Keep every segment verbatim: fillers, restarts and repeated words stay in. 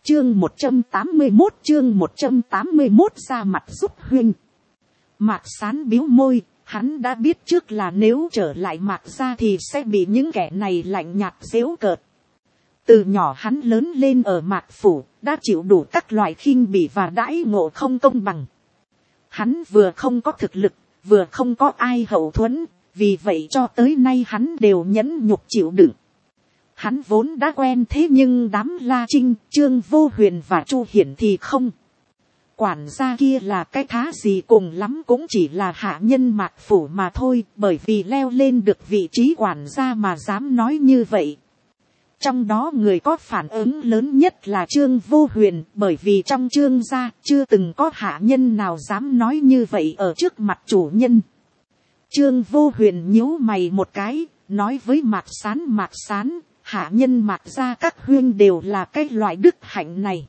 chương một trăm tám mươi một chương một trăm tám mươi một ra mặt giúp huynh. Mạc Sán biếu môi, hắn đã biết trước là nếu trở lại Mạc gia thì sẽ bị những kẻ này lạnh nhạt giễu cợt. Từ nhỏ hắn lớn lên ở Mạc phủ, đã chịu đủ các loại khinh bỉ và đãi ngộ không công bằng. Hắn vừa không có thực lực, vừa không có ai hậu thuẫn, vì vậy cho tới nay hắn đều nhẫn nhục chịu đựng. Hắn vốn đã quen, thế nhưng đám La Trinh, Trương Vô Huyền và Chu Hiển thì không. Quản gia kia là cái thá gì, cùng lắm cũng chỉ là hạ nhân Mạc phủ mà thôi, bởi vì leo lên được vị trí quản gia mà dám nói như vậy. Trong đó người có phản ứng lớn nhất là Trương Vô Huyền, bởi vì trong Trương gia chưa từng có hạ nhân nào dám nói như vậy ở trước mặt chủ nhân. Trương Vô Huyền nhíu mày một cái, nói với Mạc Sán: Mạc Sán, hạ nhân Mạc gia các huynh đều là cái loại đức hạnh này.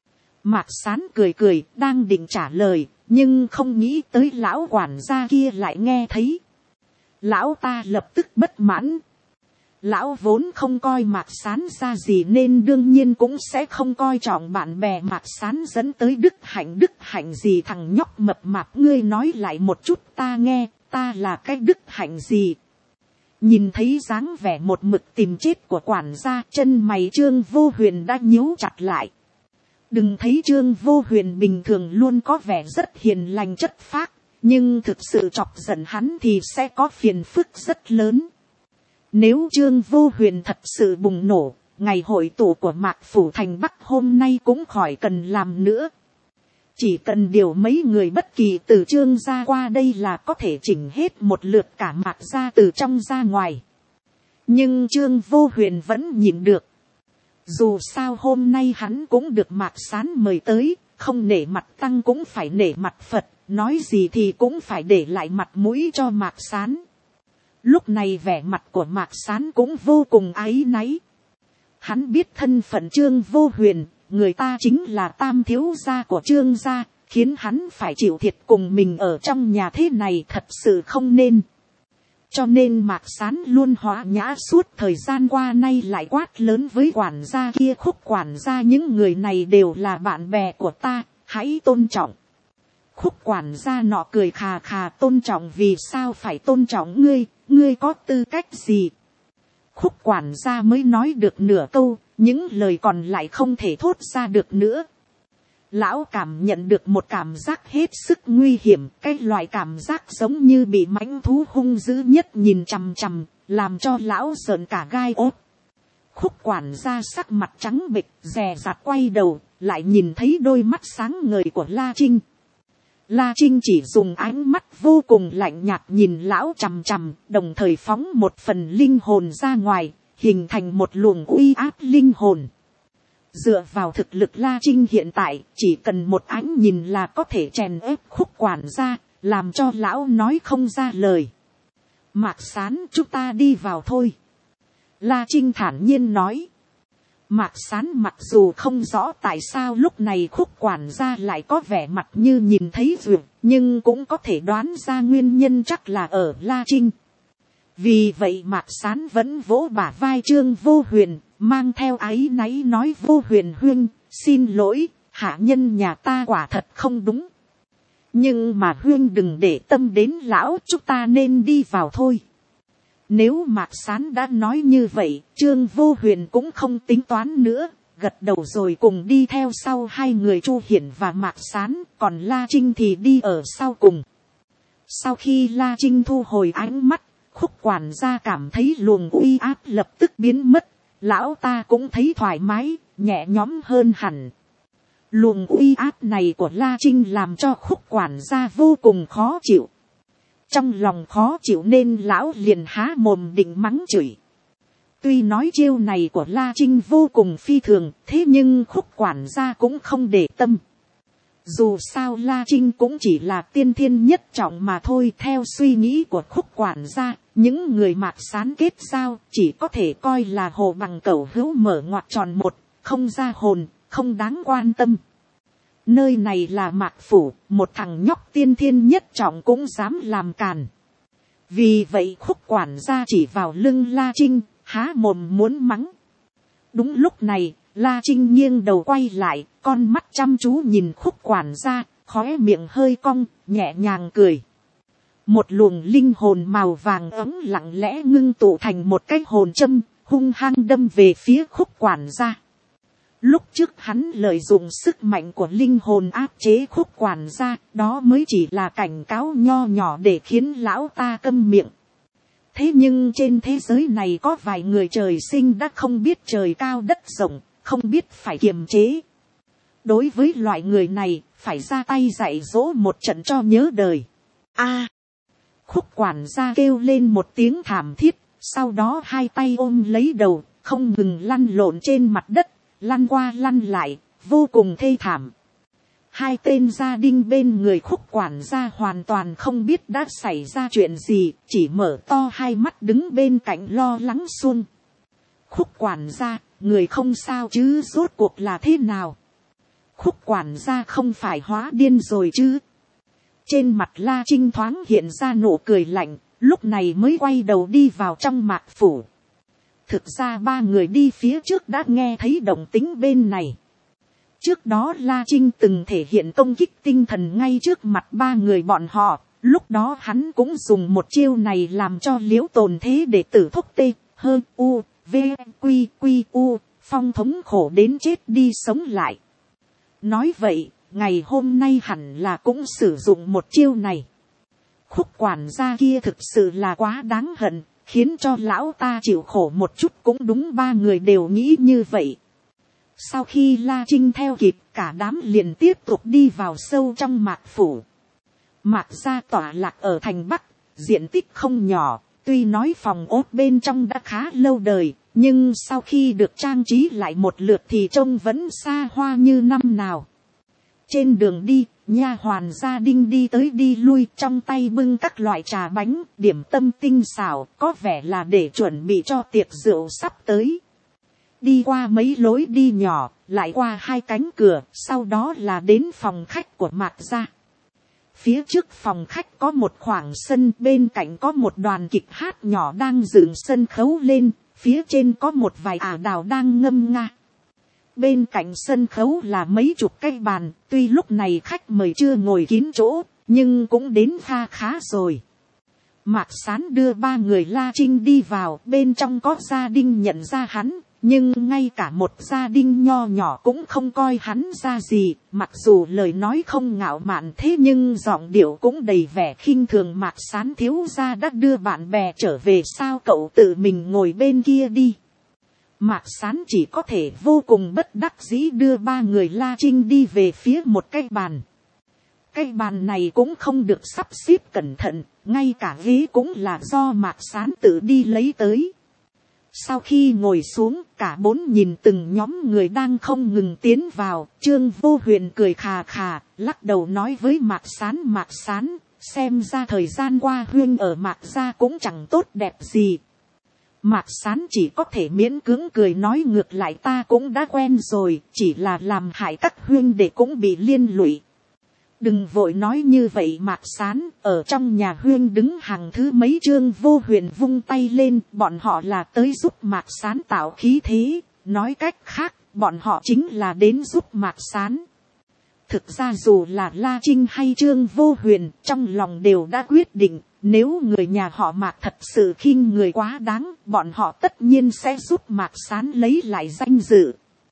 Mạc Sán cười cười, đang định trả lời, nhưng không nghĩ tới lão quản gia kia lại nghe thấy. Lão ta lập tức bất mãn. Lão vốn không coi Mạc Sán ra gì nên đương nhiên cũng sẽ không coi trọng bạn bè Mạc Sán dẫn tới đức hạnh. Đức hạnh gì thằng nhóc mập mạp, ngươi nói lại một chút ta nghe, ta là cái đức hạnh gì? Nhìn thấy dáng vẻ một mực tìm chết của quản gia, chân mày Trương Vô Huyền đã nhíu chặt lại. Đừng thấy Trương Vô Huyền bình thường luôn có vẻ rất hiền lành chất phác, nhưng thực sự chọc giận hắn thì sẽ có phiền phức rất lớn. Nếu Trương Vô Huyền thật sự bùng nổ, ngày hội tụ của Mạc phủ thành Bắc hôm nay cũng khỏi cần làm nữa. Chỉ cần điều mấy người bất kỳ từ Trương gia qua đây là có thể chỉnh hết một lượt cả Mạc gia từ trong ra ngoài. Nhưng Trương Vô Huyền vẫn nhịn được. Dù sao hôm nay hắn cũng được Mạc Sán mời tới, không nể mặt tăng cũng phải nể mặt Phật, nói gì thì cũng phải để lại mặt mũi cho Mạc Sán. Lúc này vẻ mặt của Mạc Sán cũng vô cùng áy náy. Hắn biết thân phận Trương Vô Huyền, người ta chính là tam thiếu gia của Trương gia, khiến hắn phải chịu thiệt cùng mình ở trong nhà thế này thật sự không nên. Cho nên Mạc Sán luôn hóa nhã suốt thời gian qua nay lại quát lớn với quản gia kia: Khúc quản gia, những người này đều là bạn bè của ta, hãy tôn trọng. Khúc quản gia nọ cười khà khà: Tôn trọng? Vì sao phải tôn trọng ngươi, ngươi có tư cách gì? Khúc quản gia mới nói được nửa câu, những lời còn lại không thể thốt ra được nữa. Lão cảm nhận được một cảm giác hết sức nguy hiểm, cái loại cảm giác giống như bị mãnh thú hung dữ nhất nhìn chằm chằm, làm cho lão sợn cả gai ốt. Khúc quản gia sắc mặt trắng bệch, dè dặt quay đầu, lại nhìn thấy đôi mắt sáng ngời của La Trinh. La Trinh chỉ dùng ánh mắt vô cùng lạnh nhạt nhìn lão chằm chằm, đồng thời phóng một phần linh hồn ra ngoài, hình thành một luồng uy áp linh hồn. Dựa vào thực lực La Trinh hiện tại, chỉ cần một ánh nhìn là có thể chèn ép Khúc quản gia, làm cho lão nói không ra lời. Mạc Sán, chúng ta đi vào thôi. La Trinh thản nhiên nói. Mạc Sán mặc dù không rõ tại sao lúc này Khúc quản gia lại có vẻ mặt như nhìn thấy ruột, nhưng cũng có thể đoán ra nguyên nhân chắc là ở La Trinh. Vì vậy Mạc Sán vẫn vỗ bả vai Trương Vô Huyền, mang theo áy náy nói: Vô Huyền huynh, xin lỗi, hạ nhân nhà ta quả thật không đúng. Nhưng mà huynh đừng để tâm đến lão, chúng ta nên đi vào thôi. Nếu Mạc Sán đã nói như vậy, Trương Vô Huyền cũng không tính toán nữa, gật đầu rồi cùng đi theo sau hai người Chu Hiển và Mạc Sán, còn La Trinh thì đi ở sau cùng. Sau khi La Trinh thu hồi ánh mắt, Khúc quản gia cảm thấy luồng uy áp lập tức biến mất, lão ta cũng thấy thoải mái, nhẹ nhõm hơn hẳn. Luồng uy áp này của La Trinh làm cho Khúc quản gia vô cùng khó chịu. Trong lòng khó chịu nên lão liền há mồm định mắng chửi. Tuy nói chiêu này của La Trinh vô cùng phi thường, thế nhưng Khúc quản gia cũng không để tâm. Dù sao La Trinh cũng chỉ là tiên thiên nhất trọng mà thôi. Theo suy nghĩ của Khúc quản gia, những người Mạc Sán kết giao chỉ có thể coi là hồ bằng cẩu hữu mở ngoặc tròn một, không ra hồn, không đáng quan tâm. Nơi này là Mạc phủ, một thằng nhóc tiên thiên nhất trọng cũng dám làm càn. Vì vậy Khúc quản gia chỉ vào lưng La Trinh, há mồm muốn mắng. Đúng lúc này, La Trinh nghiêng đầu quay lại, con mắt chăm chú nhìn Khúc quản gia, khóe miệng hơi cong, nhẹ nhàng cười. Một luồng linh hồn màu vàng ấm lặng lẽ ngưng tụ thành một cái hồn châm, hung hăng đâm về phía Khúc quản gia. Lúc trước hắn lợi dụng sức mạnh của linh hồn áp chế Khúc quản gia, đó mới chỉ là cảnh cáo nho nhỏ để khiến lão ta câm miệng. Thế nhưng trên thế giới này có vài người trời sinh đã không biết trời cao đất rộng, không biết phải kiềm chế. Đối với loại người này, phải ra tay dạy dỗ một trận cho nhớ đời. A, Khúc quản gia kêu lên một tiếng thảm thiết, sau đó hai tay ôm lấy đầu, không ngừng lăn lộn trên mặt đất, lăn qua lăn lại, vô cùng thê thảm. Hai tên gia đình bên người Khúc quản gia hoàn toàn không biết đã xảy ra chuyện gì, chỉ mở to hai mắt đứng bên cạnh lo lắng xuông. Khúc quản gia, người không sao chứ, rốt cuộc là thế nào? Khúc quản gia không phải hóa điên rồi chứ? Trên mặt La Trinh thoáng hiện ra nụ cười lạnh, lúc này mới quay đầu đi vào trong mạc phủ. Thực ra ba người đi phía trước đã nghe thấy động tĩnh bên này. Trước đó La Trinh từng thể hiện công kích tinh thần ngay trước mặt ba người bọn họ, lúc đó hắn cũng dùng một chiêu này làm cho Liễu Tồn Thế để tử thúc tê, hơ, u, v, quy, quy, u, phong thống khổ đến chết đi sống lại. Nói vậy, ngày hôm nay hẳn là cũng sử dụng một chiêu này. Khúc quản gia kia thực sự là quá đáng hận, khiến cho lão ta chịu khổ một chút cũng đúng, ba người đều nghĩ như vậy. Sau khi La Trinh theo kịp, cả đám liền tiếp tục đi vào sâu trong mạc phủ. Mạc gia tọa lạc ở thành Bắc, diện tích không nhỏ, tuy nói phòng ốt bên trong đã khá lâu đời, nhưng sau khi được trang trí lại một lượt thì trông vẫn xa hoa như năm nào. Trên đường đi, nha hoàn gia đình đi tới đi lui, trong tay bưng các loại trà bánh, điểm tâm tinh xảo, có vẻ là để chuẩn bị cho tiệc rượu sắp tới. Đi qua mấy lối đi nhỏ, lại qua hai cánh cửa, sau đó là đến phòng khách của Mạc gia. Phía trước phòng khách có một khoảng sân, bên cạnh có một đoàn kịch hát nhỏ đang dựng sân khấu lên, phía trên có một vài ả đào đang ngâm nga. Bên cạnh sân khấu là mấy chục cây bàn, tuy lúc này khách mời chưa ngồi kín chỗ, nhưng cũng đến kha khá rồi. Mạc Sán đưa ba người La Trinh đi vào, bên trong có gia đình nhận ra hắn, nhưng ngay cả một gia đình nho nhỏ cũng không coi hắn ra gì, mặc dù lời nói không ngạo mạn thế nhưng giọng điệu cũng đầy vẻ khinh thường. Mạc Sán thiếu gia đã đưa bạn bè trở về sao, cậu tự mình ngồi bên kia đi. Mạc Sán chỉ có thể vô cùng bất đắc dĩ đưa ba người La Trinh đi về phía một cái bàn. Cái bàn này cũng không được sắp xếp cẩn thận, ngay cả ghế cũng là do Mạc Sán tự đi lấy tới. Sau khi ngồi xuống, cả bốn nhìn từng nhóm người đang không ngừng tiến vào, Trương Vô Huyền cười khà khà, lắc đầu nói với Mạc Sán: Mạc Sán, xem ra thời gian qua Huyên ở Mạc gia cũng chẳng tốt đẹp gì. Mạc Sán chỉ có thể miễn cưỡng cười nói: ngược lại ta cũng đã quen rồi, chỉ là làm hại các Huyên để cũng bị liên lụy. Đừng vội nói như vậy Mạc Sán, ở trong nhà Huyên đứng hàng thứ mấy. Trương Vô Huyền vung tay lên, bọn họ là tới giúp Mạc Sán tạo khí thế, nói cách khác, bọn họ chính là đến giúp Mạc Sán. Thực ra dù là La Trinh hay Trương Vô Huyền, trong lòng đều đã quyết định, nếu người nhà họ Mạc thật sự khinh người quá đáng, bọn họ tất nhiên sẽ giúp Mạc Sán lấy lại danh dự.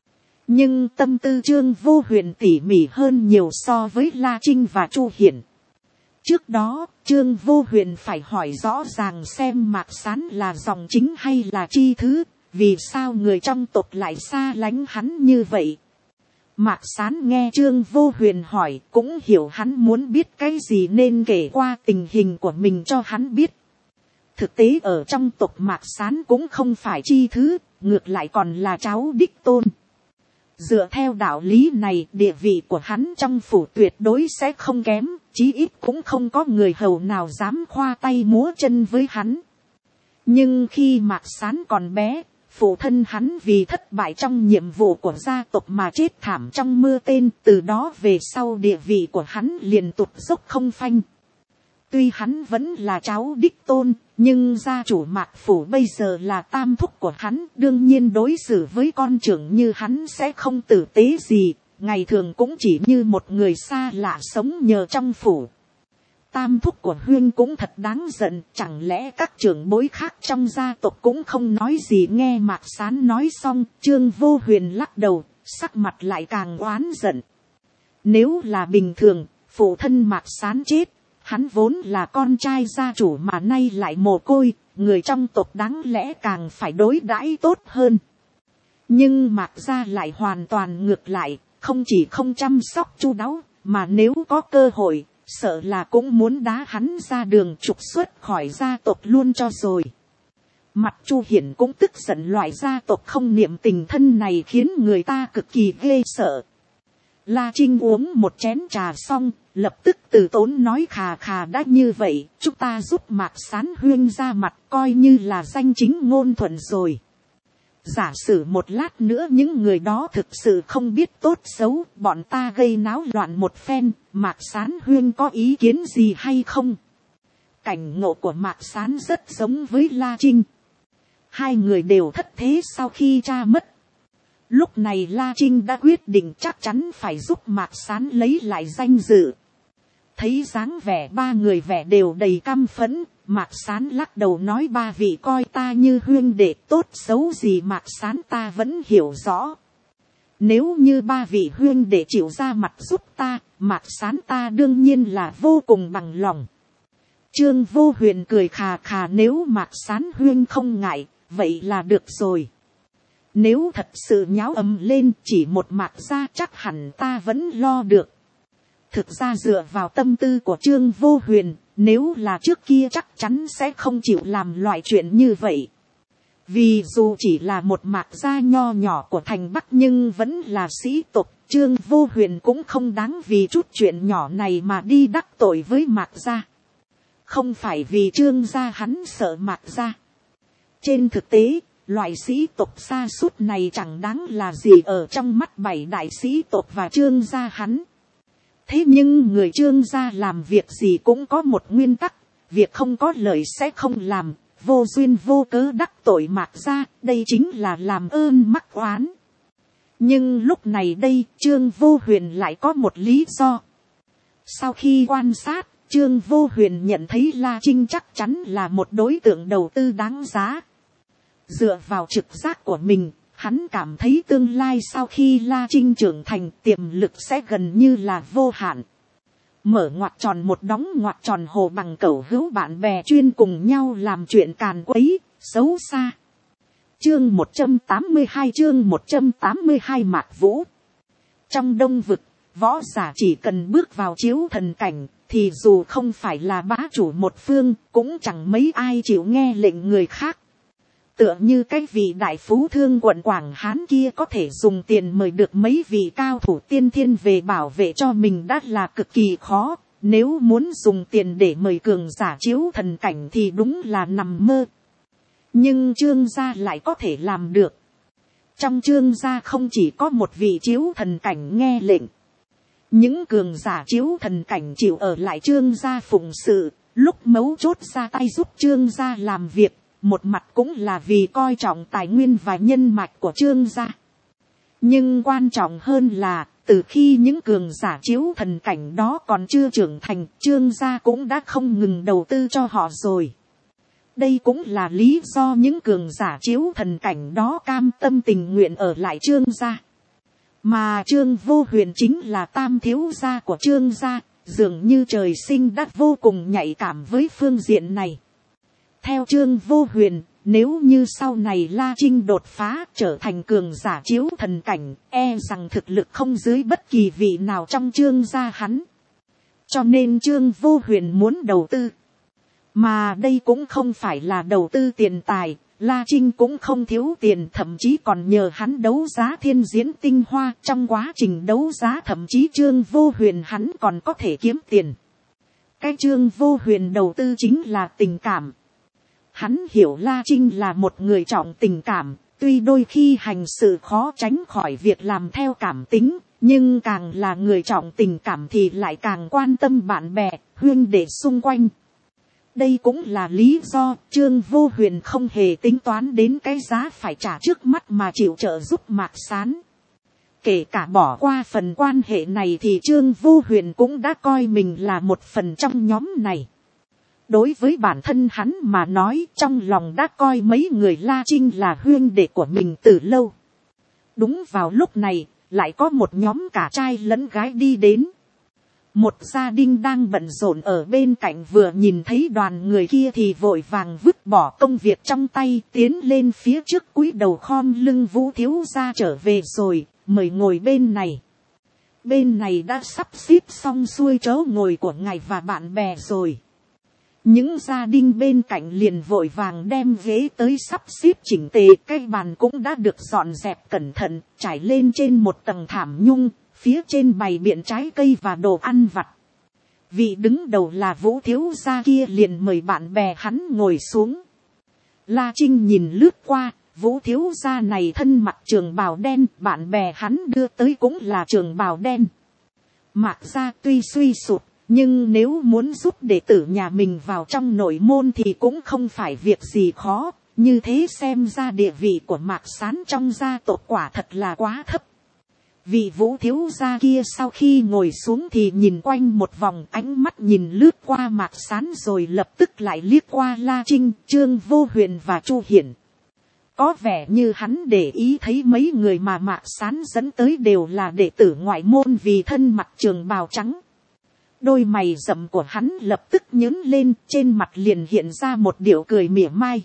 Nhưng tâm tư Trương Vô Huyền tỉ mỉ hơn nhiều so với La Trinh và Chu Hiển. Trước đó, Trương Vô Huyền phải hỏi rõ ràng xem Mạc Sán là dòng chính hay là chi thứ, vì sao người trong tộc lại xa lánh hắn như vậy. Mạc Sán nghe Trương Vô Huyền hỏi, cũng hiểu hắn muốn biết cái gì nên kể qua tình hình của mình cho hắn biết. Thực tế ở trong tộc Mạc Sán cũng không phải chi thứ, ngược lại còn là cháu đích tôn. Dựa theo đạo lý này, địa vị của hắn trong phủ tuyệt đối sẽ không kém, chí ít cũng không có người hầu nào dám khoa tay múa chân với hắn. Nhưng khi Mạc Sán còn bé, phụ thân hắn vì thất bại trong nhiệm vụ của gia tộc mà chết thảm trong mưa tên, từ đó về sau địa vị của hắn liền tụt dốc không phanh. Tuy hắn vẫn là cháu đích tôn, nhưng gia chủ Mạc Phủ bây giờ là tam thúc của hắn, đương nhiên đối xử với con trưởng như hắn sẽ không tử tế gì, ngày thường cũng chỉ như một người xa lạ sống nhờ trong phủ. Tam thúc của Huyên cũng thật đáng giận, chẳng lẽ các trưởng bối khác trong gia tộc cũng không nói gì. Nghe Mạc Sán nói xong, Trương Vô Huyền lắc đầu, sắc mặt lại càng oán giận. Nếu là bình thường, phụ thân Mạc Sán chết, hắn vốn là con trai gia chủ mà nay lại mồ côi, người trong tộc đáng lẽ càng phải đối đãi tốt hơn. Nhưng Mạc gia lại hoàn toàn ngược lại, không chỉ không chăm sóc chu đáo, mà nếu có cơ hội, sợ là cũng muốn đá hắn ra đường trục xuất khỏi gia tộc luôn cho rồi. Mặt Chu Hiển cũng tức giận, loại gia tộc không niệm tình thân này khiến người ta cực kỳ ghê sợ. La Trinh uống một chén trà xong, lập tức từ tốn nói khà khà, đã như vậy, chúng ta giúp Mạc Sán Huyên ra mặt, coi như là danh chính ngôn thuận rồi. Giả sử một lát nữa những người đó thực sự không biết tốt xấu, bọn ta gây náo loạn một phen, Mạc Sán Huyên có ý kiến gì hay không? Cảnh ngộ của Mạc Sán rất giống với La Trinh. Hai người đều thất thế sau khi cha mất. Lúc này La Trinh đã quyết định chắc chắn phải giúp Mạc Sán lấy lại danh dự. Thấy dáng vẻ ba người vẻ đều đầy căm phẫn, Mạc Sán lắc đầu nói, ba vị coi ta như huynh đệ, tốt xấu gì Mạc Sán ta vẫn hiểu rõ. Nếu như ba vị huynh đệ chịu ra mặt giúp ta, Mạc Sán ta đương nhiên là vô cùng bằng lòng. Trương Vô Huyền cười khà khà, nếu Mạc Sán huynh không ngại, vậy là được rồi. Nếu thật sự nháo ầm lên, chỉ một Mạc gia chắc hẳn ta vẫn lo được. Thực ra dựa vào tâm tư của Trương Vô Huyền, nếu là trước kia chắc chắn sẽ không chịu làm loại chuyện như vậy. Vì dù chỉ là một Mạc gia nho nhỏ của thành Bắc nhưng vẫn là sĩ tộc, Trương Vô Huyền cũng không đáng vì chút chuyện nhỏ này mà đi đắc tội với Mạc gia. Không phải vì Trương gia hắn sợ Mạc gia. Trên thực tế, loại sĩ tộc sa sút này chẳng đáng là gì ở trong mắt bảy đại sĩ tộc và Trương gia hắn. Thế nhưng người Trương gia làm việc gì cũng có một nguyên tắc, việc không có lợi sẽ không làm, vô duyên vô cớ đắc tội Mạc gia, đây chính là làm ơn mắc oán. Nhưng lúc này đây, Trương Vô Huyền lại có một lý do. Sau khi quan sát, Trương Vô Huyền nhận thấy La Trinh chắc chắn là một đối tượng đầu tư đáng giá. Dựa vào trực giác của mình, hắn cảm thấy tương lai sau khi La Trinh trưởng thành, tiềm lực sẽ gần như là vô hạn. Mở ngoặc tròn một đóng ngoặc tròn hồ bằng cẩu hữu bạn bè chuyên cùng nhau làm chuyện càn quấy, xấu xa. Chương một trăm tám mươi hai chương một trăm tám mươi hai Mạc Vũ. Trong Đông Vực, võ giả chỉ cần bước vào chiếu thần cảnh, thì dù không phải là bá chủ một phương, cũng chẳng mấy ai chịu nghe lệnh người khác. Tựa như cái vị đại phú thương quận Quảng Hán kia có thể dùng tiền mời được mấy vị cao thủ tiên thiên về bảo vệ cho mình đã là cực kỳ khó. Nếu muốn dùng tiền để mời cường giả chiếu thần cảnh thì đúng là nằm mơ. Nhưng Trương gia lại có thể làm được. Trong Trương gia không chỉ có một vị chiếu thần cảnh nghe lệnh. Những cường giả chiếu thần cảnh chịu ở lại Trương gia phụng sự, lúc mấu chốt ra tay giúp Trương gia làm việc. Một mặt cũng là vì coi trọng tài nguyên và nhân mạch của Trương gia. Nhưng quan trọng hơn là, từ khi những cường giả chiếu thần cảnh đó còn chưa trưởng thành, Trương gia cũng đã không ngừng đầu tư cho họ rồi. Đây cũng là lý do những cường giả chiếu thần cảnh đó cam tâm tình nguyện ở lại Trương gia. Mà Trương Vô Huyền chính là tam thiếu gia của Trương gia, dường như trời sinh đã vô cùng nhạy cảm với phương diện này. Theo Trương Vô Huyền, nếu như sau này La Trinh đột phá trở thành cường giả chiếu thần cảnh, e rằng thực lực không dưới bất kỳ vị nào trong Trương gia hắn. Cho nên Trương Vô Huyền muốn đầu tư. Mà đây cũng không phải là đầu tư tiền tài, La Trinh cũng không thiếu tiền, thậm chí còn nhờ hắn đấu giá thiên diễn tinh hoa. Trong quá trình đấu giá thậm chí Trương Vô Huyền hắn còn có thể kiếm tiền. Cái Trương Vô Huyền đầu tư chính là tình cảm. Hắn hiểu La Trinh là một người trọng tình cảm, tuy đôi khi hành sự khó tránh khỏi việc làm theo cảm tính, nhưng càng là người trọng tình cảm thì lại càng quan tâm bạn bè, huynh đệ xung quanh. Đây cũng là lý do Trương Vô Huyền không hề tính toán đến cái giá phải trả trước mắt mà chịu trợ giúp Mạc Sán. Kể cả bỏ qua phần quan hệ này thì Trương Vô Huyền cũng đã coi mình là một phần trong nhóm này. Đối với bản thân hắn mà nói, trong lòng đã coi mấy người La Trinh là huynh đệ của mình từ lâu. Đúng vào lúc này, lại có một nhóm cả trai lẫn gái đi đến. Một gia đình đang bận rộn ở bên cạnh vừa nhìn thấy đoàn người kia thì vội vàng vứt bỏ công việc trong tay, tiến lên phía trước cúi đầu khom lưng: Vũ thiếu gia trở về rồi, mời ngồi bên này. Bên này đã sắp xếp xong xuôi chỗ ngồi của ngài và bạn bè rồi. Những gia đình bên cạnh liền vội vàng đem ghế tới sắp xếp chỉnh tề, cái bàn cũng đã được dọn dẹp cẩn thận, trải lên trên một tầng thảm nhung, phía trên bày biện trái cây và đồ ăn vặt. Vị đứng đầu là Vũ thiếu gia kia liền mời bạn bè hắn ngồi xuống. La Trinh nhìn lướt qua, Vũ thiếu gia này thân mặc trường bào đen, bạn bè hắn đưa tới cũng là trường bào đen. Mạc gia tuy suy sụp, nhưng nếu muốn giúp đệ tử nhà mình vào trong nội môn thì cũng không phải việc gì khó. Như thế xem ra địa vị của Mạc Sán trong gia tộc quả thật là quá thấp. Vị Vũ thiếu gia kia sau khi ngồi xuống thì nhìn quanh một vòng, ánh mắt nhìn lướt qua Mạc Sán rồi lập tức lại liếc qua La Trinh, Trương Vô Huyền và Chu Hiển. Có vẻ như hắn để ý thấy mấy người mà Mạc Sán dẫn tới đều là đệ tử ngoại môn vì thân mặc trường bào trắng. Đôi mày rậm của hắn lập tức nhướng lên, trên mặt liền hiện ra một điệu cười mỉa mai.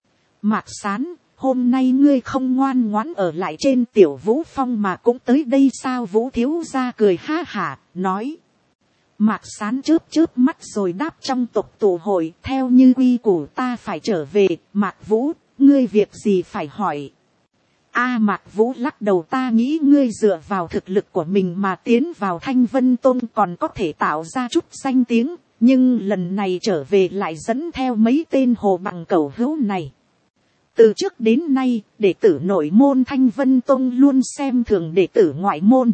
Mạc Sán, hôm nay ngươi không ngoan ngoãn ở lại trên Tiểu Vũ Phong mà cũng tới đây sao? Vũ thiếu gia cười ha hả, nói. Mạc Sán chớp chớp mắt rồi đáp: trong tộc tụ hội, theo như quy củ ta phải trở về. Mạc Vũ, ngươi việc gì phải hỏi? A Mạc Vũ lắc đầu: ta nghĩ ngươi dựa vào thực lực của mình mà tiến vào Thanh Vân Tông còn có thể tạo ra chút danh tiếng, nhưng lần này trở về lại dẫn theo mấy tên hồ bằng cẩu hữu này. Từ trước đến nay, đệ tử nội môn Thanh Vân Tông luôn xem thường đệ tử ngoại môn.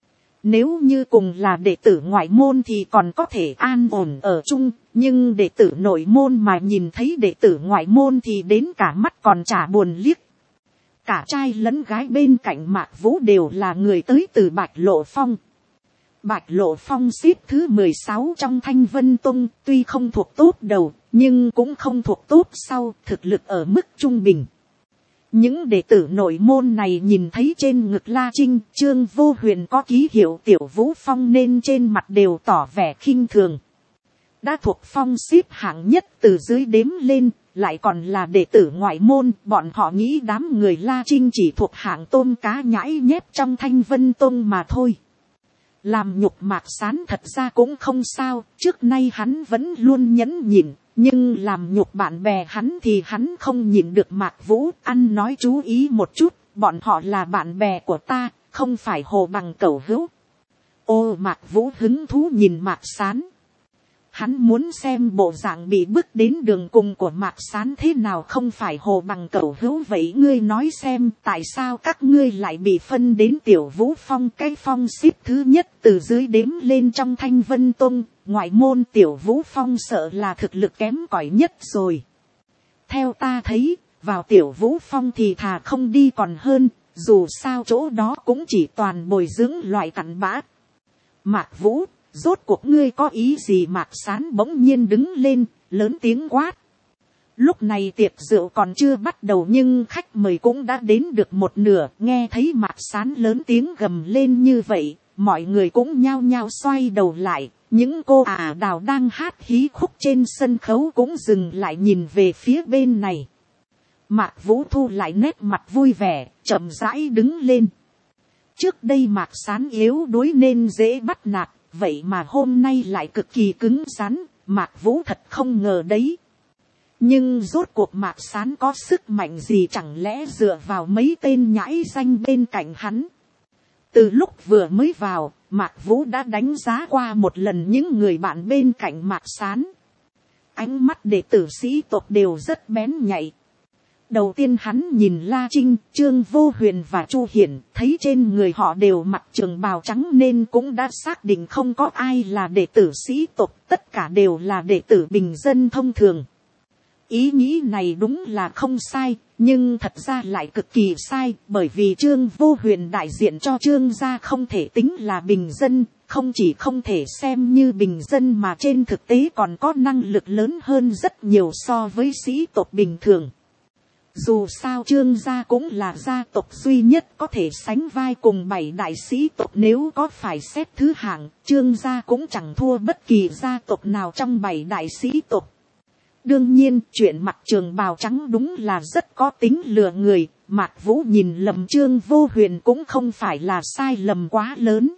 Nếu như cùng là đệ tử ngoại môn thì còn có thể an ổn ở chung, nhưng đệ tử nội môn mà nhìn thấy đệ tử ngoại môn thì đến cả mắt còn chả buồn liếc. Cả trai lẫn gái bên cạnh Mạc Vũ đều là người tới từ Bạch Lộ Phong. Bạch Lộ Phong xếp thứ mười sáu trong Thanh Vân Tông, tuy không thuộc top đầu, nhưng cũng không thuộc top sau, thực lực ở mức trung bình. Những đệ tử nội môn này nhìn thấy trên ngực La Trinh, Trương Vô Huyền có ký hiệu Tiểu Vũ Phong nên trên mặt đều tỏ vẻ khinh thường. Đã thuộc phong xếp hạng nhất từ dưới đếm lên, lại còn là đệ tử ngoại môn, bọn họ nghĩ đám người La Trinh chỉ thuộc hạng tôm cá nhãi nhép trong Thanh Vân Tông mà thôi. Làm nhục Mạc Sán thật ra cũng không sao, trước nay hắn vẫn luôn nhẫn nhịn, nhưng làm nhục bạn bè hắn thì hắn không nhịn được. Mạc Vũ, ăn nói chú ý một chút, bọn họ là bạn bè của ta, không phải hồ bằng cẩu hữu. Ô Mạc Vũ hứng thú nhìn Mạc Sán. Hắn muốn xem bộ dạng bị bước đến đường cùng của Mạc Sán thế nào không phải hồ bằng cẩu hữu. Vậy ngươi nói xem tại sao các ngươi lại bị phân đến Tiểu Vũ Phong, cái phong xếp thứ nhất từ dưới đếm lên trong Thanh Vân Tông. Ngoại môn Tiểu Vũ Phong sợ là thực lực kém cỏi nhất rồi. Theo ta thấy, vào Tiểu Vũ Phong thì thà không đi còn hơn, dù sao chỗ đó cũng chỉ toàn bồi dưỡng loại cặn bã. Mạc Vũ, rốt cuộc ngươi có ý gì? Mạc Sán bỗng nhiên đứng lên, lớn tiếng quát. Lúc này tiệc rượu còn chưa bắt đầu nhưng khách mời cũng đã đến được một nửa, nghe thấy Mạc Sán lớn tiếng gầm lên như vậy, mọi người cũng nhao nhao xoay đầu lại. Những cô ả đào đang hát hí khúc trên sân khấu cũng dừng lại nhìn về phía bên này. Mạc Vũ thu lại nét mặt vui vẻ, chậm rãi đứng lên. Trước đây Mạc Sán yếu đuối nên dễ bắt nạt, vậy mà hôm nay lại cực kỳ cứng rắn, Mạc Vũ thật không ngờ đấy. Nhưng rốt cuộc Mạc Sán có sức mạnh gì, chẳng lẽ dựa vào mấy tên nhãi danh bên cạnh hắn. Từ lúc vừa mới vào, Mạc Vũ đã đánh giá qua một lần những người bạn bên cạnh Mạc Sán. Ánh mắt đệ tử sĩ tộc đều rất bén nhạy. Đầu tiên hắn nhìn La Trinh, Trương Vô Huyền và Chu Hiển, thấy trên người họ đều mặc trường bào trắng nên cũng đã xác định không có ai là đệ tử sĩ tộc, tất cả đều là đệ tử bình dân thông thường. Ý nghĩ này đúng là không sai, nhưng thật ra lại cực kỳ sai, bởi vì Trương Vô Huyền đại diện cho Trương gia không thể tính là bình dân, không chỉ không thể xem như bình dân mà trên thực tế còn có năng lực lớn hơn rất nhiều so với sĩ tộc bình thường. Dù sao Trương gia cũng là gia tộc duy nhất có thể sánh vai cùng bảy đại sĩ tộc, nếu có phải xét thứ hạng, Trương gia cũng chẳng thua bất kỳ gia tộc nào trong bảy đại sĩ tộc. Đương nhiên, chuyện mặc trường bào trắng đúng là rất có tính lừa người, Mạc Vũ nhìn lầm Trương Vô Huyền cũng không phải là sai lầm quá lớn.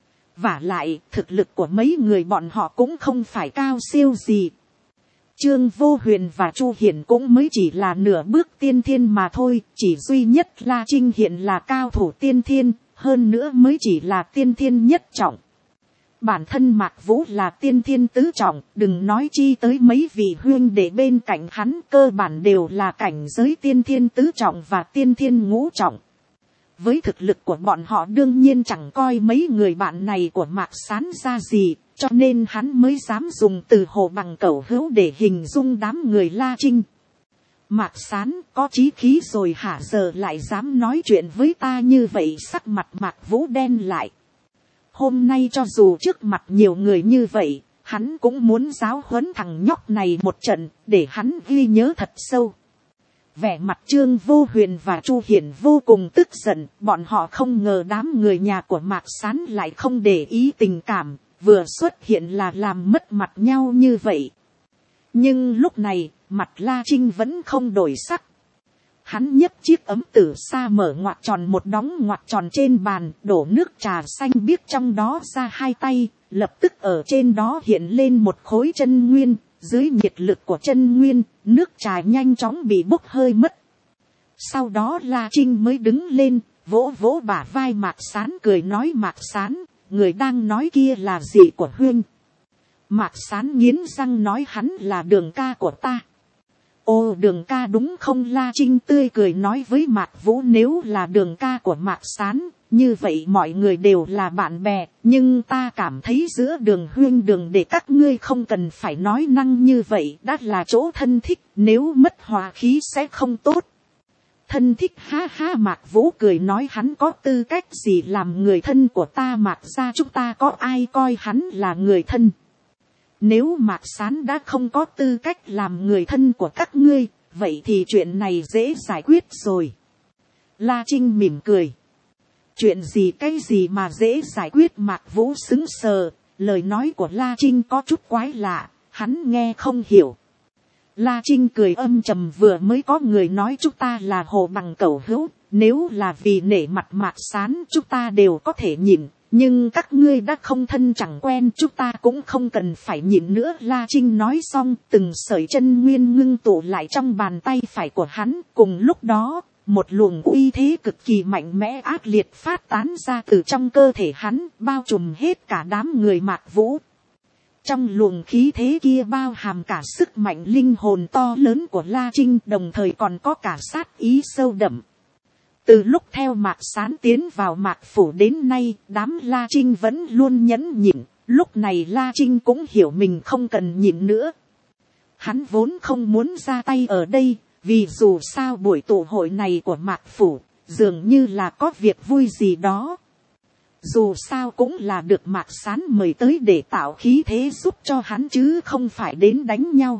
Vả lại, thực lực của mấy người bọn họ cũng không phải cao siêu gì. Trương Vô Huyền và Chu Hiển cũng mới chỉ là nửa bước tiên thiên mà thôi, chỉ duy nhất La Trinh hiện là cao thủ tiên thiên, hơn nữa mới chỉ là tiên thiên nhất trọng. Bản thân Mạc Vũ là tiên thiên tứ trọng, đừng nói chi tới mấy vị huynh đệ bên cạnh hắn, cơ bản đều là cảnh giới tiên thiên tứ trọng và tiên thiên ngũ trọng. Với thực lực của bọn họ đương nhiên chẳng coi mấy người bạn này của Mạc Sán ra gì, cho nên hắn mới dám dùng từ hồ bằng cẩu hữu để hình dung đám người La Trinh. Mạc Sán có chí khí rồi hả, giờ lại dám nói chuyện với ta như vậy? Sắc mặt Mạc Vũ đen lại. Hôm nay cho dù trước mặt nhiều người như vậy, hắn cũng muốn giáo huấn thằng nhóc này một trận, để hắn ghi nhớ thật sâu. Vẻ mặt Trương Vô Huyền và Chu Hiển vô cùng tức giận, bọn họ không ngờ đám người nhà của Mạc Sán lại không để ý tình cảm, vừa xuất hiện là làm mất mặt nhau như vậy. Nhưng lúc này, mặt La Trinh vẫn không đổi sắc. Hắn nhấc chiếc ấm từ xa mở ngoặc tròn một đóng ngoặc tròn trên bàn, đổ nước trà xanh biếc trong đó ra hai tay, lập tức ở trên đó hiện lên một khối chân nguyên, dưới nhiệt lực của chân nguyên, nước trà nhanh chóng bị bốc hơi mất. Sau đó La Trinh mới đứng lên, vỗ vỗ bả vai Mạc Sán cười nói: Mạc Sán, người đang nói kia là gì của huynh? Mạc Sán nghiến răng nói: hắn là Đường ca của ta. Ô, Đường ca đúng không? La Trinh tươi cười nói với Mạc Vũ, nếu là Đường ca của Mạc Sán, như vậy mọi người đều là bạn bè, nhưng ta cảm thấy giữa Đường huynh Đường để các ngươi không cần phải nói năng như vậy, đã là chỗ thân thích, nếu mất hòa khí sẽ không tốt. Thân thích? Ha ha, Mạc Vũ cười nói: hắn có tư cách gì làm người thân của ta? Mạc gia chúng ta có ai coi hắn là người thân? Nếu Mạc Sán đã không có tư cách làm người thân của các ngươi, vậy thì chuyện này dễ giải quyết rồi. La Trinh mỉm cười. Chuyện gì cái gì mà dễ giải quyết? Mạc Vũ sững sờ, lời nói của La Trinh có chút quái lạ, hắn nghe không hiểu. La Trinh cười âm trầm, vừa mới có người nói chúng ta là hồ bằng cẩu hữu, nếu là vì nể mặt Mạc Sán chúng ta đều có thể nhịn, nhưng các ngươi đã không thân chẳng quen, chúng ta cũng không cần phải nhịn nữa. La Trinh nói xong, từng sợi chân nguyên ngưng tụ lại trong bàn tay phải của hắn, cùng lúc đó, một luồng uy thế cực kỳ mạnh mẽ ác liệt phát tán ra từ trong cơ thể hắn, bao trùm hết cả đám người Mạc Vũ. Trong luồng khí thế kia bao hàm cả sức mạnh linh hồn to lớn của La Trinh, đồng thời còn có cả sát ý sâu đậm. Từ lúc theo Mạc Sán tiến vào Mạc Phủ đến nay, đám La Trinh vẫn luôn nhẫn nhịn, lúc này La Trinh cũng hiểu mình không cần nhịn nữa. Hắn vốn không muốn ra tay ở đây, vì dù sao buổi tụ hội này của Mạc Phủ, dường như là có việc vui gì đó. Dù sao cũng là được Mạc Sán mời tới để tạo khí thế giúp cho hắn chứ không phải đến đánh nhau.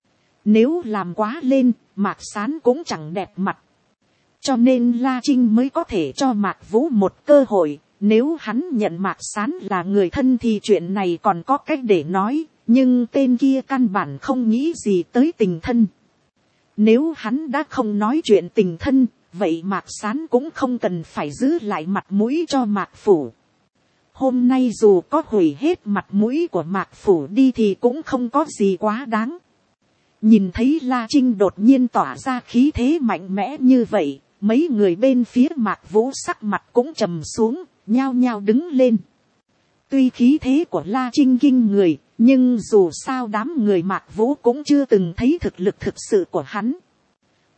Nếu làm quá lên, Mạc Sán cũng chẳng đẹp mặt. Cho nên La Trinh mới có thể cho Mạc Vũ một cơ hội, nếu hắn nhận Mạc Sán là người thân thì chuyện này còn có cách để nói, nhưng tên kia căn bản không nghĩ gì tới tình thân. Nếu hắn đã không nói chuyện tình thân, vậy Mạc Sán cũng không cần phải giữ lại mặt mũi cho Mạc Phủ. Hôm nay dù có hủy hết mặt mũi của Mạc Phủ đi thì cũng không có gì quá đáng. Nhìn thấy La Trinh đột nhiên tỏa ra khí thế mạnh mẽ như vậy, mấy người bên phía Mạc Vũ sắc mặt cũng trầm xuống, nhao nhao đứng lên. Tuy khí thế của La Trinh kinh người, nhưng dù sao đám người Mạc Vũ cũng chưa từng thấy thực lực thực sự của hắn.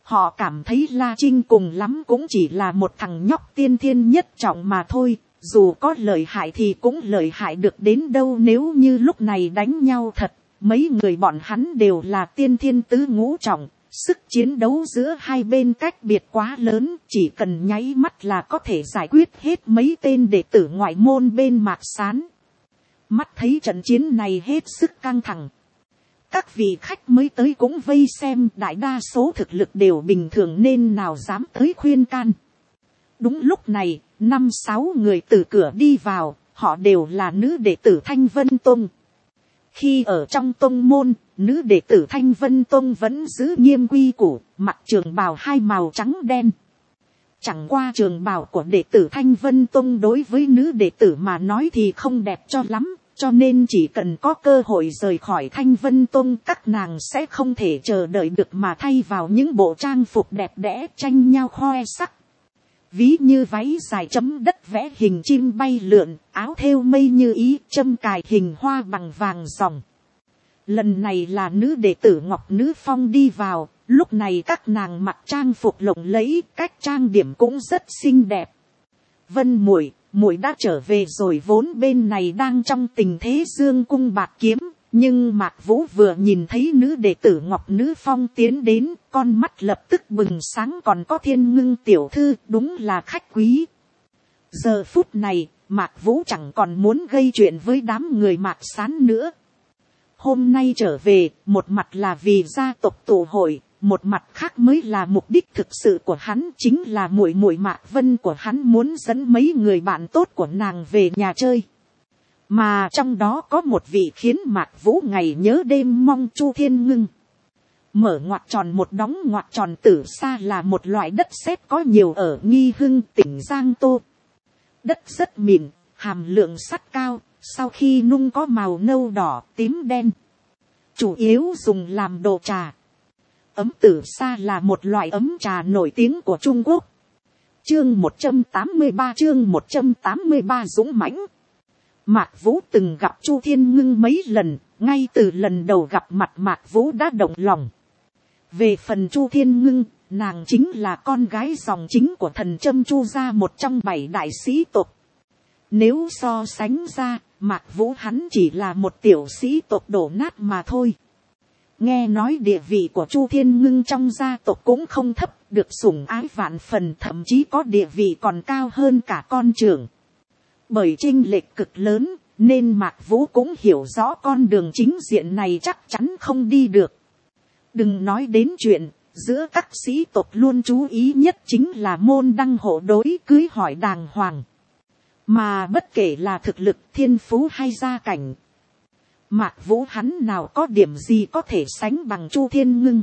Họ cảm thấy La Trinh cùng lắm cũng chỉ là một thằng nhóc tiên thiên nhất trọng mà thôi. Dù có lợi hại thì cũng lợi hại được đến đâu, nếu như lúc này đánh nhau thật. Mấy người bọn hắn đều là tiên thiên tứ ngũ trọng. Sức chiến đấu giữa hai bên cách biệt quá lớn. Chỉ cần nháy mắt là có thể giải quyết hết mấy tên đệ tử ngoại môn bên Mạc Sán. Mắt thấy trận chiến này hết sức căng thẳng. Các vị khách mới tới cũng vây xem, đại đa số thực lực đều bình thường nên nào dám tới khuyên can. Đúng lúc này, năm sáu người từ cửa đi vào, họ đều là nữ đệ tử Thanh Vân Tông. Khi ở trong tông môn, nữ đệ tử Thanh Vân Tông vẫn giữ nghiêm quy củ, mặc trường bào hai màu trắng đen. Chẳng qua trường bào của đệ tử Thanh Vân Tông đối với nữ đệ tử mà nói thì không đẹp cho lắm. Cho nên chỉ cần có cơ hội rời khỏi Thanh Vân Tông, các nàng sẽ không thể chờ đợi được mà thay vào những bộ trang phục đẹp đẽ tranh nhau khoe sắc. Ví như váy dài chấm đất vẽ hình chim bay lượn, áo thêu mây như ý, châm cài hình hoa bằng vàng ròng. Lần này là nữ đệ tử Ngọc Nữ Phong đi vào, lúc này các nàng mặc trang phục lộng lẫy, cách trang điểm cũng rất xinh đẹp. Vân muội, muội đã trở về rồi. Vốn bên này đang trong tình thế dương cung bạt kiếm, nhưng Mạc Vũ vừa nhìn thấy nữ đệ tử Ngọc Nữ Phong tiến đến, con mắt lập tức bừng sáng. Còn có Thiên Ngưng tiểu thư, đúng là khách quý. Giờ phút này, Mạc Vũ chẳng còn muốn gây chuyện với đám người Mạc Sán nữa. Hôm nay trở về, một mặt là vì gia tộc tụ hội, một mặt khác mới là mục đích thực sự của hắn, chính là muội muội Mạc Vân của hắn muốn dẫn mấy người bạn tốt của nàng về nhà chơi. Mà trong đó có một vị khiến Mạc Vũ ngày nhớ đêm mong, Chu Thiên Ngưng. Mở ngoặc tròn một đóng ngoặc tròn Tử Sa là một loại đất sét có nhiều ở Nghi Hưng, tỉnh Giang Tô. Đất rất mịn, hàm lượng sắt cao, sau khi nung có màu nâu đỏ, tím đen. Chủ yếu dùng làm đồ trà. Ấm Tử Sa là một loại ấm trà nổi tiếng của Trung Quốc. Chương một trăm tám mươi ba chương một trăm tám mươi ba dũng mãnh. Mạc Vũ từng gặp Chu Thiên Ngưng mấy lần, ngay từ lần đầu gặp mặt Mạc Vũ đã động lòng. Về phần Chu Thiên Ngưng, nàng chính là con gái dòng chính của thần Trâm Chu gia, một trong bảy đại sĩ tộc. Nếu so sánh ra, Mạc Vũ hắn chỉ là một tiểu sĩ tộc đổ nát mà thôi. Nghe nói địa vị của Chu Thiên Ngưng trong gia tộc cũng không thấp, được sủng ái vạn phần, thậm chí có địa vị còn cao hơn cả con trưởng. Bởi chênh lệch cực lớn, nên Mạc Vũ cũng hiểu rõ con đường chính diện này chắc chắn không đi được. Đừng nói đến chuyện, giữa các sĩ tộc luôn chú ý nhất chính là môn đăng hộ đối, cưới hỏi đàng hoàng. Mà bất kể là thực lực, thiên phú hay gia cảnh, Mạc Vũ hắn nào có điểm gì có thể sánh bằng Chu Thiên Ngưng.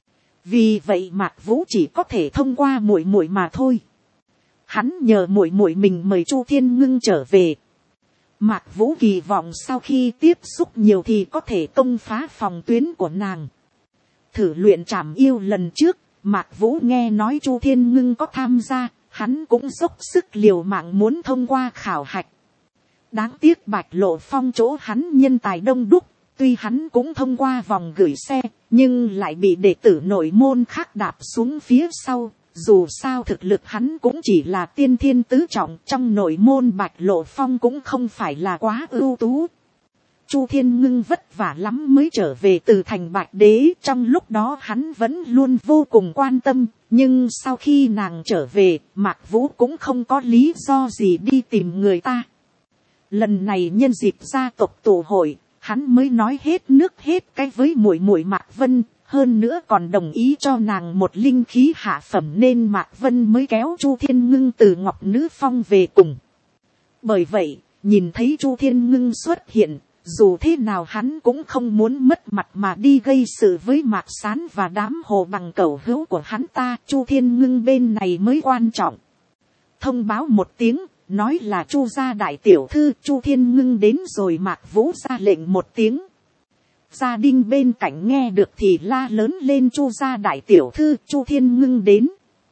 Vì vậy Mạc Vũ chỉ có thể thông qua muội muội mà thôi. Hắn nhờ muội muội mình mời Chu Thiên Ngưng trở về. Mạc Vũ kỳ vọng sau khi tiếp xúc nhiều thì có thể công phá phòng tuyến của nàng. Thử luyện trảm yêu lần trước, Mạc Vũ nghe nói Chu Thiên Ngưng có tham gia, hắn cũng dốc sức liều mạng muốn thông qua khảo hạch. Đáng tiếc Bạch Lộ Phong chỗ hắn nhân tài đông đúc, tuy hắn cũng thông qua vòng gửi xe, nhưng lại bị đệ tử nội môn khác đạp xuống phía sau. Dù sao thực lực hắn cũng chỉ là tiên thiên tứ trọng, trong nội môn Bạch Lộ Phong cũng không phải là quá ưu tú. Chu Thiên Ngưng vất vả lắm mới trở về từ thành Bạch Đế, trong lúc đó hắn vẫn luôn vô cùng quan tâm, nhưng sau khi nàng trở về, Mạc Vũ cũng không có lý do gì đi tìm người ta. Lần này nhân dịp gia tộc tụ hội, hắn mới nói hết nước hết cái với muội muội Mạc Vân, hơn nữa còn đồng ý cho nàng một linh khí hạ phẩm, nên Mạc Vân mới kéo Chu Thiên Ngưng từ Ngọc Nữ Phong về cùng. Bởi vậy, nhìn thấy Chu Thiên Ngưng xuất hiện, dù thế nào hắn cũng không muốn mất mặt mà đi gây sự với Mạc Sán và đám hồ bằng cẩu hữu của hắn ta. Chu Thiên Ngưng bên này mới quan trọng. Thông báo một tiếng, nói là Chu gia đại tiểu thư. Chu Thiên Ngưng đến rồi, Mạc Vũ ra lệnh một tiếng. Gia đình bên cạnh nghe được thì la lớn lên: Chu gia đại tiểu thư, Chu Thiên Ngưng đến.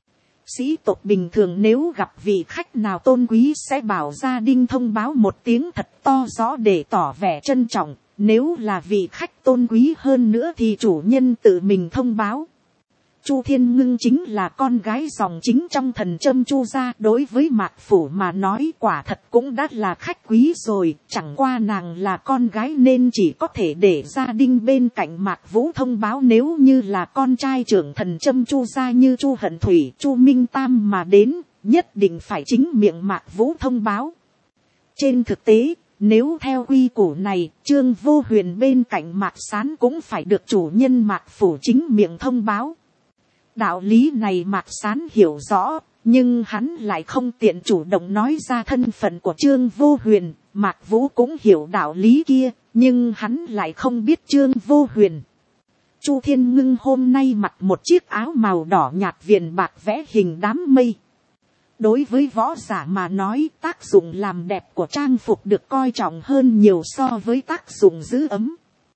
Sĩ tộc bình thường nếu gặp vị khách nào tôn quý sẽ bảo gia đình thông báo một tiếng thật to rõ để tỏ vẻ trân trọng. Nếu là vị khách tôn quý hơn nữa thì chủ nhân tự mình thông báo. Chu Thiên Ngưng chính là con gái dòng chính trong thần châm Chu gia, đối với Mạc Phủ mà nói quả thật cũng đã là khách quý rồi, chẳng qua nàng là con gái nên chỉ có thể để gia đình bên cạnh Mạc Vũ thông báo, nếu như là con trai trưởng thần châm Chu gia như Chu Hận Thủy, Chu Minh Tam mà đến, nhất định phải chính miệng Mạc Vũ thông báo. Trên thực tế, nếu theo quy củ này, Trương Vô Huyền bên cạnh Mạc Sán cũng phải được chủ nhân Mạc Phủ chính miệng thông báo. Đạo lý này Mạc Sán hiểu rõ, nhưng hắn lại không tiện chủ động nói ra thân phận của Trương Vô Huyền. Mạc Vũ cũng hiểu đạo lý kia, nhưng hắn lại không biết Trương Vô Huyền. Chu Thiên Ngưng hôm nay mặc một chiếc áo màu đỏ nhạt viền bạc vẽ hình đám mây. Đối với võ giả mà nói, tác dụng làm đẹp của trang phục được coi trọng hơn nhiều so với tác dụng giữ ấm.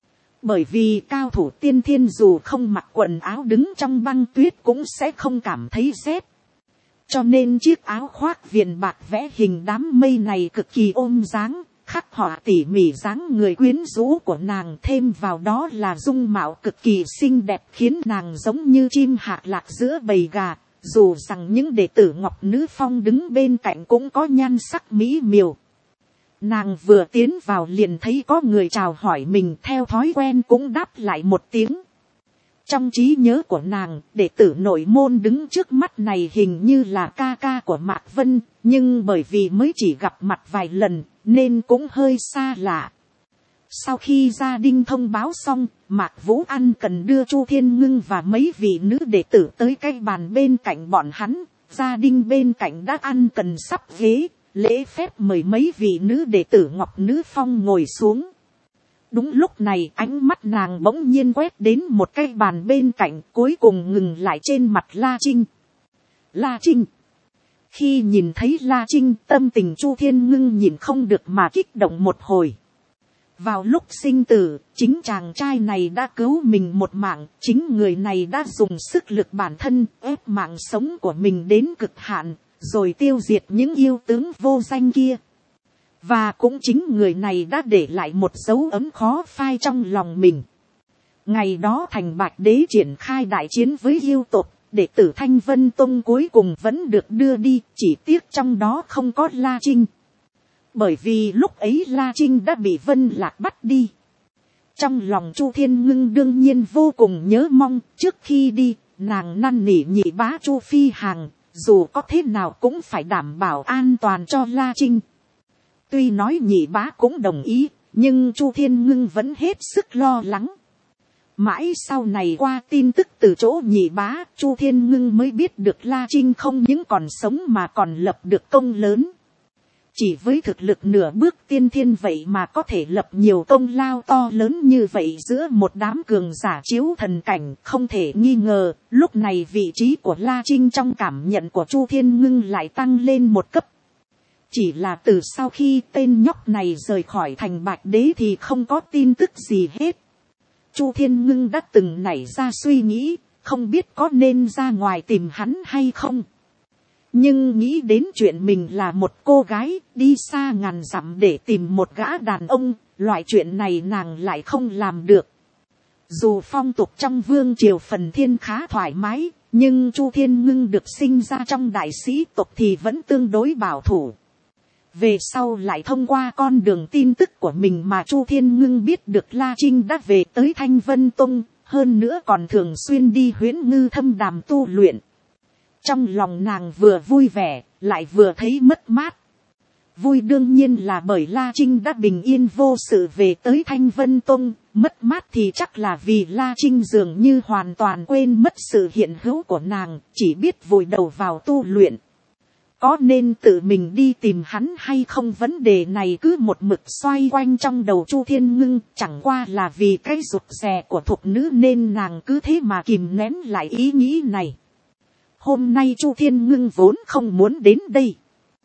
Bởi vì cao thủ tiên thiên dù không mặc quần áo đứng trong băng tuyết cũng sẽ không cảm thấy rét. Cho nên chiếc áo khoác viền bạc vẽ hình đám mây này cực kỳ ôm dáng, khắc họa tỉ mỉ dáng người quyến rũ của nàng, thêm vào đó là dung mạo cực kỳ xinh đẹp khiến nàng giống như chim hạ lạc giữa bầy gà. Dù rằng những đệ tử Ngọc Nữ Phong đứng bên cạnh cũng có nhan sắc mỹ miều. Nàng vừa tiến vào liền thấy có người chào hỏi mình, theo thói quen cũng đáp lại một tiếng. Trong trí nhớ của nàng, đệ tử nội môn đứng trước mắt này hình như là ca ca của Mạc Vân, nhưng bởi vì mới chỉ gặp mặt vài lần, nên cũng hơi xa lạ. Sau khi gia đình thông báo xong, Mạc Vũ An cần đưa Chu Thiên Ngưng và mấy vị nữ đệ tử tới cái bàn bên cạnh bọn hắn. Gia đình bên cạnh đã ăn cần sắp ghế, lễ phép mời mấy vị nữ đệ tử Ngọc Nữ Phong ngồi xuống. Đúng lúc này ánh mắt nàng bỗng nhiên quét đến một cái bàn bên cạnh, cuối cùng ngừng lại trên mặt La Trinh. La Trinh. Khi nhìn thấy La Trinh, tâm tình Chu Thiên Ngưng nhìn không được mà kích động một hồi. Vào lúc sinh tử, chính chàng trai này đã cứu mình một mạng, chính người này đã dùng sức lực bản thân ép mạng sống của mình đến cực hạn, rồi tiêu diệt những yêu tướng vô danh kia. Và cũng chính người này đã để lại một dấu ấn khó phai trong lòng mình. Ngày đó Thành Bạch Đế triển khai đại chiến với yêu tộc, đệ tử Thanh Vân Tông cuối cùng vẫn được đưa đi, chỉ tiếc trong đó không có La Trinh. Bởi vì lúc ấy La Trinh đã bị Vân Lạc bắt đi. Trong lòng Chu Thiên Ngưng đương nhiên vô cùng nhớ mong, trước khi đi, nàng năn nỉ nhị bá Chu Phi Hàng, dù có thế nào cũng phải đảm bảo an toàn cho La Trinh. Tuy nói nhị bá cũng đồng ý, nhưng Chu Thiên Ngưng vẫn hết sức lo lắng. Mãi sau này qua tin tức từ chỗ nhị bá, Chu Thiên Ngưng mới biết được La Trinh không những còn sống mà còn lập được công lớn. Chỉ với thực lực nửa bước tiên thiên vậy mà có thể lập nhiều công lao to lớn như vậy giữa một đám cường giả chiếu thần cảnh, không thể nghi ngờ, lúc này vị trí của La Trinh trong cảm nhận của Chu Thiên Ngưng lại tăng lên một cấp. Chỉ là từ sau khi tên nhóc này rời khỏi Thành Bạch Đế thì không có tin tức gì hết. Chu Thiên Ngưng đã từng nảy ra suy nghĩ, không biết có nên ra ngoài tìm hắn hay không. Nhưng nghĩ đến chuyện mình là một cô gái, đi xa ngàn dặm để tìm một gã đàn ông, loại chuyện này nàng lại không làm được. Dù phong tục trong vương triều phần thiên khá thoải mái, nhưng Chu Thiên Ngưng được sinh ra trong đại sĩ tộc thì vẫn tương đối bảo thủ. Về sau lại thông qua con đường tin tức của mình mà Chu Thiên Ngưng biết được La Trinh đã về tới Thanh Vân Tông, hơn nữa còn thường xuyên đi Huyễn Ngư Thâm Đàm tu luyện. Trong lòng nàng vừa vui vẻ, lại vừa thấy mất mát. Vui đương nhiên là bởi La Trinh đã bình yên vô sự về tới Thanh Vân Tông, mất mát thì chắc là vì La Trinh dường như hoàn toàn quên mất sự hiện hữu của nàng, chỉ biết vùi đầu vào tu luyện. Có nên tự mình đi tìm hắn hay không, vấn đề này cứ một mực xoay quanh trong đầu Chu Thiên Ngưng, chẳng qua là vì cái rụt rè của thục nữ nên nàng cứ thế mà kìm nén lại ý nghĩ này. Hôm nay Chu Thiên Ngưng vốn không muốn đến đây.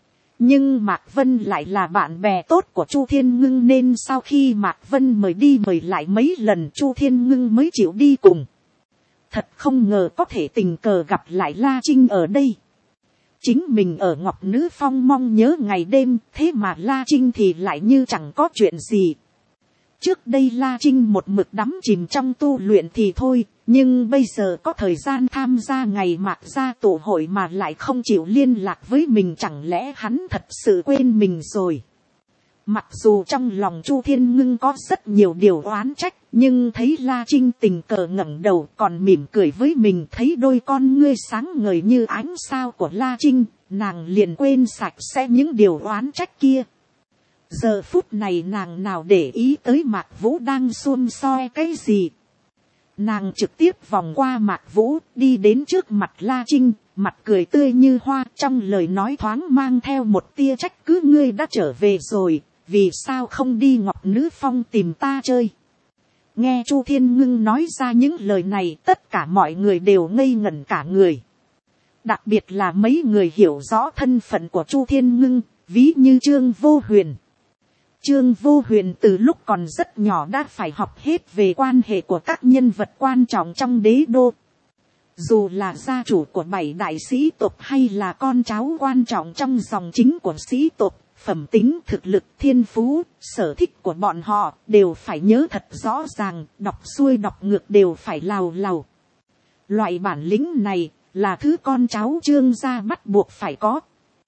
Nhưng Mạc Vân lại là bạn bè tốt của Chu Thiên Ngưng nên sau khi Mạc Vân mời đi mời lại mấy lần Chu Thiên Ngưng mới chịu đi cùng. Thật không ngờ có thể tình cờ gặp lại La Trinh ở đây. Chính mình ở Ngọc Nữ Phong mong nhớ ngày đêm, thế mà La Trinh thì lại như chẳng có chuyện gì. Trước đây La Trinh một mực đắm chìm trong tu luyện thì thôi, nhưng bây giờ có thời gian tham gia ngày Mạc gia tụ hội mà lại không chịu liên lạc với mình, chẳng lẽ hắn thật sự quên mình rồi. Mặc dù trong lòng Chu Thiên Ngưng có rất nhiều điều oán trách, nhưng thấy La Trinh tình cờ ngẩng đầu còn mỉm cười với mình, thấy đôi con ngươi sáng ngời như ánh sao của La Trinh, nàng liền quên sạch sẽ những điều oán trách kia. Giờ phút này nàng nào để ý tới Mạc Vũ đang xum soi cái gì. Nàng trực tiếp vòng qua Mạc Vũ, đi đến trước mặt La Trinh, mặt cười tươi như hoa, trong lời nói thoáng mang theo một tia trách cứ. Ngươi đã trở về rồi, vì sao không đi Ngọc Nữ Phong tìm ta chơi. Nghe Chu Thiên Ngưng nói ra những lời này, tất cả mọi người đều ngây ngẩn cả người. Đặc biệt là mấy người hiểu rõ thân phận của Chu Thiên Ngưng, ví như Trương Vô Huyền. Trương Vô Huyền từ lúc còn rất nhỏ đã phải học hết về quan hệ của các nhân vật quan trọng trong đế đô. Dù là gia chủ của bảy đại sĩ tộc hay là con cháu quan trọng trong dòng chính của sĩ tộc, phẩm tính, thực lực, thiên phú, sở thích của bọn họ đều phải nhớ thật rõ ràng, đọc xuôi đọc ngược đều phải lào lào. Loại bản lĩnh này là thứ con cháu Trương gia bắt buộc phải có.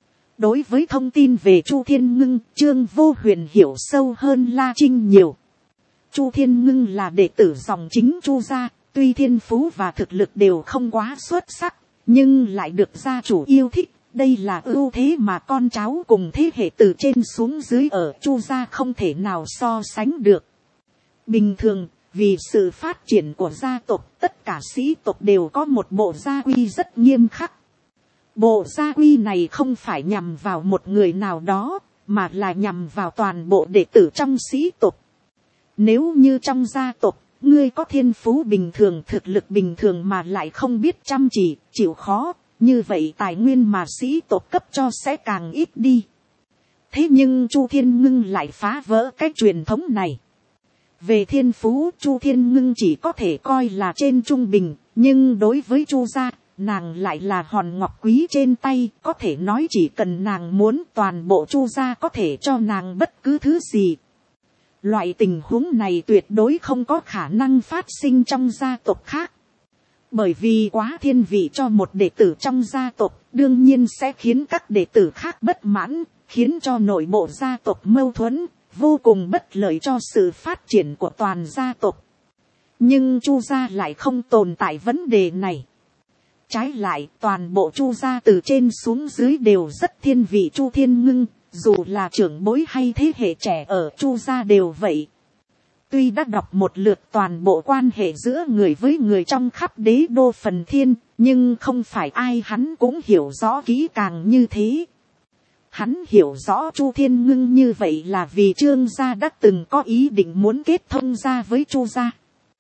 Đối với thông tin về Chu Thiên Ngưng, Trương Vô Huyền hiểu sâu hơn La Trinh nhiều. Chu Thiên Ngưng là đệ tử dòng chính Chu gia, tuy thiên phú và thực lực đều không quá xuất sắc, nhưng lại được gia chủ yêu thích. Đây là ưu thế mà con cháu cùng thế hệ từ trên xuống dưới ở Chu gia không thể nào so sánh được. Bình thường, vì sự phát triển của gia tộc, tất cả sĩ tộc đều có một bộ gia quy rất nghiêm khắc. Bộ gia quy này không phải nhằm vào một người nào đó, mà là nhằm vào toàn bộ đệ tử trong sĩ tộc. Nếu như trong gia tộc, ngươi có thiên phú bình thường, thực lực bình thường mà lại không biết chăm chỉ, chịu khó, như vậy tài nguyên mà sĩ tộc cấp cho sẽ càng ít đi. Thế nhưng Chu Thiên Ngưng lại phá vỡ cái truyền thống này. Về thiên phú, Chu Thiên Ngưng chỉ có thể coi là trên trung bình, nhưng đối với Chu gia, nàng lại là hòn ngọc quý trên tay, có thể nói chỉ cần nàng muốn, toàn bộ Chu gia có thể cho nàng bất cứ thứ gì. Loại tình huống này tuyệt đối không có khả năng phát sinh trong gia tộc khác. Bởi vì quá thiên vị cho một đệ tử trong gia tộc, đương nhiên sẽ khiến các đệ tử khác bất mãn, khiến cho nội bộ gia tộc mâu thuẫn, vô cùng bất lợi cho sự phát triển của toàn gia tộc. Nhưng Chu gia lại không tồn tại vấn đề này. Trái lại, toàn bộ Chu gia từ trên xuống dưới đều rất thiên vị Chu Thiên Ngưng, dù là trưởng bối hay thế hệ trẻ ở Chu gia đều vậy. Tuy đã đọc một lượt toàn bộ quan hệ giữa người với người trong khắp đế đô Phần Thiên, nhưng không phải ai hắn cũng hiểu rõ kỹ càng như thế. Hắn hiểu rõ Chu Thiên Ngưng như vậy là vì Trương gia đã từng có ý định muốn kết thông gia với Chu gia.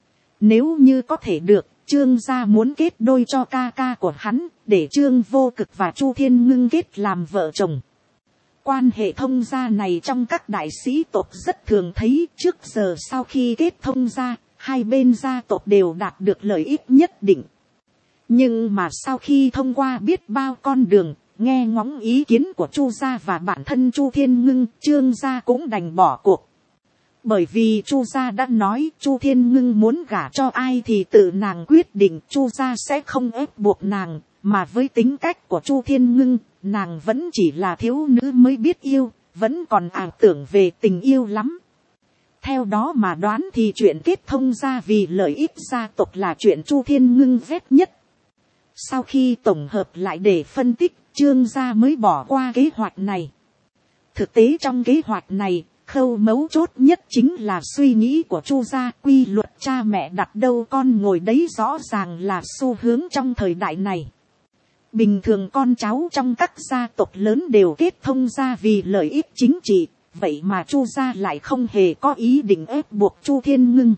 Nếu như có thể được, Trương gia muốn kết đôi cho ca ca của hắn, để Trương Vô Cực và Chu Thiên Ngưng kết làm vợ chồng. Quan hệ thông gia này trong các đại sĩ tộc rất thường thấy, trước giờ sau khi kết thông gia, hai bên gia tộc đều đạt được lợi ích nhất định. Nhưng mà sau khi thông qua biết bao con đường, nghe ngóng ý kiến của Chu gia và bản thân Chu Thiên Ngưng, Trương gia cũng đành bỏ cuộc. Bởi vì Chu gia đã nói Chu Thiên Ngưng muốn gả cho ai thì tự nàng quyết định, Chu gia sẽ không ép buộc nàng, mà với tính cách của Chu Thiên Ngưng, nàng vẫn chỉ là thiếu nữ mới biết yêu, vẫn còn ảo tưởng về tình yêu lắm. Theo đó mà đoán thì chuyện kết thông gia vì lợi ích gia tộc là chuyện Chu Thiên Ngưng ghét nhất. Sau khi tổng hợp lại để phân tích, Trương gia mới bỏ qua kế hoạch này. Thực tế trong kế hoạch này, khâu mấu chốt nhất chính là suy nghĩ của Chu gia, quy luật cha mẹ đặt đâu con ngồi đấy rõ ràng là xu hướng trong thời đại này. Bình thường con cháu trong các gia tộc lớn đều kết thông gia vì lợi ích chính trị, vậy mà Chu gia lại không hề có ý định ép buộc Chu Thiên Ngưng.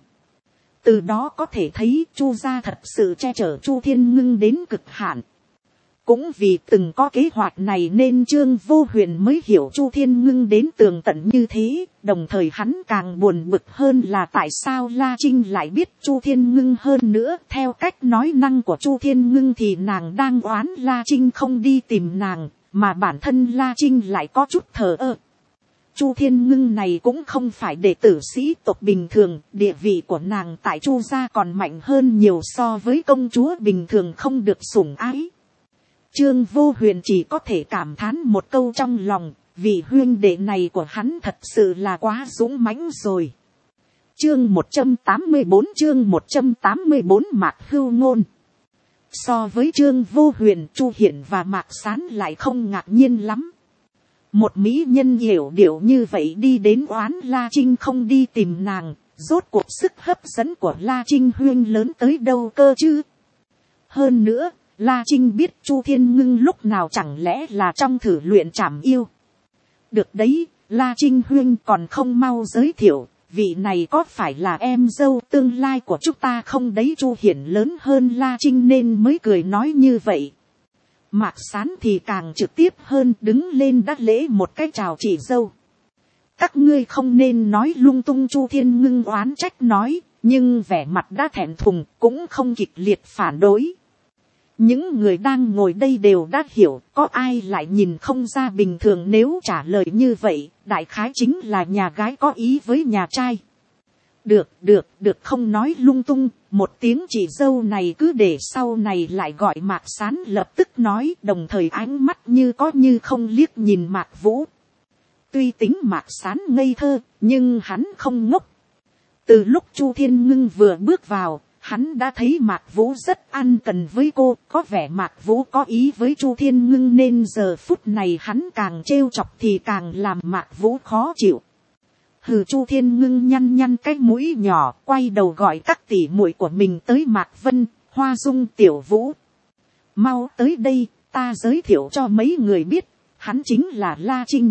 Từ đó có thể thấy Chu gia thật sự che chở Chu Thiên Ngưng đến cực hạn. Cũng vì từng có kế hoạch này nên Trương Vô Huyền mới hiểu Chu Thiên Ngưng đến tường tận như thế, đồng thời hắn càng buồn bực hơn là tại sao La Trinh lại biết Chu Thiên Ngưng hơn nữa. Theo cách nói năng của Chu Thiên Ngưng thì nàng đang oán La Trinh không đi tìm nàng, mà bản thân La Trinh lại có chút thờ ơ. Chu Thiên Ngưng này cũng không phải đệ tử sĩ tộc bình thường, địa vị của nàng tại Chu gia còn mạnh hơn nhiều so với công chúa bình thường không được sủng ái. Trương Vô Huyền chỉ có thể cảm thán một câu trong lòng, vị huynh đệ này của hắn thật sự là quá dũng mãnh rồi. Chương một trăm tám mươi bốn chương một trăm tám mươi bốn Mạc Hưu Ngôn. So với Trương Vô Huyền, Chu Hiển và Mạc Sán lại không ngạc nhiên lắm. Một mỹ nhân hiểu điệu như vậy đi đến Oán La Trinh không đi tìm nàng, rốt cuộc sức hấp dẫn của La Trinh huyên lớn tới đâu cơ chứ. Hơn nữa, La Trinh biết Chu Thiên Ngưng lúc nào chẳng lẽ là trong thử luyện trảm yêu. Được đấy, La Trinh huyên còn không mau giới thiệu, vị này có phải là em dâu tương lai của chúng ta không đấy. Chu Hiển lớn hơn La Trinh nên mới cười nói như vậy. Mạc Sán thì càng trực tiếp hơn, đứng lên đáp lễ một cái chào chị dâu. Các ngươi không nên nói lung tung. Chu Thiên Ngưng oán trách nói, nhưng vẻ mặt đã thẹn thùng cũng không kịch liệt phản đối. Những người đang ngồi đây đều đã hiểu, có ai lại nhìn không ra bình thường nếu trả lời như vậy, đại khái chính là nhà gái có ý với nhà trai. Được, được, được, không nói lung tung, một tiếng chị dâu này cứ để sau này lại gọi. Mạc Sán lập tức nói, đồng thời ánh mắt như có như không liếc nhìn Mạc Vũ. Tuy tính Mạc Sán ngây thơ, nhưng hắn không ngốc. Từ lúc Chu Thiên Ngưng vừa bước vào, hắn đã thấy Mạc Vũ rất ăn cần với cô, có vẻ Mạc Vũ có ý với Chu Thiên Ngưng nên giờ phút này hắn càng trêu chọc thì càng làm Mạc Vũ khó chịu. Hừ, Chu Thiên Ngưng nhăn nhăn cái mũi nhỏ, quay đầu gọi các tỷ muội của mình tới. Mạc Vân, Hoa Dung, Tiểu Vũ, mau tới đây, ta giới thiệu cho mấy người biết, hắn chính là La Trinh.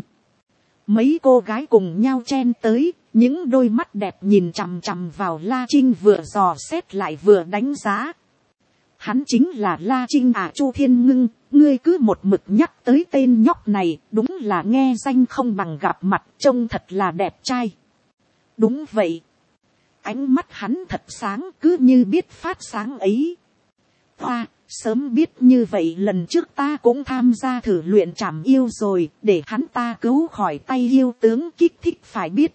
Mấy cô gái cùng nhau chen tới, những đôi mắt đẹp nhìn chằm chằm vào La Trinh, vừa dò xét lại vừa đánh giá. Hắn chính là La Trinh à? Chu Thiên Ngưng, ngươi cứ một mực nhắc tới tên nhóc này, đúng là nghe danh không bằng gặp mặt, trông thật là đẹp trai. Đúng vậy. Ánh mắt hắn thật sáng, cứ như biết phát sáng ấy. Hoa, sớm biết như vậy lần trước ta cũng tham gia thử luyện trảm yêu rồi, để hắn ta cứu khỏi tay yêu tướng kích thích phải biết.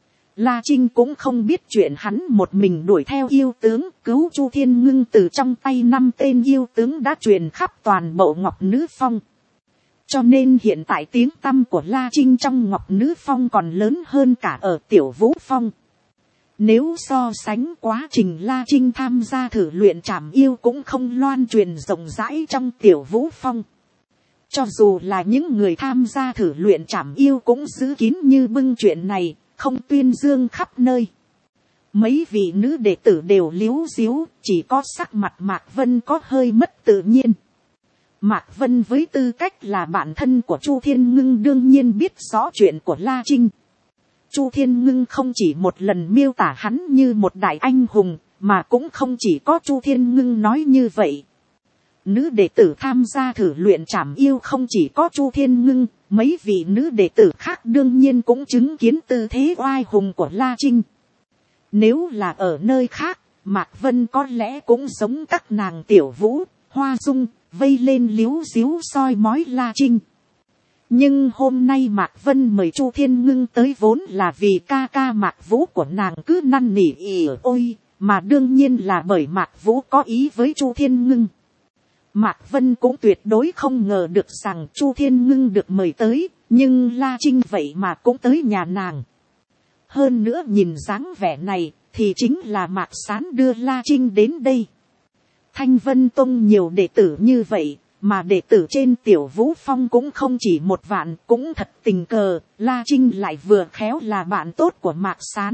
La Trinh cũng không biết chuyện hắn một mình đuổi theo yêu tướng, cứu Chu Thiên Ngưng từ trong tay năm tên yêu tướng đã truyền khắp toàn bộ Ngọc Nữ Phong. Cho nên hiện tại tiếng tăm của La Trinh trong Ngọc Nữ Phong còn lớn hơn cả ở Tiểu Vũ Phong. Nếu so sánh quá trình La Trinh tham gia thử luyện trảm yêu cũng không loan truyền rộng rãi trong Tiểu Vũ Phong. Cho dù là những người tham gia thử luyện trảm yêu cũng giữ kín như bưng chuyện này, không tuyên dương khắp nơi. Mấy vị nữ đệ tử đều liếu ríu, chỉ có sắc mặt Mạc Vân có hơi mất tự nhiên. Mạc Vân với tư cách là bạn thân của Chu Thiên Ngưng đương nhiên biết rõ chuyện của La Trinh. Chu Thiên Ngưng không chỉ một lần miêu tả hắn như một đại anh hùng, mà cũng không chỉ có Chu Thiên Ngưng nói như vậy. Nữ đệ tử tham gia thử luyện trảm yêu không chỉ có Chu Thiên Ngưng, mấy vị nữ đệ tử khác đương nhiên cũng chứng kiến tư thế oai hùng của La Trinh. Nếu là ở nơi khác, Mạc Vân có lẽ cũng giống các nàng Tiểu Vũ, Hoa Dung, vây lên liếu ríu soi mói La Trinh. Nhưng hôm nay Mạc Vân mời Chu Thiên Ngưng tới vốn là vì ca ca Mạc Vũ của nàng cứ năn nỉ ỉ ôi, mà đương nhiên là bởi Mạc Vũ có ý với Chu Thiên Ngưng. Mạc Vân cũng tuyệt đối không ngờ được rằng Chu Thiên Ngưng được mời tới, nhưng La Trinh vậy mà cũng tới nhà nàng. Hơn nữa nhìn dáng vẻ này, thì chính là Mạc Sán đưa La Trinh đến đây. Thanh Vân Tông nhiều đệ tử như vậy, mà đệ tử trên Tiểu Vũ Phong cũng không chỉ một vạn, cũng thật tình cờ, La Trinh lại vừa khéo là bạn tốt của Mạc Sán.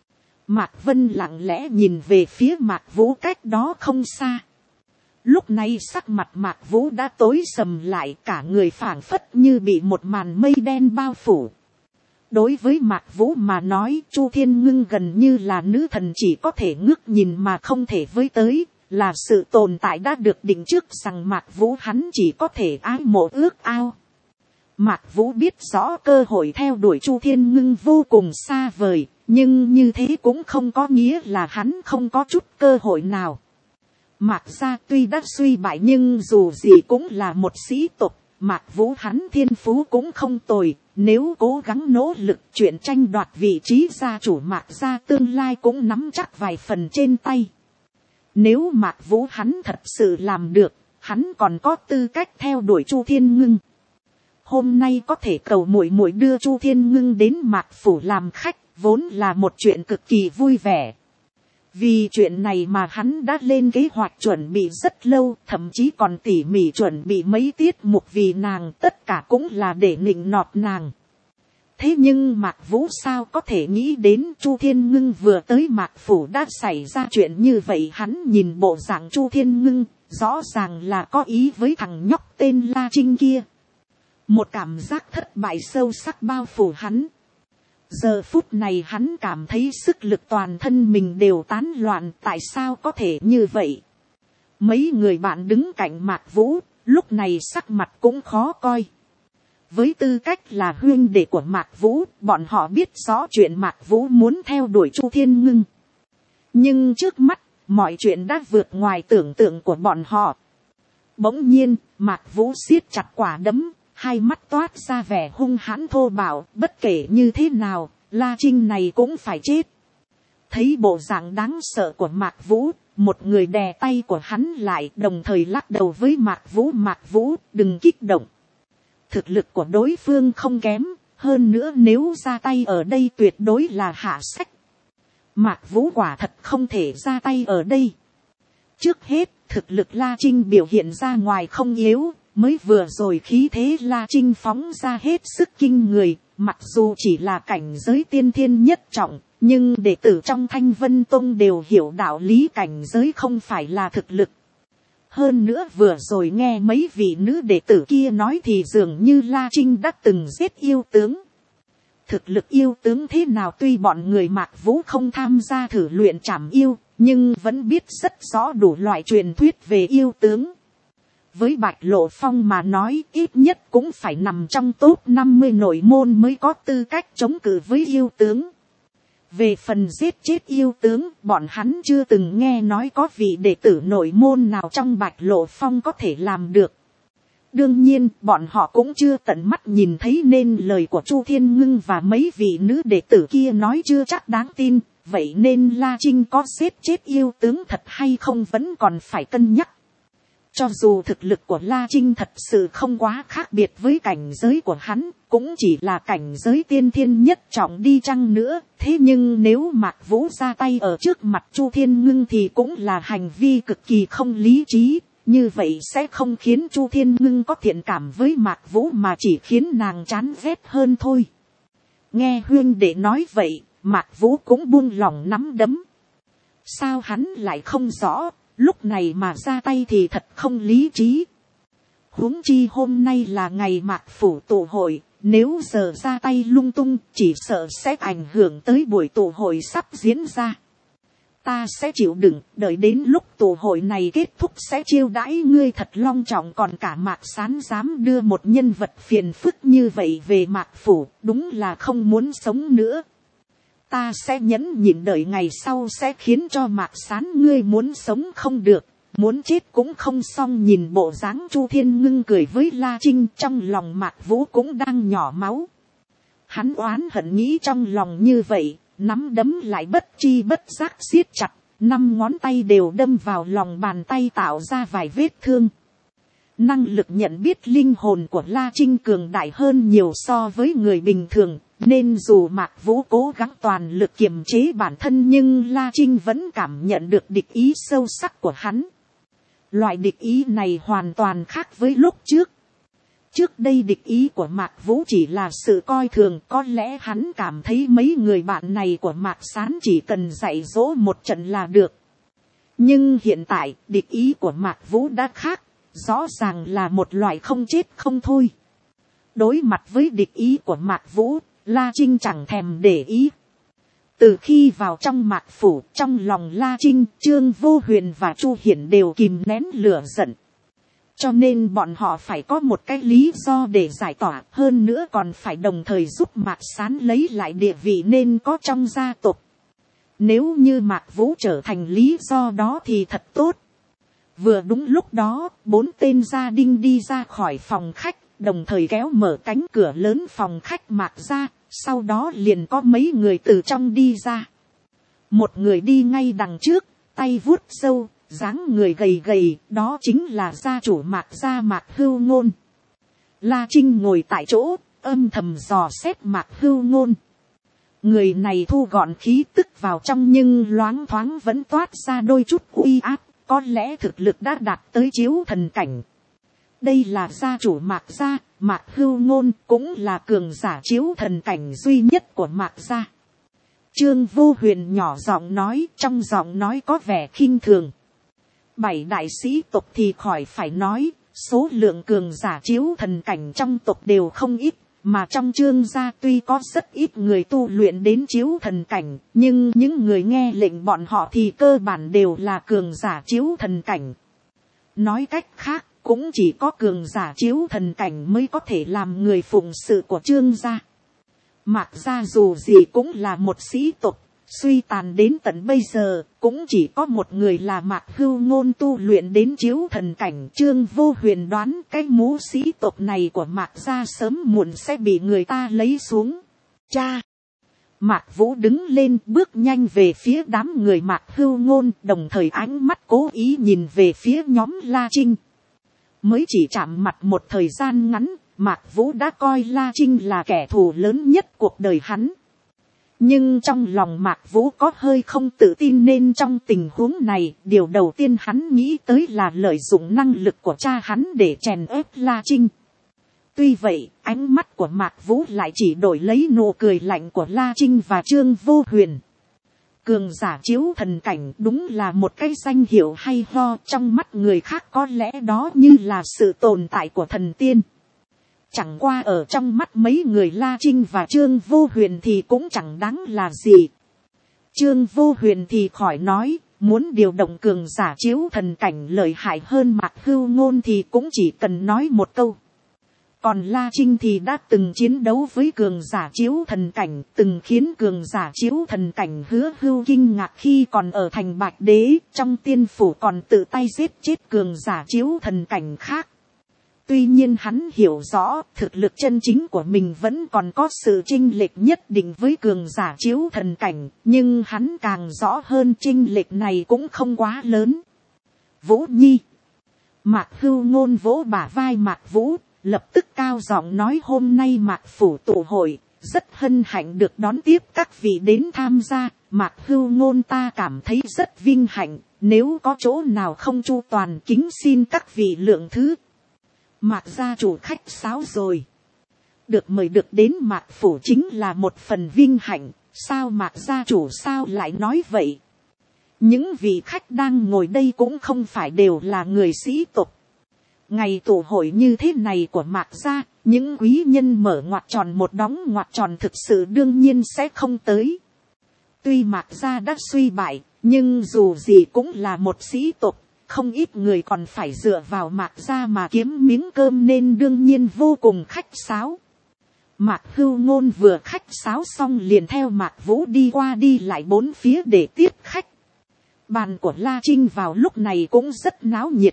Mạc Vân lặng lẽ nhìn về phía Mạc Vũ cách đó không xa. Lúc này sắc mặt Mạc Vũ đã tối sầm lại, cả người phảng phất như bị một màn mây đen bao phủ. Đối với Mạc Vũ mà nói, Chu Thiên Ngưng gần như là nữ thần chỉ có thể ngước nhìn mà không thể với tới, là sự tồn tại đã được định trước rằng Mạc Vũ hắn chỉ có thể ái mộ ước ao. Mạc Vũ biết rõ cơ hội theo đuổi Chu Thiên Ngưng vô cùng xa vời, nhưng như thế cũng không có nghĩa là hắn không có chút cơ hội nào. Mạc gia tuy đã suy bại nhưng dù gì cũng là một sĩ tộc, Mạc Vũ hắn thiên phú cũng không tồi, nếu cố gắng nỗ lực chuyện tranh đoạt vị trí gia chủ Mạc gia tương lai cũng nắm chắc vài phần trên tay. Nếu Mạc Vũ hắn thật sự làm được, hắn còn có tư cách theo đuổi Chu Thiên Ngưng. Hôm nay có thể cầu muội muội đưa Chu Thiên Ngưng đến Mạc phủ làm khách, vốn là một chuyện cực kỳ vui vẻ. Vì chuyện này mà hắn đã lên kế hoạch chuẩn bị rất lâu, thậm chí còn tỉ mỉ chuẩn bị mấy tiết mục vì nàng, tất cả cũng là để nịnh nọt nàng. Thế nhưng Mạc Vũ sao có thể nghĩ đến Chu Thiên Ngưng vừa tới Mạc phủ đã xảy ra chuyện như vậy. Hắn nhìn bộ dạng Chu Thiên Ngưng, rõ ràng là có ý với thằng nhóc tên La Trinh kia. Một cảm giác thất bại sâu sắc bao phủ hắn. Giờ phút này hắn cảm thấy sức lực toàn thân mình đều tán loạn, tại sao có thể như vậy. Mấy người bạn đứng cạnh Mạc Vũ, lúc này sắc mặt cũng khó coi. Với tư cách là huynh đệ của Mạc Vũ, bọn họ biết rõ chuyện Mạc Vũ muốn theo đuổi Chu Thiên Ngưng. Nhưng trước mắt, mọi chuyện đã vượt ngoài tưởng tượng của bọn họ. Bỗng nhiên, Mạc Vũ siết chặt quả đấm, hai mắt toát ra vẻ hung hãn thô bạo, bất kể như thế nào, La Trinh này cũng phải chết. Thấy bộ dạng đáng sợ của Mạc Vũ, một người đè tay của hắn lại, đồng thời lắc đầu với Mạc Vũ. Mạc Vũ, đừng kích động. Thực lực của đối phương không kém, hơn nữa nếu ra tay ở đây tuyệt đối là hạ sách. Mạc Vũ quả thật không thể ra tay ở đây. Trước hết, thực lực La Trinh biểu hiện ra ngoài không yếu, mới vừa rồi khí thế La Trinh phóng ra hết sức kinh người, mặc dù chỉ là cảnh giới tiên thiên nhất trọng, nhưng đệ tử trong Thanh Vân Tông đều hiểu đạo lý cảnh giới không phải là thực lực. Hơn nữa vừa rồi nghe mấy vị nữ đệ tử kia nói thì dường như La Trinh đã từng giết yêu tướng. Thực lực yêu tướng thế nào tuy bọn người Mạc Vũ không tham gia thử luyện trảm yêu, nhưng vẫn biết rất rõ đủ loại truyền thuyết về yêu tướng. Với Bạch Lộ Phong mà nói ít nhất cũng phải nằm trong top năm mươi nội môn mới có tư cách chống cự với yêu tướng. Về phần giết chết yêu tướng, bọn hắn chưa từng nghe nói có vị đệ tử nội môn nào trong Bạch Lộ Phong có thể làm được. Đương nhiên, bọn họ cũng chưa tận mắt nhìn thấy nên lời của Chu Thiên Ngưng và mấy vị nữ đệ tử kia nói chưa chắc đáng tin, vậy nên La Trinh có giết chết yêu tướng thật hay không vẫn còn phải cân nhắc. Cho dù thực lực của La Trinh thật sự không quá khác biệt với cảnh giới của hắn, cũng chỉ là cảnh giới tiên thiên nhất trọng đi chăng nữa, thế nhưng nếu Mạc Vũ ra tay ở trước mặt Chu Thiên Ngưng thì cũng là hành vi cực kỳ không lý trí, như vậy sẽ không khiến Chu Thiên Ngưng có thiện cảm với Mạc Vũ mà chỉ khiến nàng chán ghét hơn thôi. Nghe huynh đệ nói vậy, Mạc Vũ cũng buông lòng nắm đấm. Sao hắn lại không rõ? Lúc này mà ra tay thì thật không lý trí. Huống chi hôm nay là ngày Mạc phủ tụ hội, nếu giờ ra tay lung tung chỉ sợ sẽ ảnh hưởng tới buổi tụ hội sắp diễn ra. Ta sẽ chịu đựng, đợi đến lúc tụ hội này kết thúc sẽ chiêu đãi ngươi thật long trọng. Còn cả Mạc Sán dám đưa một nhân vật phiền phức như vậy về Mạc phủ, đúng là không muốn sống nữa. Ta sẽ nhẫn nhịn đợi ngày sau sẽ khiến cho Mạc Sán ngươi muốn sống không được, muốn chết cũng không xong. Nhìn bộ dáng Chu Thiên Ngưng cười với La Trinh, trong lòng Mạc Vũ cũng đang nhỏ máu. Hắn oán hận nghĩ trong lòng như vậy, nắm đấm lại bất chi bất giác siết chặt, năm ngón tay đều đâm vào lòng bàn tay tạo ra vài vết thương. Năng lực nhận biết linh hồn của La Trinh cường đại hơn nhiều so với người bình thường, nên dù Mạc Vũ cố gắng toàn lực kiềm chế bản thân nhưng La Trinh vẫn cảm nhận được địch ý sâu sắc của hắn. Loại địch ý này hoàn toàn khác với lúc trước. Trước đây địch ý của Mạc Vũ chỉ là sự coi thường, có lẽ hắn cảm thấy mấy người bạn này của Mạc Sán chỉ cần dạy dỗ một trận là được. Nhưng hiện tại, địch ý của Mạc Vũ đã khác, rõ ràng là một loại không chết không thôi. Đối mặt với địch ý của Mạc Vũ, La Trinh chẳng thèm để ý. Từ khi vào trong Mạc phủ, trong lòng La Trinh, Trương Vô Huyền và Chu Hiển đều kìm nén lửa giận. Cho nên bọn họ phải có một cái lý do để giải tỏa, hơn nữa còn phải đồng thời giúp Mạc Sán lấy lại địa vị nên có trong gia tộc. Nếu như Mạc Vũ trở thành lý do đó thì thật tốt. Vừa đúng lúc đó, bốn tên gia đình đi ra khỏi phòng khách, đồng thời kéo mở cánh cửa lớn phòng khách Mạc ra, sau đó liền có mấy người từ trong đi ra. Một người đi ngay đằng trước, tay vuốt râu, dáng người gầy gầy, đó chính là gia chủ Mạc gia Mạc Hưu Ngôn. La Trinh ngồi tại chỗ, âm thầm dò xét Mạc Hưu Ngôn. Người này thu gọn khí tức vào trong nhưng loáng thoáng vẫn toát ra đôi chút uy áp, có lẽ thực lực đã đạt tới chiếu thần cảnh. Đây là gia chủ Mạc gia, Mạc Hưu Ngôn, cũng là cường giả chiếu thần cảnh duy nhất của Mạc gia. Trương Vô Huyền nhỏ giọng nói, trong giọng nói có vẻ khinh thường. Bảy đại sĩ tộc thì khỏi phải nói, số lượng cường giả chiếu thần cảnh trong tộc đều không ít, mà trong Trương gia tuy có rất ít người tu luyện đến chiếu thần cảnh, nhưng những người nghe lệnh bọn họ thì cơ bản đều là cường giả chiếu thần cảnh. Nói cách khác, cũng chỉ có cường giả chiếu thần cảnh mới có thể làm người phụng sự của Trương gia. Mạc gia dù gì cũng là một sĩ tộc, suy tàn đến tận bây giờ, cũng chỉ có một người là Mạc Hưu Ngôn tu luyện đến chiếu thần cảnh. Trương Vô Huyền đoán cái mũ sĩ tộc này của Mạc gia sớm muộn sẽ bị người ta lấy xuống. Cha! Mạc Vũ đứng lên bước nhanh về phía đám người Mạc Hưu Ngôn, đồng thời ánh mắt cố ý nhìn về phía nhóm La Trinh. Mới chỉ chạm mặt một thời gian ngắn, Mạc Vũ đã coi La Trinh là kẻ thù lớn nhất cuộc đời hắn. Nhưng trong lòng Mạc Vũ có hơi không tự tin nên trong tình huống này, điều đầu tiên hắn nghĩ tới là lợi dụng năng lực của cha hắn để chèn ép La Trinh. Tuy vậy, ánh mắt của Mạc Vũ lại chỉ đổi lấy nụ cười lạnh của La Trinh và Trương Vô Huyền. Cường giả chiếu thần cảnh đúng là một cái danh hiệu hay ho, trong mắt người khác có lẽ đó như là sự tồn tại của thần tiên. Chẳng qua ở trong mắt mấy người La Trinh và Trương Vô Huyền thì cũng chẳng đáng là gì. Trương Vô Huyền thì khỏi nói, muốn điều động cường giả chiếu thần cảnh lợi hại hơn Mạc Hưu Ngôn thì cũng chỉ cần nói một câu. Còn La Trinh thì đã từng chiến đấu với cường giả chiếu thần cảnh, từng khiến cường giả chiếu thần cảnh Hứa Hưu kinh ngạc khi còn ở thành Bạch Đế, trong tiên phủ còn tự tay giết chết cường giả chiếu thần cảnh khác. Tuy nhiên hắn hiểu rõ thực lực chân chính của mình vẫn còn có sự chênh lệch nhất định với cường giả chiếu thần cảnh, nhưng hắn càng rõ hơn chênh lệch này cũng không quá lớn. Vũ Nhi! Mạc Hưu Ngôn vỗ bả vai Mạc Vũ, lập tức cao giọng nói hôm nay Mạc phủ tụ hội, rất hân hạnh được đón tiếp các vị đến tham gia. Mạc Hưu Ngôn ta cảm thấy rất vinh hạnh, nếu có chỗ nào không chu toàn kính xin các vị lượng thứ. Mạc gia chủ khách sáo rồi. Được mời được đến Mạc phủ chính là một phần vinh hạnh, sao Mạc gia chủ sao lại nói vậy? Những vị khách đang ngồi đây cũng không phải đều là người sĩ tộc. Ngày tụ hội như thế này của Mạc gia, những quý nhân mở ngoặt tròn một đóng ngoặt tròn thực sự đương nhiên sẽ không tới. Tuy Mạc gia đã suy bại, nhưng dù gì cũng là một sĩ tộc, không ít người còn phải dựa vào Mạc gia mà kiếm miếng cơm nên đương nhiên vô cùng khách sáo. Mạc Hưu Ngôn vừa khách sáo xong liền theo Mạc Vũ đi qua đi lại bốn phía để tiếp khách. Bàn của La Trinh vào lúc này cũng rất náo nhiệt.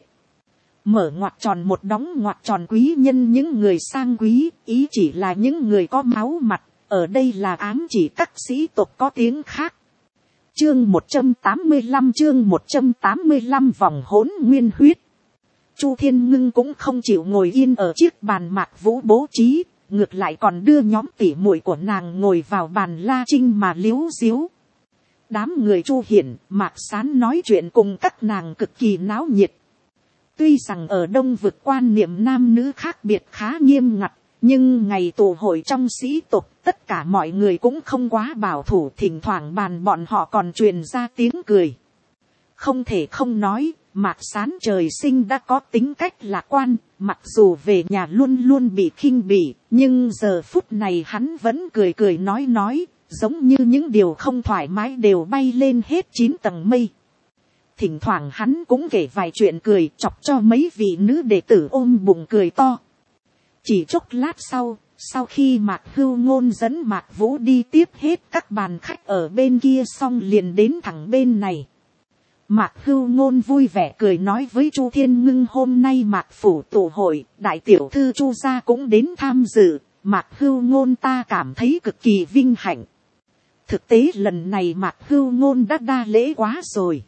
Mở ngoặt tròn một đóng ngoặt tròn quý nhân những người sang quý, ý chỉ là những người có máu mặt, ở đây là ám chỉ các sĩ tộc có tiếng khác. Chương một trăm tám mươi lăm chương một trăm tám mươi lăm vòng hỗn nguyên huyết. Chu Thiên Ngưng cũng không chịu ngồi yên ở chiếc bàn Mạc Vũ bố trí, ngược lại còn đưa nhóm tỉ muội của nàng ngồi vào bàn La Trinh mà liếu xiếu. Đám người Chu Hiển, Mạc Sán nói chuyện cùng các nàng cực kỳ náo nhiệt. Tuy rằng ở Đông vực quan niệm nam nữ khác biệt khá nghiêm ngặt, nhưng ngày tụ hội trong sĩ tộc tất cả mọi người cũng không quá bảo thủ, thỉnh thoảng bàn bọn họ còn truyền ra tiếng cười. Không thể không nói, Mạc Sán trời sinh đã có tính cách lạc quan, mặc dù về nhà luôn luôn bị khinh bỉ, nhưng giờ phút này hắn vẫn cười cười nói nói, giống như những điều không thoải mái đều bay lên hết chín tầng mây. Thỉnh thoảng hắn cũng kể vài chuyện cười chọc cho mấy vị nữ đệ tử ôm bụng cười to. Chỉ chốc lát sau, sau khi Mạc Hưu Ngôn dẫn Mạc Vũ đi tiếp hết các bàn khách ở bên kia xong liền đến thẳng bên này. Mạc Hưu Ngôn vui vẻ cười nói với Chu Thiên Ngưng, hôm nay Mạc phủ tụ hội, đại tiểu thư Chu gia cũng đến tham dự. Mạc Hưu Ngôn ta cảm thấy cực kỳ vinh hạnh. Thực tế lần này Mạc Hưu Ngôn đã đa lễ quá rồi.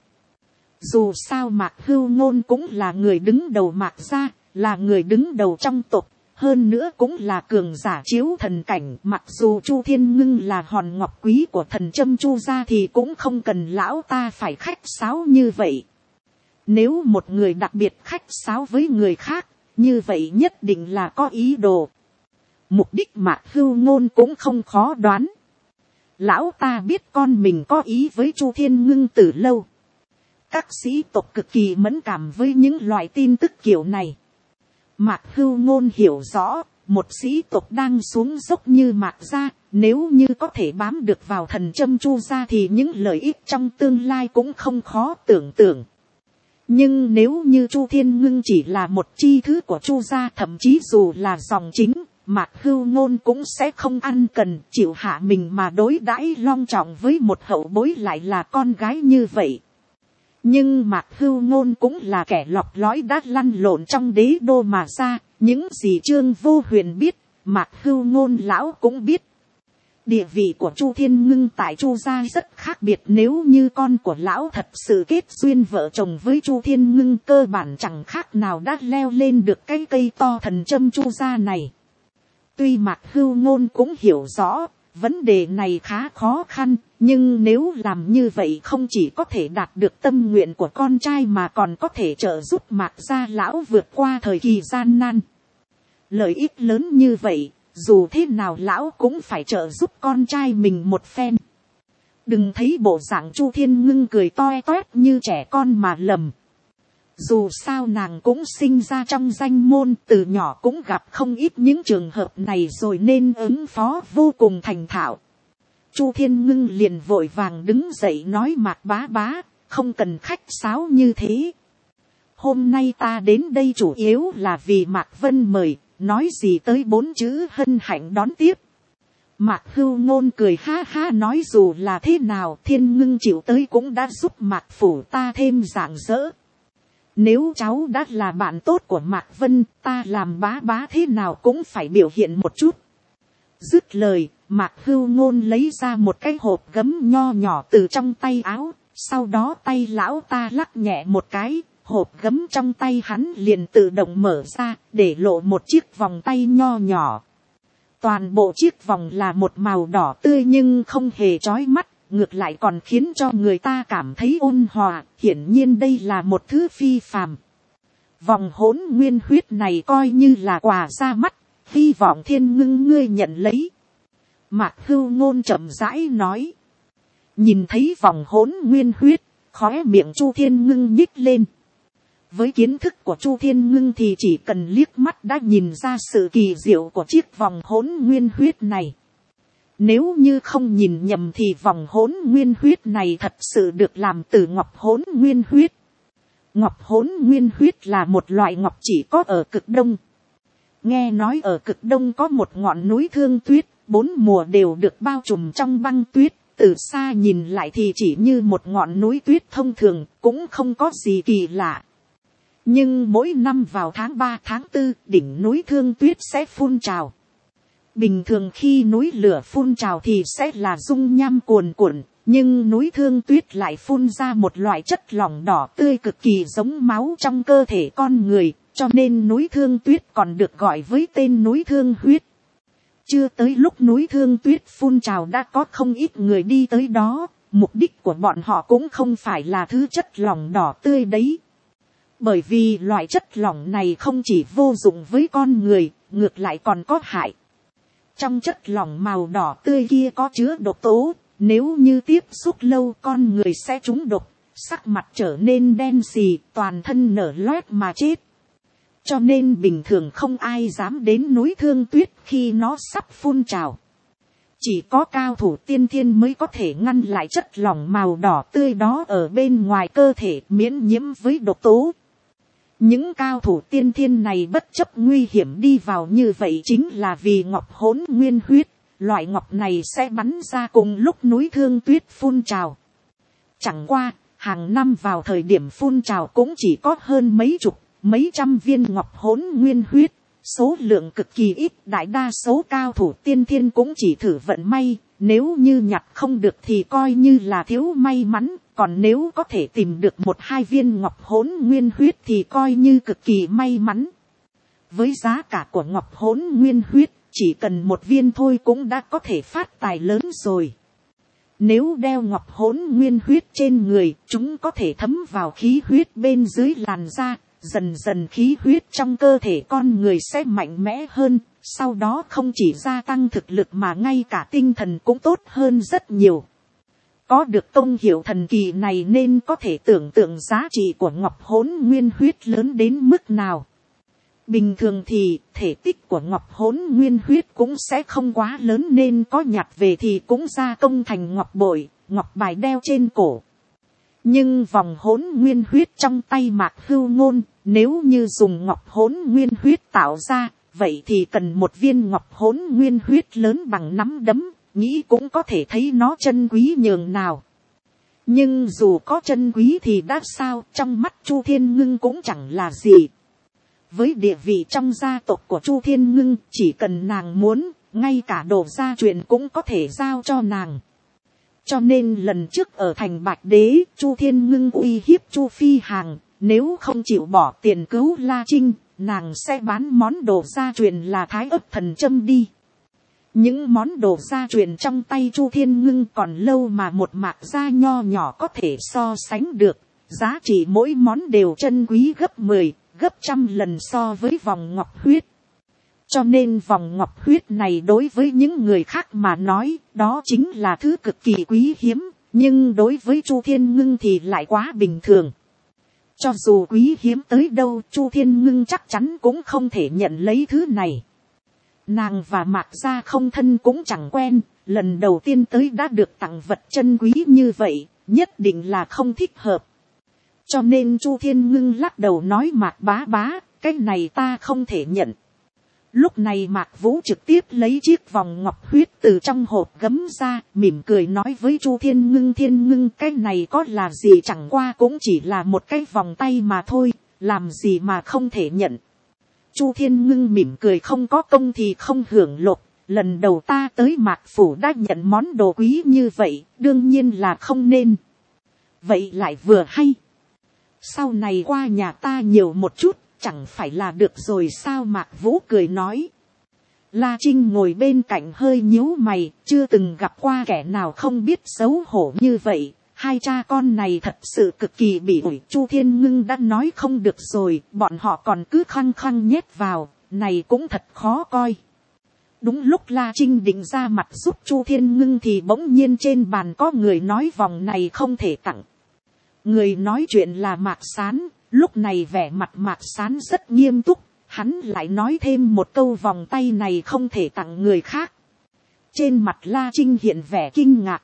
Dù sao Mạc Hưu Ngôn cũng là người đứng đầu Mạc gia, là người đứng đầu trong tộc, hơn nữa cũng là cường giả chiếu thần cảnh. Mặc dù Chu Thiên Ngưng là hòn ngọc quý của thần châm Chu gia thì cũng không cần lão ta phải khách sáo như vậy. Nếu một người đặc biệt khách sáo với người khác, như vậy nhất định là có ý đồ. Mục đích Mạc Hưu Ngôn cũng không khó đoán. Lão ta biết con mình có ý với Chu Thiên Ngưng từ lâu. Các sĩ tộc cực kỳ mẫn cảm với những loại tin tức kiểu này. Mạc Hưu Ngôn hiểu rõ, một sĩ tộc đang xuống dốc như Mạc gia, nếu như có thể bám được vào thần châm Chu gia thì những lợi ích trong tương lai cũng không khó tưởng tượng. Nhưng nếu như Chu Thiên Ngưng chỉ là một chi thứ của Chu gia, thậm chí dù là dòng chính, Mạc Hưu Ngôn cũng sẽ không ăn cần chịu hạ mình mà đối đãi long trọng với một hậu bối lại là con gái như vậy. Nhưng Mạc Hưu Ngôn cũng là kẻ lọc lõi đã lăn lộn trong đế đô mà ra, những gì Trương Vô Huyền biết, Mạc Hưu Ngôn lão cũng biết. Địa vị của Chu Thiên Ngưng tại Chu gia rất khác biệt, nếu như con của lão thật sự kết duyên vợ chồng với Chu Thiên Ngưng, cơ bản chẳng khác nào đã leo lên được cái cây to thần châm Chu gia này. Tuy Mạc Hưu Ngôn cũng hiểu rõ, vấn đề này khá khó khăn, nhưng nếu làm như vậy không chỉ có thể đạt được tâm nguyện của con trai mà còn có thể trợ giúp Mạc gia lão vượt qua thời kỳ gian nan. Lợi ích lớn như vậy, dù thế nào lão cũng phải trợ giúp con trai mình một phen. Đừng thấy bộ dạng Chu Thiên Ngưng cười toe toét như trẻ con mà lầm. Dù sao nàng cũng sinh ra trong danh môn, từ nhỏ cũng gặp không ít những trường hợp này rồi nên ứng phó vô cùng thành thạo. Chu Thiên Ngưng liền vội vàng đứng dậy nói, Mạc bá bá, không cần khách sáo như thế. Hôm nay ta đến đây chủ yếu là vì Mạc Vân mời, nói gì tới bốn chữ hân hạnh đón tiếp. Mạc Hưu Ngôn cười ha ha nói, dù là thế nào Thiên Ngưng chịu tới cũng đã giúp Mạc phủ ta thêm rạng rỡ. Nếu cháu đã là bạn tốt của Mạc Vân, ta làm bá bá thế nào cũng phải biểu hiện một chút. Dứt lời, Mạc Hưu Ngôn lấy ra một cái hộp gấm nho nhỏ từ trong tay áo, sau đó tay lão ta lắc nhẹ một cái, hộp gấm trong tay hắn liền tự động mở ra, để lộ một chiếc vòng tay nho nhỏ. Toàn bộ chiếc vòng là một màu đỏ tươi nhưng không hề chói mắt, ngược lại còn khiến cho người ta cảm thấy ôn hòa, hiển nhiên đây là một thứ phi phàm. Vòng hỗn nguyên huyết này coi như là quà ra mắt, hy vọng Thiên Ngưng ngươi nhận lấy. Mạc Hưu Ngôn chậm rãi nói. Nhìn thấy vòng hỗn nguyên huyết, khóe miệng Chu Thiên Ngưng nhích lên. Với kiến thức của Chu Thiên Ngưng thì chỉ cần liếc mắt đã nhìn ra sự kỳ diệu của chiếc vòng hỗn nguyên huyết này. Nếu như không nhìn nhầm thì vòng hỗn nguyên huyết này thật sự được làm từ ngọc hỗn nguyên huyết. Ngọc hỗn nguyên huyết là một loại ngọc chỉ có ở cực đông. Nghe nói ở cực đông có một ngọn núi Thương Tuyết, bốn mùa đều được bao trùm trong băng tuyết. Từ xa nhìn lại thì chỉ như một ngọn núi tuyết thông thường, cũng không có gì kỳ lạ. Nhưng mỗi năm vào tháng ba tháng tư, đỉnh núi Thương Tuyết sẽ phun trào. Bình thường khi núi lửa phun trào thì sẽ là dung nham cuồn cuộn, nhưng núi Thương Tuyết lại phun ra một loại chất lỏng đỏ tươi cực kỳ giống máu trong cơ thể con người, cho nên núi Thương Tuyết còn được gọi với tên núi Thương Huyết. Chưa tới lúc núi Thương Tuyết phun trào đã có không ít người đi tới đó, mục đích của bọn họ cũng không phải là thứ chất lỏng đỏ tươi đấy. Bởi vì loại chất lỏng này không chỉ vô dụng với con người, ngược lại còn có hại. Trong chất lỏng màu đỏ tươi kia có chứa độc tố, nếu như tiếp xúc lâu con người sẽ trúng độc, sắc mặt trở nên đen xì, toàn thân nở loét mà chết. Cho nên bình thường không ai dám đến núi Thương Tuyết khi nó sắp phun trào. Chỉ có cao thủ tiên thiên mới có thể ngăn lại chất lỏng màu đỏ tươi đó ở bên ngoài cơ thể miễn nhiễm với độc tố. Những cao thủ tiên thiên này bất chấp nguy hiểm đi vào như vậy chính là vì ngọc hỗn nguyên huyết, loại ngọc này sẽ bắn ra cùng lúc núi Thương Tuyết phun trào. Chẳng qua, hàng năm vào thời điểm phun trào cũng chỉ có hơn mấy chục, mấy trăm viên ngọc hỗn nguyên huyết, số lượng cực kỳ ít, đại đa số cao thủ tiên thiên cũng chỉ thử vận may, nếu như nhặt không được thì coi như là thiếu may mắn, còn nếu có thể tìm được một hai viên ngọc hỗn nguyên huyết thì coi như cực kỳ may mắn. Với giá cả của ngọc hỗn nguyên huyết, chỉ cần một viên thôi cũng đã có thể phát tài lớn rồi. Nếu đeo ngọc hỗn nguyên huyết trên người, chúng có thể thấm vào khí huyết bên dưới làn da, dần dần khí huyết trong cơ thể con người sẽ mạnh mẽ hơn, sau đó không chỉ gia tăng thực lực mà ngay cả tinh thần cũng tốt hơn rất nhiều. Có được công hiệu thần kỳ này nên có thể tưởng tượng giá trị của ngọc hỗn nguyên huyết lớn đến mức nào. Bình thường thì thể tích của ngọc hỗn nguyên huyết cũng sẽ không quá lớn nên có nhặt về thì cũng gia công thành ngọc bội, ngọc bài đeo trên cổ. Nhưng vòng hỗn nguyên huyết trong tay Mạc Hưu Ngôn, nếu như dùng ngọc hỗn nguyên huyết tạo ra, vậy thì cần một viên ngọc hỗn nguyên huyết lớn bằng nắm đấm, nghĩ cũng có thể thấy nó chân quý nhường nào. Nhưng dù có chân quý thì đã sao, trong mắt Chu Thiên Ngưng cũng chẳng là gì. Với địa vị trong gia tộc của Chu Thiên Ngưng, chỉ cần nàng muốn, ngay cả đồ gia truyền cũng có thể giao cho nàng. Cho nên lần trước ở thành Bạch Đế, Chu Thiên Ngưng uy hiếp Chu Phi Hàng, nếu không chịu bỏ tiền cứu La Trinh, nàng sẽ bán món đồ gia truyền là Thái Ức Thần Châm đi. Những món đồ gia truyền trong tay Chu Thiên Ngưng còn lâu mà một mạc gia nho nhỏ có thể so sánh được, giá trị mỗi món đều chân quý gấp mười, gấp trăm lần so với vòng ngọc huyết. Cho nên vòng ngọc huyết này đối với những người khác mà nói, đó chính là thứ cực kỳ quý hiếm, nhưng đối với Chu Thiên Ngưng thì lại quá bình thường. Cho dù quý hiếm tới đâu, Chu Thiên Ngưng chắc chắn cũng không thể nhận lấy thứ này. Nàng và Mạc Gia không thân cũng chẳng quen, lần đầu tiên tới đã được tặng vật chân quý như vậy, nhất định là không thích hợp. Cho nên Chu Thiên Ngưng lắc đầu nói Mạc bá bá, cái này ta không thể nhận. Lúc này Mạc Vũ trực tiếp lấy chiếc vòng ngọc huyết từ trong hộp gấm ra, mỉm cười nói với Chu Thiên Ngưng, Thiên Ngưng cái này có là gì, chẳng qua cũng chỉ là một cái vòng tay mà thôi, làm gì mà không thể nhận. Chu Thiên Ngưng mỉm cười, không có công thì không hưởng lộc, lần đầu ta tới Mạc Phủ đã nhận món đồ quý như vậy, đương nhiên là không nên. Vậy lại vừa hay. Sau này qua nhà ta nhiều một chút, chẳng phải là được rồi sao, Mạc Vũ cười nói. La Trinh ngồi bên cạnh hơi nhíu mày, chưa từng gặp qua kẻ nào không biết xấu hổ như vậy. Hai cha con này thật sự cực kỳ bị ủi. Chu Thiên Ngưng đã nói không được rồi, bọn họ còn cứ khăng khăng nhét vào, này cũng thật khó coi. Đúng lúc La Trinh định ra mặt giúp Chu Thiên Ngưng thì bỗng nhiên trên bàn có người nói vòng này không thể tặng. Người nói chuyện là Mạc Sán, lúc này vẻ mặt Mạc Sán rất nghiêm túc, hắn lại nói thêm một câu vòng tay này không thể tặng người khác. Trên mặt La Trinh hiện vẻ kinh ngạc.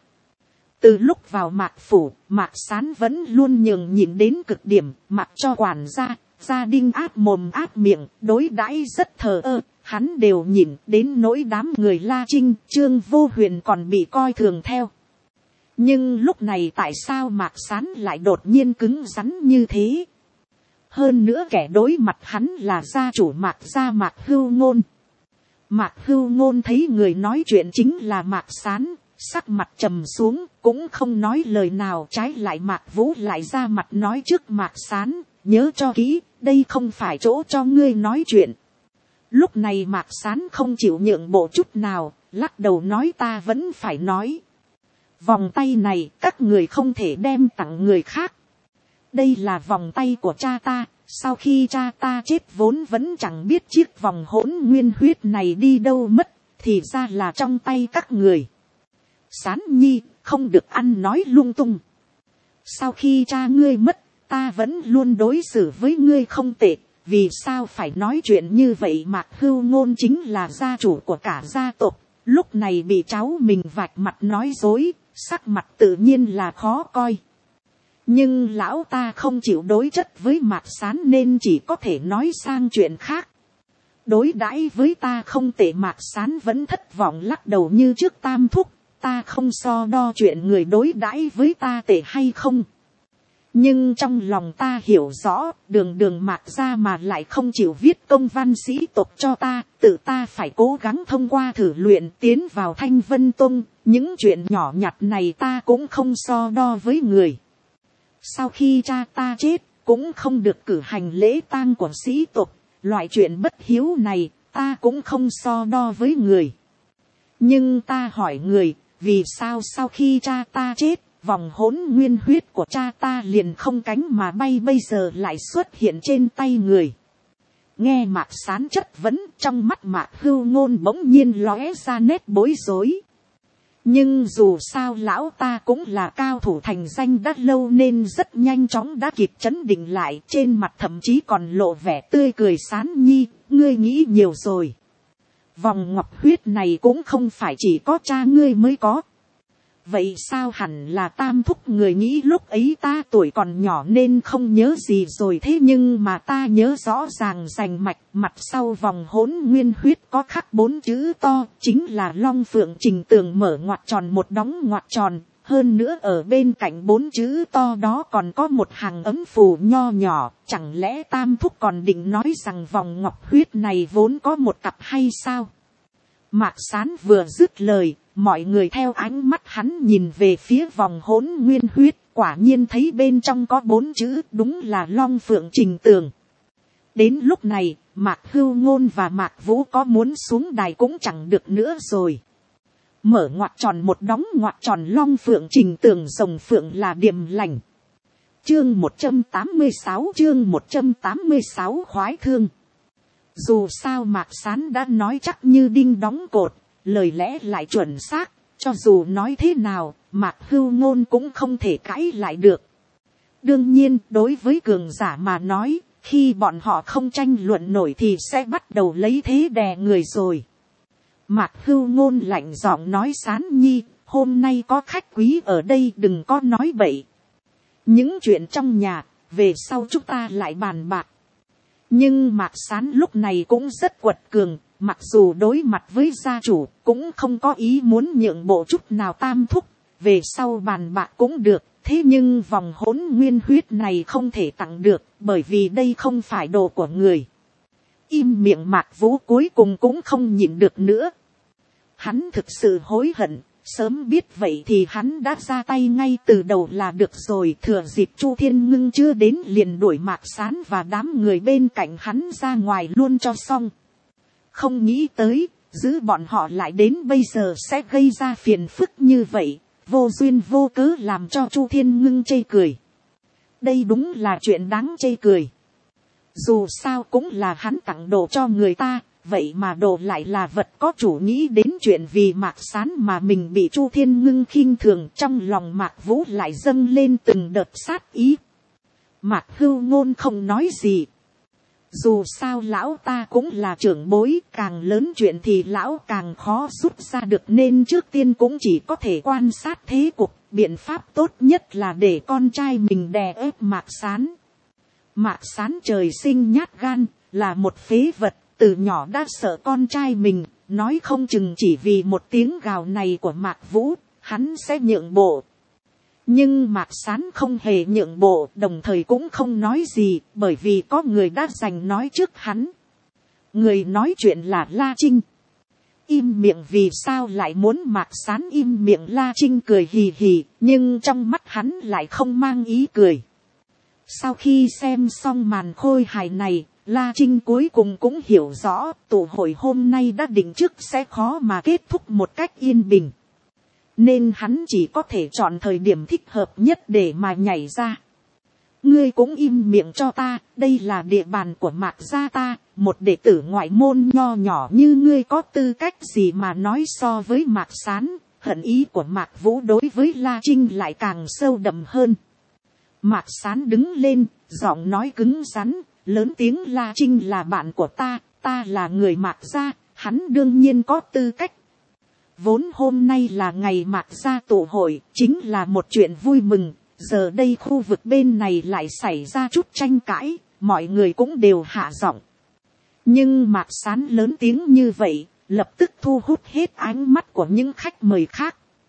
Từ lúc vào Mạc Phủ, Mạc Sán vẫn luôn nhường nhịn đến cực điểm, mặc cho quản gia, gia đình áp mồm áp miệng, đối đãi rất thờ ơ, hắn đều nhịn, đến nỗi đám người La Trinh, Trương Vô Huyền còn bị coi thường theo. Nhưng lúc này tại sao Mạc Sán lại đột nhiên cứng rắn như thế? Hơn nữa kẻ đối mặt hắn là gia chủ Mạc gia Mạc Hưu Ngôn. Mạc Hưu Ngôn thấy người nói chuyện chính là Mạc Sán, sắc mặt trầm xuống, cũng không nói lời nào, trái lại Mạc Vũ lại ra mặt nói trước Mạc Sán, nhớ cho kỹ, đây không phải chỗ cho ngươi nói chuyện. Lúc này Mạc Sán không chịu nhượng bộ chút nào, lắc đầu nói ta vẫn phải nói. Vòng tay này các người không thể đem tặng người khác. Đây là vòng tay của cha ta, sau khi cha ta chết vốn vẫn chẳng biết chiếc vòng hỗn nguyên huyết này đi đâu mất, thì ra là trong tay các người. Sán nhi, không được ăn nói lung tung. Sau khi cha ngươi mất, ta vẫn luôn đối xử với ngươi không tệ, vì sao phải nói chuyện như vậy? Mạc Hưu Ngôn chính là gia chủ của cả gia tộc, lúc này bị cháu mình vạch mặt nói dối, sắc mặt tự nhiên là khó coi. Nhưng lão ta không chịu đối chất với Mạc Sán nên chỉ có thể nói sang chuyện khác. Đối đãi với ta không tệ, Mạc Sán vẫn thất vọng lắc đầu như trước tam thúc, ta không so đo chuyện người đối đãi với ta tệ hay không. nhưng trong lòng ta hiểu rõ, đường đường Mạc ra mà lại không chịu viết công văn sĩ tộc cho ta, tự ta phải cố gắng thông qua thử luyện tiến vào Thanh Vân Tông, những chuyện nhỏ nhặt này ta cũng không so đo với người. Sau khi cha ta chết, cũng không được cử hành lễ tang của sĩ tộc, loại chuyện bất hiếu này, ta cũng không so đo với người. Nhưng ta hỏi người, vì sao sau khi cha ta chết, vòng hỗn nguyên huyết của cha ta liền không cánh mà bay bây giờ lại xuất hiện trên tay người. Nghe Mạc Sán chất vấn, trong mắt Mạc Hưu Ngôn bỗng nhiên lóe ra nét bối rối. Nhưng dù sao lão ta cũng là cao thủ thành danh đã lâu nên rất nhanh chóng đã kịp trấn định lại, trên mặt thậm chí còn lộ vẻ tươi cười. Sán nhi, ngươi nghĩ nhiều rồi. Vòng ngọc huyết này cũng không phải chỉ có cha ngươi mới có. Vậy sao hẳn là Tam thúc người nghĩ lúc ấy ta tuổi còn nhỏ nên không nhớ gì rồi, thế nhưng mà ta nhớ rõ ràng rành mạch, mặt sau vòng hỗn nguyên huyết có khắc bốn chữ to, chính là Long Phượng Trình Tường mở ngoặc tròn một đóng ngoặc tròn, hơn nữa ở bên cạnh bốn chữ to đó còn có một hàng ấm phù nho nhỏ, chẳng lẽ Tam thúc còn định nói rằng vòng ngọc huyết này vốn có một cặp hay sao? Mạc Sán vừa dứt lời, mọi người theo ánh mắt hắn nhìn về phía vòng hỗn nguyên huyết, quả nhiên thấy bên trong có bốn chữ, đúng là Long Phượng Trình Tường. Đến lúc này, Mạc Hưu Ngôn và Mạc Vũ có muốn xuống đài cũng chẳng được nữa rồi. Mở ngoặc tròn một đóng ngoặc tròn Long Phượng Trình Tường rồng phượng là điềm lành. Chương một trăm tám mươi sáu chương một trăm tám mươi sáu khoái thương. Dù sao Mạc Sán đã nói chắc như đinh đóng cột, lời lẽ lại chuẩn xác, cho dù nói thế nào, Mạc Hưu Ngôn cũng không thể cãi lại được. Đương nhiên, đối với cường giả mà nói, khi bọn họ không tranh luận nổi thì sẽ bắt đầu lấy thế đè người rồi. Mạc Hưu Ngôn lạnh giọng nói, Sán nhi, hôm nay có khách quý ở đây, đừng có nói bậy. Những chuyện trong nhà, về sau chúng ta lại bàn bạc. Nhưng Mạc Sán lúc này cũng rất quật cường, mặc dù đối mặt với gia chủ, cũng không có ý muốn nhượng bộ chút nào. Tam thúc, về sau bàn bạc cũng được, thế nhưng vòng hỗn nguyên huyết này không thể tặng được, bởi vì đây không phải đồ của người. Im miệng. Mạc Vũ cuối cùng cũng không nhịn được nữa. Hắn thực sự hối hận, sớm biết vậy thì hắn đã ra tay ngay từ đầu là được rồi. Thừa dịp Chu Thiên Ngưng chưa đến liền đuổi Mạc Sán và đám người bên cạnh hắn ra ngoài luôn cho xong. Không nghĩ tới, giữ bọn họ lại đến bây giờ sẽ gây ra phiền phức như vậy, vô duyên vô cớ làm cho Chu Thiên Ngưng chê cười. Đây đúng là chuyện đáng chê cười. Dù sao cũng là hắn tặng đồ cho người ta, vậy mà đồ lại là vật có chủ. Nghĩ đến chuyện vì Mạc Sán mà mình bị Chu Thiên Ngưng khinh thường, trong lòng Mạc Vũ lại dâng lên từng đợt sát ý. Mạc Hưu Ngôn không nói gì. Dù sao lão ta cũng là trưởng bối, càng lớn chuyện thì lão càng khó rút ra được, nên trước tiên cũng chỉ có thể quan sát thế cục. Biện pháp tốt nhất là để con trai mình đè ép Mạc Sán. Mạc Sán trời sinh nhát gan, là một phế vật, từ nhỏ đã sợ con trai mình, nói không chừng chỉ vì một tiếng gào này của Mạc Vũ, hắn sẽ nhượng bộ. Nhưng Mạc Sán không hề nhượng bộ, đồng thời cũng không nói gì, bởi vì có người đã giành nói trước hắn. Người nói chuyện là La Trinh. Im miệng. Vì sao lại muốn Mạc Sán im miệng? La Trinh cười hì hì, nhưng trong mắt hắn lại không mang ý cười. Sau khi xem xong màn khôi hài này, La Trinh cuối cùng cũng hiểu rõ, tụ hội hôm nay đã định trước sẽ khó mà kết thúc một cách yên bình. Nên hắn chỉ có thể chọn thời điểm thích hợp nhất để mà nhảy ra. Ngươi cũng im miệng cho ta, đây là địa bàn của Mạc gia ta, một đệ tử ngoại môn nho nhỏ như ngươi có tư cách gì mà nói so với Mạc Sán. Hận ý của Mạc Vũ đối với La Trinh lại càng sâu đậm hơn. Mạc Sán đứng lên, giọng nói cứng rắn, lớn tiếng, La Trinh là bạn của ta, ta là người Mạc gia, hắn đương nhiên có tư cách. Vốn hôm nay là ngày Mạc gia tụ hội, chính là một chuyện vui mừng, giờ đây khu vực bên này lại xảy ra chút tranh cãi, mọi người cũng đều hạ giọng. Nhưng Mạc Sán lớn tiếng như vậy, lập tức thu hút hết ánh mắt của những khách mời khác.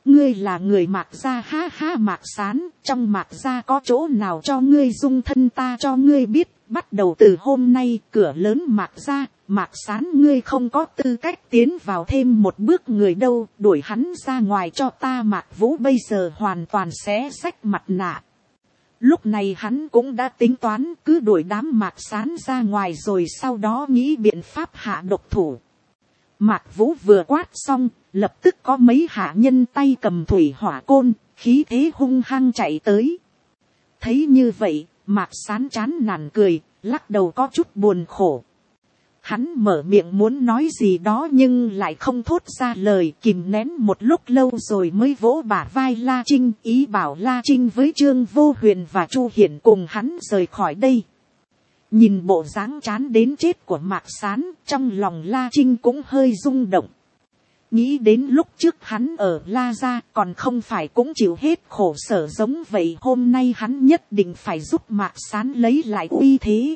ngươi là người Mạc gia, ha ha. Mạc Sán, trong Mạc gia có chỗ nào cho ngươi dung thân, ta cho ngươi biết, bắt đầu từ hôm nay cửa lớn Mạc gia, Mạc Sán ngươi không có tư cách tiến vào thêm một bước người đâu, đuổi hắn ra ngoài cho ta. Mạc Vũ bây giờ hoàn toàn xé xách mặt nạ. Lúc này hắn cũng đã tính toán cứ đuổi đám Mạc Sán ra ngoài rồi sau đó nghĩ biện pháp hạ độc thủ. Mạc Vũ vừa quát xong, lập tức có mấy hạ nhân tay cầm thủy hỏa côn, khí thế hung hăng chạy tới. Thấy như vậy, Mạc Sán chán nản cười, lắc đầu có chút buồn khổ. Hắn mở miệng muốn nói gì đó nhưng lại không thốt ra lời, kìm nén một lúc lâu rồi mới vỗ bả vai La Trinh, ý bảo La Trinh với Trương Vô Huyền và Chu Hiển cùng hắn rời khỏi đây. Nhìn bộ dáng chán đến chết của Mạc Sán, trong lòng La Trinh cũng hơi rung động. Nghĩ đến lúc trước hắn ở La Gia còn không phải cũng chịu hết khổ sở giống vậy, hôm nay hắn nhất định phải giúp Mạc Sán lấy lại uy thế.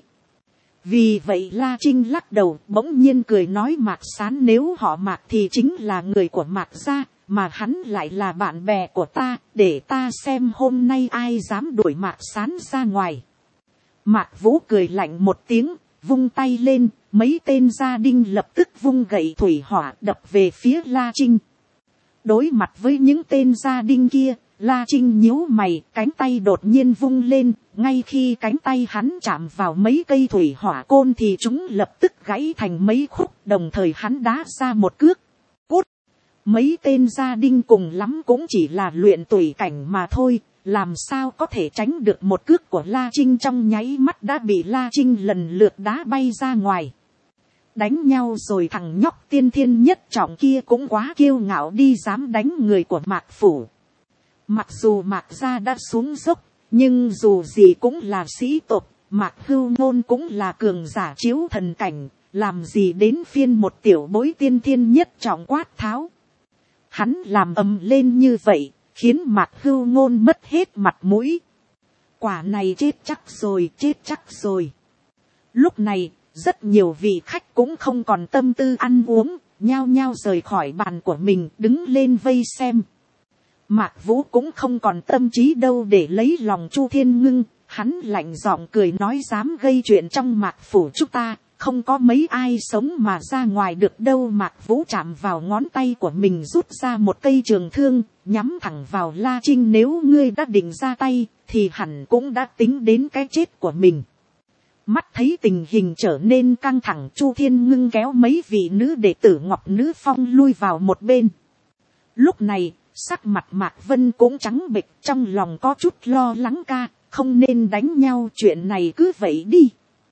Vì vậy La Trinh lắc đầu, bỗng nhiên cười nói Mạc Sán nếu họ Mạc thì chính là người của Mạc Gia, mà hắn lại là bạn bè của ta, để ta xem hôm nay ai dám đuổi Mạc Sán ra ngoài. Mạc Vũ cười lạnh một tiếng, vung tay lên, mấy tên gia đinh lập tức vung gậy thủy hỏa đập về phía La Trinh. Đối mặt với những tên gia đinh kia, La Trinh nhíu mày, cánh tay đột nhiên vung lên, ngay khi cánh tay hắn chạm vào mấy cây thủy hỏa côn thì chúng lập tức gãy thành mấy khúc, đồng thời hắn đá ra một cước. Cút! Mấy tên gia đinh cùng lắm cũng chỉ là luyện tùy cảnh mà thôi, làm sao có thể tránh được một cước của La Trinh, trong nháy mắt đã bị La Trinh lần lượt đá bay ra ngoài. Đánh nhau rồi thằng nhóc tiên thiên nhất trọng kia cũng quá kiêu ngạo đi dám đánh người của Mạc phủ. Mặc dù Mạc gia đã xuống dốc, nhưng dù gì cũng là sĩ tộc, Mạc Hưu Ngôn cũng là cường giả chiếu thần cảnh, làm gì đến phiên một tiểu bối tiên thiên nhất trọng quát tháo. Hắn làm ầm lên như vậy, khiến Mạc Hưu Ngôn mất hết mặt mũi. Quả này chết chắc rồi, chết chắc rồi. Lúc này, rất nhiều vị khách cũng không còn tâm tư ăn uống, nhao nhao rời khỏi bàn của mình, đứng lên vây xem. Mạc Vũ cũng không còn tâm trí đâu để lấy lòng Chu Thiên Ngưng, hắn lạnh giọng cười nói dám gây chuyện trong Mạc phủ chúng ta, không có mấy ai sống mà ra ngoài được đâu. Mạc Vũ chạm vào ngón tay của mình rút ra một cây trường thương, nhắm thẳng vào La Trinh, nếu ngươi đã định ra tay, thì hẳn cũng đã tính đến cái chết của mình. Mắt thấy tình hình trở nên căng thẳng, Chu Thiên Ngưng kéo mấy vị nữ đệ tử Ngọc Nữ Phong lui vào một bên. Lúc này, sắc mặt Mạc Vân cũng trắng bệch, trong lòng có chút lo lắng, ca, không nên đánh nhau, chuyện này cứ vậy đi.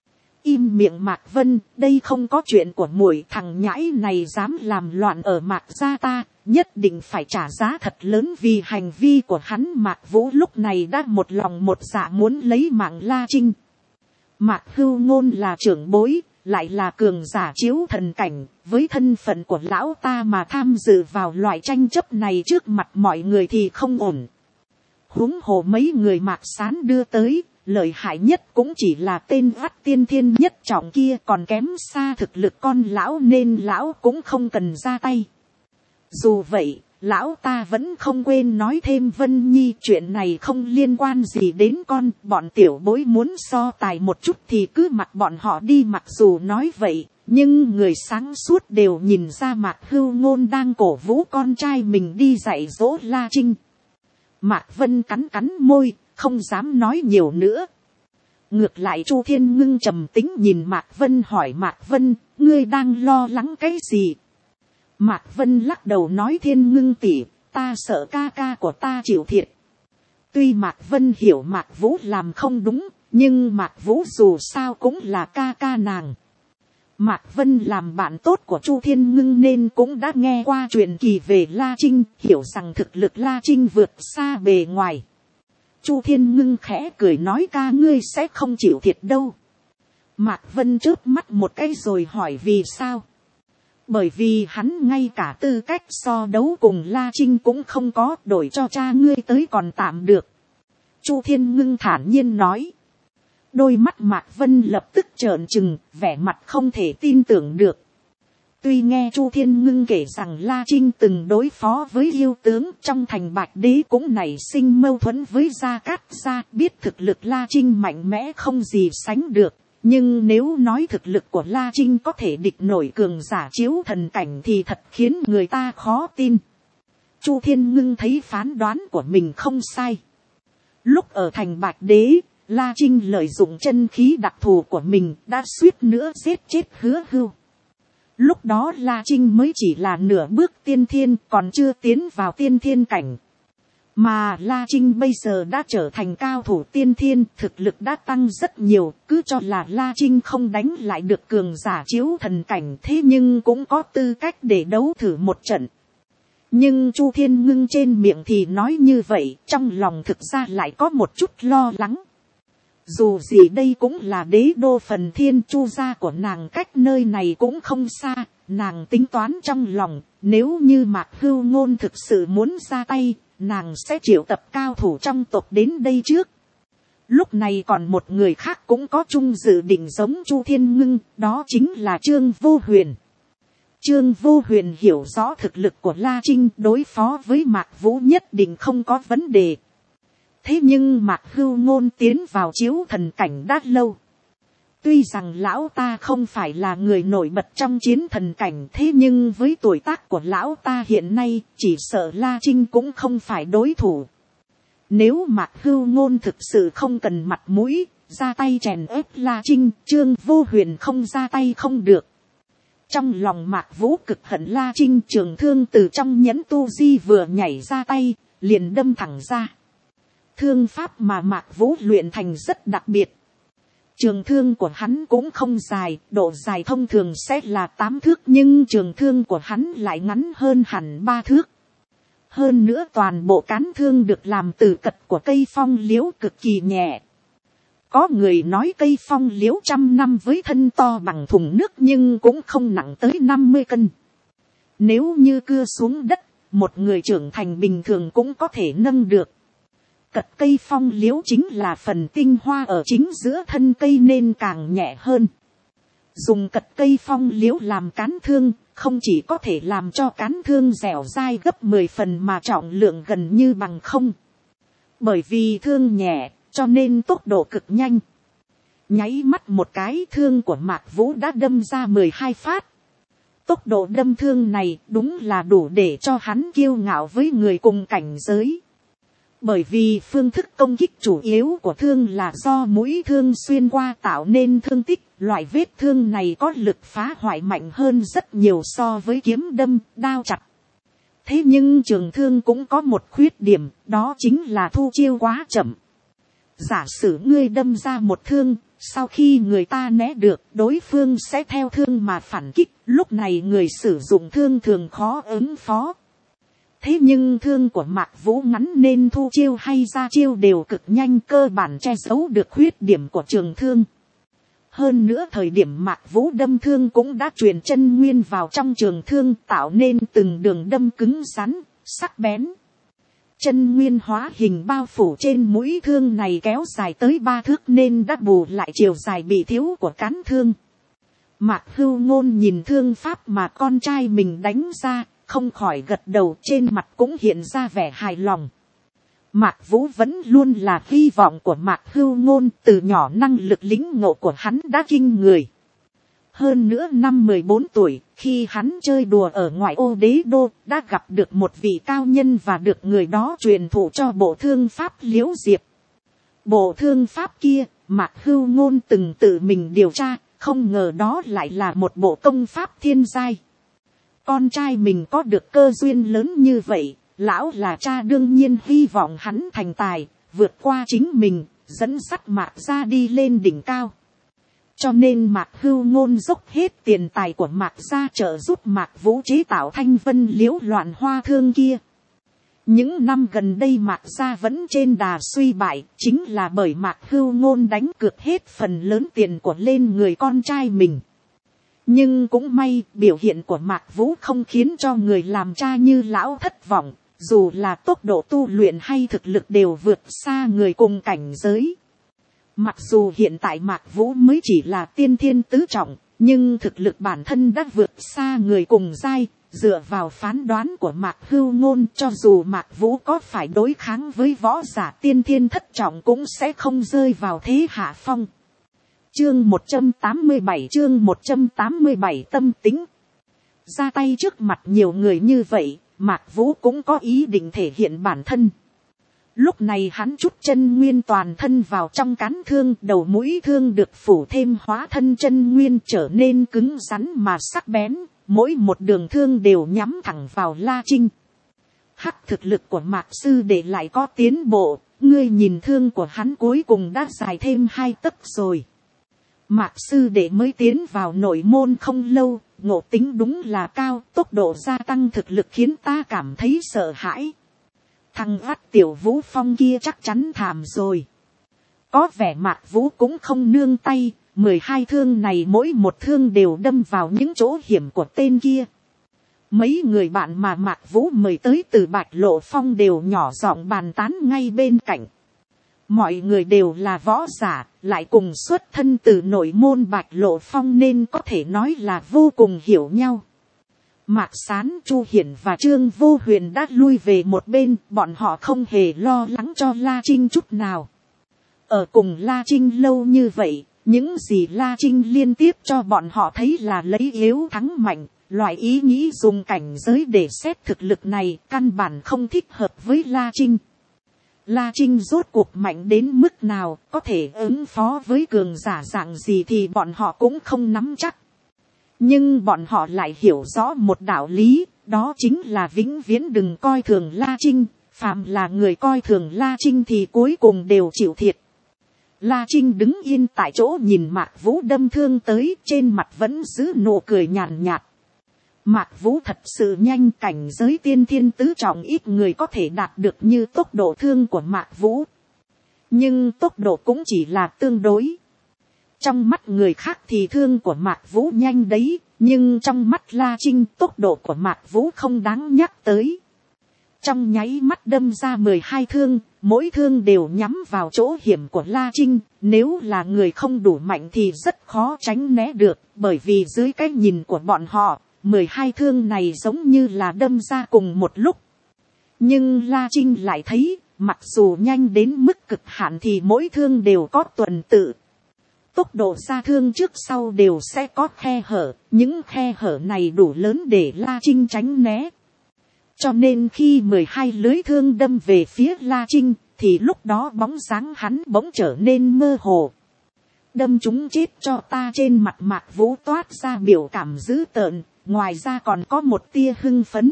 Im miệng Mạc Vân, đây không có chuyện của muội, thằng nhãi này dám làm loạn ở Mạc gia ta, nhất định phải trả giá thật lớn vì hành vi của hắn. Mạc Vũ lúc này đã một lòng một dạ muốn lấy mạng La Trinh. Mạc Hưu Ngôn là trưởng bối, lại là cường giả chiếu thần cảnh, với thân phận của lão ta mà tham dự vào loại tranh chấp này trước mặt mọi người thì không ổn. Huống hồ mấy người Mạc Sán đưa tới, lợi hại nhất cũng chỉ là tên vắt tiên thiên nhất trọng kia, còn kém xa thực lực con lão nên lão cũng không cần ra tay. Dù vậy, lão ta vẫn không quên nói thêm Vân Nhi, chuyện này không liên quan gì đến con, bọn tiểu bối muốn so tài một chút thì cứ mặc bọn họ đi. Mặc dù nói vậy, nhưng người sáng suốt đều nhìn ra Mạc Hưu Ngôn đang cổ vũ con trai mình đi dạy dỗ La Trinh. Mạc Vân cắn cắn môi, không dám nói nhiều nữa. Ngược lại Chu Thiên Ngưng trầm tính nhìn Mạc Vân, hỏi Mạc Vân, ngươi đang lo lắng cái gì? Mạc Vân lắc đầu nói Thiên Ngưng tỷ, ta sợ ca ca của ta chịu thiệt. Tuy Mạc Vân hiểu Mạc Vũ làm không đúng, nhưng Mạc Vũ dù sao cũng là ca ca nàng. Mạc Vân làm bạn tốt của Chu Thiên Ngưng nên cũng đã nghe qua truyền kỳ về La Trinh, hiểu rằng thực lực La Trinh vượt xa bề ngoài. Chu Thiên Ngưng khẽ cười nói ca ngươi sẽ không chịu thiệt đâu. Mạc Vân chớp mắt một cái rồi hỏi vì sao? Bởi vì hắn ngay cả tư cách so đấu cùng La Trinh cũng không có, đổi cho cha ngươi tới còn tạm được. Chu Thiên Ngưng thản nhiên nói. Đôi mắt Mạc Vân lập tức trợn trừng, vẻ mặt không thể tin tưởng được. Tuy nghe Chu Thiên Ngưng kể rằng La Trinh từng đối phó với yêu tướng trong thành Bạch Đế cũng nảy sinh mâu thuẫn với Gia Cát Gia, biết thực lực La Trinh mạnh mẽ không gì sánh được. Nhưng nếu nói thực lực của La Trinh có thể địch nổi cường giả chiếu thần cảnh thì thật khiến người ta khó tin. Chu Thiên Ngưng thấy phán đoán của mình không sai. Lúc ở thành Bạch Đế, La Trinh lợi dụng chân khí đặc thù của mình đã suýt nữa giết chết Hứa Hưu. Lúc đó La Trinh mới chỉ là nửa bước tiên thiên, còn chưa tiến vào tiên thiên cảnh. Mà La Trinh bây giờ đã trở thành cao thủ tiên thiên, thực lực đã tăng rất nhiều, cứ cho là La Trinh không đánh lại được cường giả chiếu thần cảnh, thế nhưng cũng có tư cách để đấu thử một trận. Nhưng Chu Thiên Ngưng trên miệng thì nói như vậy, trong lòng thực ra lại có một chút lo lắng. Dù gì đây cũng là đế đô Phần Thiên, Chu gia của nàng cách nơi này cũng không xa, nàng tính toán trong lòng, nếu như Mạc Hưu Ngôn thực sự muốn ra tay, nàng sẽ triệu tập cao thủ trong tộc đến đây trước. Lúc này còn một người khác cũng có chung dự định giống Chu Thiên Ngưng, đó chính là Trương Vô Huyền. Trương Vô Huyền hiểu rõ thực lực của La Trinh, đối phó với Mạc Vũ nhất định không có vấn đề. Thế nhưng Mạc Hưu Ngôn tiến vào chiếu thần cảnh đã lâu. Tuy rằng lão ta không phải là người nổi bật trong chiến thần cảnh, thế nhưng với tuổi tác của lão ta hiện nay, chỉ sợ La Trinh cũng không phải đối thủ. Nếu Mạc Hưu Ngôn thực sự không cần mặt mũi, ra tay chèn ép La Trinh, Trương Vô Huyền không ra tay không được. Trong lòng Mạc Vũ cực hận La Trinh, trường thương từ trong nhẫn tu di vừa nhảy ra tay, liền đâm thẳng ra. Thương pháp mà Mạc Vũ luyện thành rất đặc biệt. Trường thương của hắn cũng không dài, độ dài thông thường sẽ là tám thước, nhưng trường thương của hắn lại ngắn hơn hẳn ba thước. Hơn nữa toàn bộ cán thương được làm từ cật của cây phong liễu cực kỳ nhẹ. Có người nói cây phong liễu trăm năm với thân to bằng thùng nước nhưng cũng không nặng tới năm mươi cân. Nếu như cưa xuống đất, một người trưởng thành bình thường cũng có thể nâng được. Cật cây phong liễu chính là phần tinh hoa ở chính giữa thân cây nên càng nhẹ hơn. Dùng cật cây phong liễu làm cán thương, không chỉ có thể làm cho cán thương dẻo dai gấp mười phần mà trọng lượng gần như bằng không. Bởi vì thương nhẹ, cho nên tốc độ cực nhanh. Nháy mắt một cái, thương của Mạc Vũ đã đâm ra mười hai phát. Tốc độ đâm thương này đúng là đủ để cho hắn kiêu ngạo với người cùng cảnh giới. Bởi vì phương thức công kích chủ yếu của thương là do mũi thương xuyên qua tạo nên thương tích, loại vết thương này có lực phá hoại mạnh hơn rất nhiều so với kiếm đâm, đao chặt. Thế nhưng trường thương cũng có một khuyết điểm, đó chính là thu chiêu quá chậm. Giả sử ngươi đâm ra một thương, sau khi người ta né được, đối phương sẽ theo thương mà phản kích, lúc này người sử dụng thương thường khó ứng phó. Thế nhưng thương của Mạc Vũ ngắn nên thu chiêu hay ra chiêu đều cực nhanh, cơ bản che giấu được khuyết điểm của trường thương. Hơn nữa thời điểm Mạc Vũ đâm thương cũng đã truyền chân nguyên vào trong trường thương, tạo nên từng đường đâm cứng rắn, sắc bén. Chân nguyên hóa hình bao phủ trên mũi thương này kéo dài tới ba thước nên đã bù lại chiều dài bị thiếu của cán thương. Mạc Hưu Ngôn nhìn thương pháp mà con trai mình đánh ra, không khỏi gật đầu, trên mặt cũng hiện ra vẻ hài lòng. Mạc Vũ vẫn luôn là hy vọng của Mạc Hưu Ngôn, từ nhỏ năng lực lĩnh ngộ của hắn đã kinh người. Hơn nữa năm mười bốn tuổi, khi hắn chơi đùa ở ngoại ô đế đô, đã gặp được một vị cao nhân và được người đó truyền thụ cho bộ thương pháp Liễu Diệp. Bộ thương pháp kia, Mạc Hưu Ngôn từng tự mình điều tra, không ngờ đó lại là một bộ công pháp thiên giai. Con trai mình có được cơ duyên lớn như vậy, lão là cha đương nhiên hy vọng hắn thành tài, vượt qua chính mình, dẫn dắt Mạc gia đi lên đỉnh cao. Cho nên Mạc Hưu Ngôn dốc hết tiền tài của Mạc gia trợ giúp Mạc Vũ chế tạo thanh vân liễu loạn hoa thương kia. Những năm gần đây Mạc gia vẫn trên đà suy bại, chính là bởi Mạc Hưu Ngôn đánh cược hết phần lớn tiền của lên người con trai mình. Nhưng cũng may, biểu hiện của Mạc Vũ không khiến cho người làm cha như lão thất vọng, dù là tốc độ tu luyện hay thực lực đều vượt xa người cùng cảnh giới. Mặc dù hiện tại Mạc Vũ mới chỉ là tiên thiên tứ trọng, nhưng thực lực bản thân đã vượt xa người cùng giai. Dựa vào phán đoán của Mạc Hưu Ngôn, cho dù Mạc Vũ có phải đối kháng với võ giả tiên thiên thất trọng cũng sẽ không rơi vào thế hạ phong. Chương một trăm tám mươi bảy chương một trăm tám mươi bảy tâm tính. Ra tay trước mặt nhiều người như vậy, Mạc Vũ cũng có ý định thể hiện bản thân. Lúc này hắn trút chân nguyên toàn thân vào trong cán thương, đầu mũi thương được phủ thêm hóa thân chân nguyên trở nên cứng rắn mà sắc bén. Mỗi một đường thương đều nhắm thẳng vào La Trinh. Hắc, thực lực của Mạc sư đệ lại có tiến bộ, ngươi nhìn thương của hắn cuối cùng đã dài thêm hai tấc rồi. Mạc sư đệ mới tiến vào nội môn không lâu, ngộ tính đúng là cao, tốc độ gia tăng thực lực khiến ta cảm thấy sợ hãi. Thằng vắt Tiểu Vũ Phong kia chắc chắn thảm rồi. Có vẻ Mạc Vũ cũng không nương tay. Mười hai thương này mỗi một thương đều đâm vào những chỗ hiểm của tên kia. Mấy người bạn mà Mạc Vũ mời tới từ Bạch Lộ Phong đều nhỏ giọng bàn tán ngay bên cạnh. Mọi người đều là võ giả, lại cùng xuất thân từ nội môn Bạch Lộ Phong nên có thể nói là vô cùng hiểu nhau. Mạc Sán, Chu Hiển và Trương Vô Huyền đã lui về một bên, bọn họ không hề lo lắng cho La Trinh chút nào. Ở cùng La Trinh lâu như vậy, những gì La Trinh liên tiếp cho bọn họ thấy là lấy yếu thắng mạnh, loại ý nghĩ dùng cảnh giới để xét thực lực này căn bản không thích hợp với La Trinh. La Trinh rốt cuộc mạnh đến mức nào, có thể ứng phó với cường giả dạng gì thì bọn họ cũng không nắm chắc. Nhưng bọn họ lại hiểu rõ một đạo lý, đó chính là vĩnh viễn đừng coi thường La Trinh, phàm là người coi thường La Trinh thì cuối cùng đều chịu thiệt. La Trinh đứng yên tại chỗ nhìn Mạc Vũ đâm thương tới, trên mặt vẫn giữ nụ cười nhàn nhạt. Mạc Vũ thật sự nhanh, cảnh giới tiên thiên tứ trọng ít người có thể đạt được như tốc độ thương của Mạc Vũ. Nhưng tốc độ cũng chỉ là tương đối. Trong mắt người khác thì thương của Mạc Vũ nhanh đấy, nhưng trong mắt La Trinh tốc độ của Mạc Vũ không đáng nhắc tới. Trong nháy mắt đâm ra mười hai thương, mỗi thương đều nhắm vào chỗ hiểm của La Trinh. Nếu là người không đủ mạnh thì rất khó tránh né được, bởi vì dưới cái nhìn của bọn họ, mười hai thương này giống như là đâm ra cùng một lúc. Nhưng La Trinh lại thấy, mặc dù nhanh đến mức cực hạn thì mỗi thương đều có tuần tự. Tốc độ ra thương trước sau đều sẽ có khe hở, những khe hở này đủ lớn để La Trinh tránh né. Cho nên khi mười hai lưới thương đâm về phía La Trinh, thì lúc đó bóng dáng hắn bỗng trở nên mơ hồ. Đâm chúng chết cho ta, trên mặt Mạc Vũ toát ra biểu cảm dữ tợn, ngoài ra còn có một tia hưng phấn.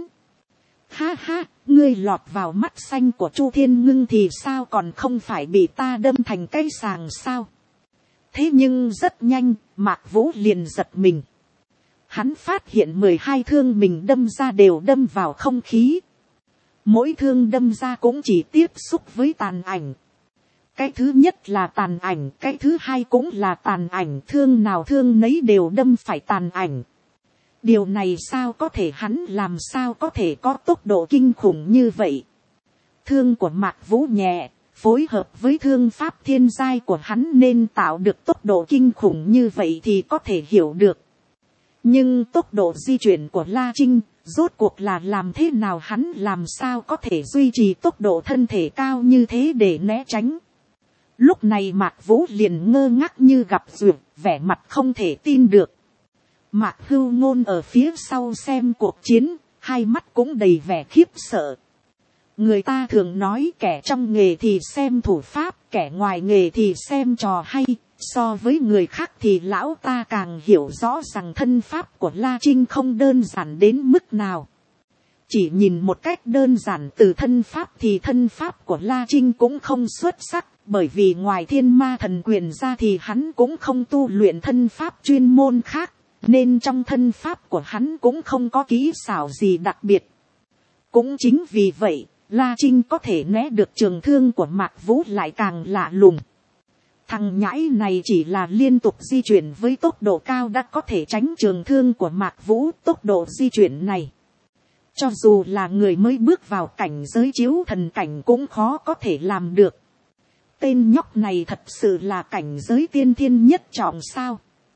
Ha ha, ngươi lọt vào mắt xanh của Chu Thiên Ngưng thì sao, còn không phải bị ta đâm thành cây sàng sao? Thế nhưng rất nhanh, Mạc Vũ liền giật mình. Hắn phát hiện mười hai thương mình đâm ra đều đâm vào không khí. Mỗi thương đâm ra cũng chỉ tiếp xúc với tàn ảnh. Cái thứ nhất là tàn ảnh, cái thứ hai cũng là tàn ảnh, thương nào thương nấy đều đâm phải tàn ảnh. Điều này sao có thể, hắn làm sao có thể có tốc độ kinh khủng như vậy? Thương của Mạc Vũ nhẹ, phối hợp với thương pháp thiên giai của hắn nên tạo được tốc độ kinh khủng như vậy thì có thể hiểu được. Nhưng tốc độ di chuyển của La Trinh, rốt cuộc là làm thế nào, hắn làm sao có thể duy trì tốc độ thân thể cao như thế để né tránh? Lúc này Mạc Vũ liền ngơ ngác như gặp duyệt, vẻ mặt không thể tin được. Mạc Hưu Ngôn ở phía sau xem cuộc chiến, hai mắt cũng đầy vẻ khiếp sợ. Người ta thường nói kẻ trong nghề thì xem thủ pháp, kẻ ngoài nghề thì xem trò hay. So với người khác thì lão ta càng hiểu rõ rằng thân pháp của La Trinh không đơn giản đến mức nào. Chỉ nhìn một cách đơn giản từ thân pháp thì thân pháp của La Trinh cũng không xuất sắc. Bởi vì ngoài Thiên Ma Thần Quyền ra thì hắn cũng không tu luyện thân pháp chuyên môn khác. Nên trong thân pháp của hắn cũng không có kỹ xảo gì đặc biệt. Cũng chính vì vậy, La Trinh có thể né được trường thương của Mạc Vũ lại càng lạ lùng. Thằng nhãi này chỉ là liên tục di chuyển với tốc độ cao đã có thể tránh trường thương của Mạc Vũ. Tốc độ di chuyển này, cho dù là người mới bước vào cảnh giới chiếu thần cảnh cũng khó có thể làm được. Tên nhóc này thật sự là cảnh giới tiên thiên nhất trọng sao?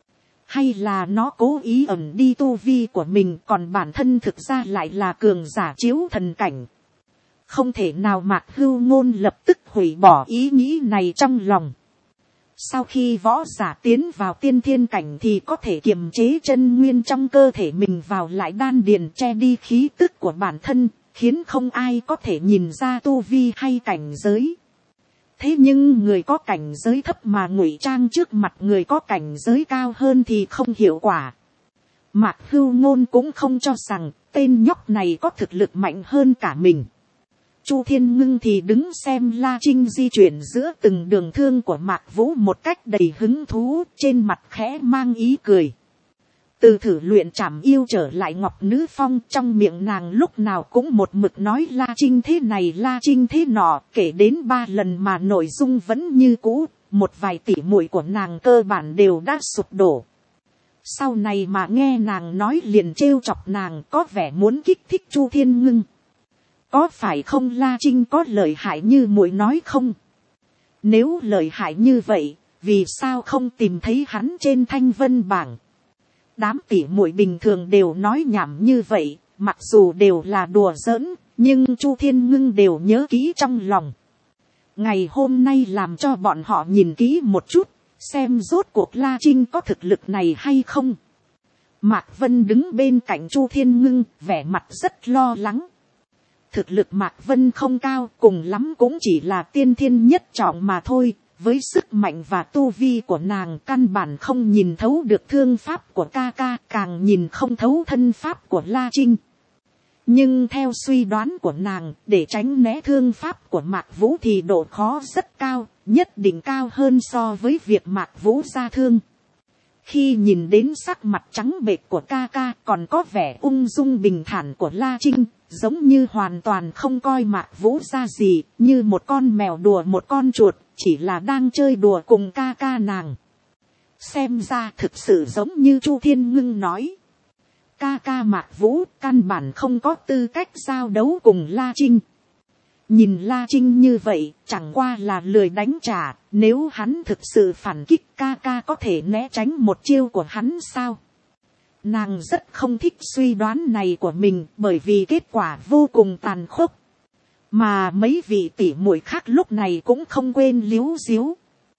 hay là nó cố ý ẩn đi tu vi của mình, còn bản thân thực ra lại là cường giả chiếu thần cảnh. Không thể nào Mạc Hưu Ngôn lập tức hủy bỏ ý nghĩ này trong lòng. Sau khi võ giả tiến vào tiên thiên cảnh thì có thể kiềm chế chân nguyên trong cơ thể mình vào lại đan điền, che đi khí tức của bản thân, khiến không ai có thể nhìn ra tu vi hay cảnh giới. Thế nhưng người có cảnh giới thấp mà ngụy trang trước mặt người có cảnh giới cao hơn thì không hiệu quả. Mạc Hưu Ngôn cũng không cho rằng tên nhóc này có thực lực mạnh hơn cả mình. Chu Thiên Ngưng thì đứng xem La Trinh di chuyển giữa từng đường thương của Mạc Vũ một cách đầy hứng thú, trên mặt khẽ mang ý cười. Từ thử luyện trảm yêu trở lại Ngọc Nữ Phong, trong miệng nàng lúc nào cũng một mực nói La Trinh thế này La Trinh thế nọ, kể đến ba lần mà nội dung vẫn như cũ, một vài tỷ muội của nàng cơ bản đều đã sụp đổ. Sau này mà nghe nàng nói liền trêu chọc nàng, có vẻ muốn kích thích Chu Thiên Ngưng. Có phải không La Trinh có lợi hại như muội nói không? Nếu lợi hại như vậy, vì sao không tìm thấy hắn trên thanh vân bảng? Đám tỷ muội bình thường đều nói nhảm như vậy, mặc dù đều là đùa giỡn, nhưng Chu Thiên Ngưng đều nhớ kỹ trong lòng. Ngày hôm nay làm cho bọn họ nhìn kỹ một chút, xem rốt cuộc La Trinh có thực lực này hay không. Mạc Vân đứng bên cạnh Chu Thiên Ngưng, vẻ mặt rất lo lắng. Thực lực Mạc Vân không cao, cùng lắm cũng chỉ là tiên thiên nhất trọng mà thôi. Với sức mạnh và tu vi của nàng căn bản không nhìn thấu được thương pháp của ca ca, càng nhìn không thấu thân pháp của La Trinh. Nhưng theo suy đoán của nàng, để tránh né thương pháp của Mạc Vũ thì độ khó rất cao, nhất định cao hơn so với việc Mạc Vũ ra thương. Khi nhìn đến sắc mặt trắng bệch của ca ca, còn có vẻ ung dung bình thản của La Trinh, giống như hoàn toàn không coi Mạc Vũ ra gì, như một con mèo đùa một con chuột, chỉ là đang chơi đùa cùng ca ca nàng. Xem ra thực sự giống như Chu Thiên Ngưng nói. Ca ca Mạc Vũ căn bản không có tư cách giao đấu cùng La Trinh. Nhìn La Trinh như vậy, chẳng qua là lười đánh trả, nếu hắn thực sự phản kích ca ca có thể né tránh một chiêu của hắn sao? Nàng rất không thích suy đoán này của mình, bởi vì kết quả vô cùng tàn khốc. Mà mấy vị tỷ muội khác lúc này cũng không quên líu díu.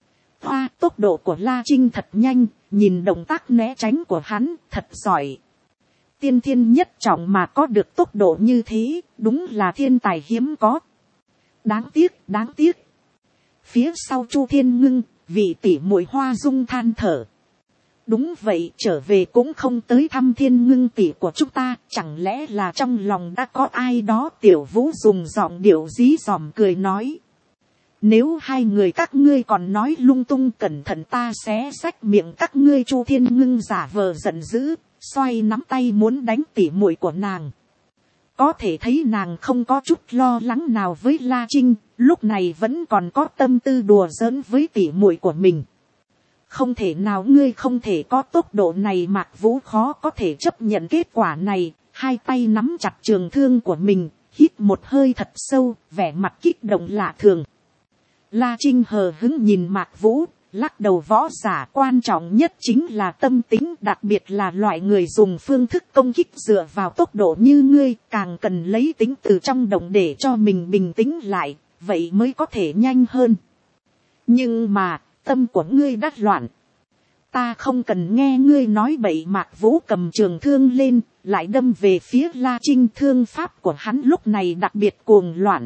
Hoa, tốc độ của La Trinh thật nhanh, nhìn động tác né tránh của hắn thật giỏi. Tiên thiên nhất trọng mà có được tốc độ như thế, đúng là thiên tài hiếm có. Đáng tiếc, đáng tiếc. Phía sau Chu Thiên Ngưng, vị tỷ muội Hoa Dung than thở. Đúng vậy, trở về cũng không tới thăm Thiên Ngưng tỷ của chúng ta, chẳng lẽ là trong lòng đã có ai đó? Tiểu Vũ dùng giọng điệu dí dỏm cười nói. Nếu hai người các ngươi còn nói lung tung, cẩn thận ta xé rách miệng các ngươi. Chu Thiên Ngưng giả vờ giận dữ, xoay nắm tay muốn đánh tỷ muội của nàng. Có thể thấy nàng không có chút lo lắng nào với La Trinh, lúc này vẫn còn có tâm tư đùa giỡn với tỷ muội của mình. Không thể nào, ngươi không thể có tốc độ này. Mạc Vũ khó có thể chấp nhận kết quả này, hai tay nắm chặt trường thương của mình, hít một hơi thật sâu, vẻ mặt kích động lạ thường. La Trinh hờ hững nhìn Mạc Vũ, lắc đầu. Võ giả quan trọng nhất chính là tâm tính, đặc biệt là loại người dùng phương thức công kích dựa vào tốc độ như ngươi, càng cần lấy tính từ trong động để cho mình bình tĩnh lại, vậy mới có thể nhanh hơn. Nhưng mà, tâm của ngươi đã loạn. Ta không cần nghe ngươi nói bậy. Mạc Vũ cầm trường thương lên, lại đâm về phía La Trinh. Thương pháp của hắn lúc này đặc biệt cuồng loạn.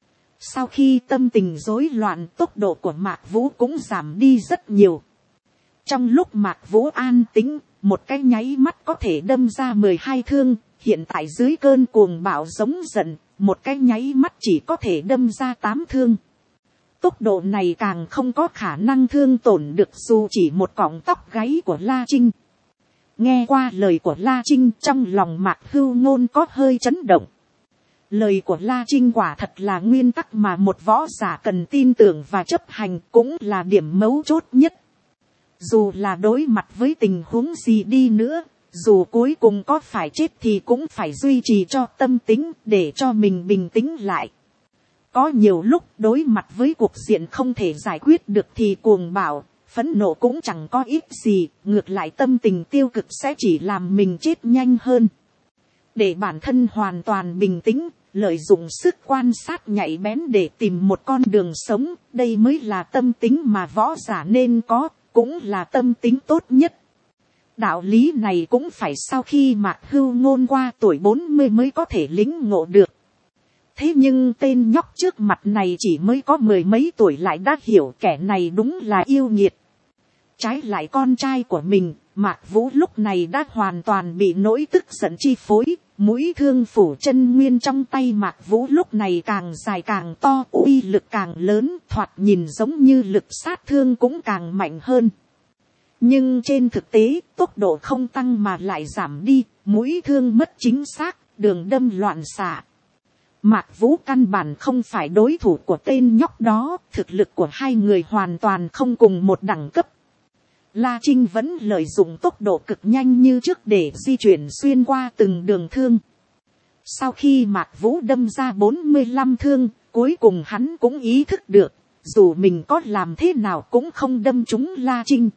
Sau khi tâm tình rối loạn, tốc độ của Mạc Vũ cũng giảm đi rất nhiều. Trong lúc Mạc Vũ an tĩnh, một cái nháy mắt có thể đâm ra mười hai thương, hiện tại dưới cơn cuồng bạo giống giận, một cái nháy mắt chỉ có thể đâm ra tám thương. Tốc độ này càng không có khả năng thương tổn được dù chỉ một cọng tóc gáy của La Trinh. Nghe qua lời của La Trinh, trong lòng Mạc Hưu Ngôn có hơi chấn động. Lời của La Trinh quả thật là nguyên tắc mà một võ giả cần tin tưởng và chấp hành, cũng là điểm mấu chốt nhất. Dù là đối mặt với tình huống gì đi nữa, dù cuối cùng có phải chết thì cũng phải duy trì cho tâm tính để cho mình bình tĩnh lại. Có nhiều lúc đối mặt với cuộc diện không thể giải quyết được thì cuồng bạo, phẫn nộ cũng chẳng có ít gì, ngược lại tâm tình tiêu cực sẽ chỉ làm mình chết nhanh hơn. Để bản thân hoàn toàn bình tĩnh, lợi dụng sức quan sát nhạy bén để tìm một con đường sống, đây mới là tâm tính mà võ giả nên có, cũng là tâm tính tốt nhất. Đạo lý này cũng phải sau khi Mạc Hưu Ngôn qua tuổi bốn mươi mới có thể lĩnh ngộ được. Thế nhưng tên nhóc trước mặt này chỉ mới có mười mấy tuổi lại đã hiểu kẻ này đúng là yêu nghiệt. Trái lại con trai của mình, Mạc Vũ lúc này đã hoàn toàn bị nỗi tức giận chi phối. Mũi thương phủ chân nguyên trong tay Mạc Vũ lúc này càng dài càng to, uy lực càng lớn, thoạt nhìn giống như lực sát thương cũng càng mạnh hơn. Nhưng trên thực tế, tốc độ không tăng mà lại giảm đi, mũi thương mất chính xác, đường đâm loạn xạ. Mạc Vũ căn bản không phải đối thủ của tên nhóc đó, thực lực của hai người hoàn toàn không cùng một đẳng cấp. La Trinh vẫn lợi dụng tốc độ cực nhanh như trước để di chuyển xuyên qua từng đường thương. Sau khi Mạc Vũ đâm ra bốn mươi lăm thương, cuối cùng hắn cũng ý thức được, dù mình có làm thế nào cũng không đâm trúng La Trinh.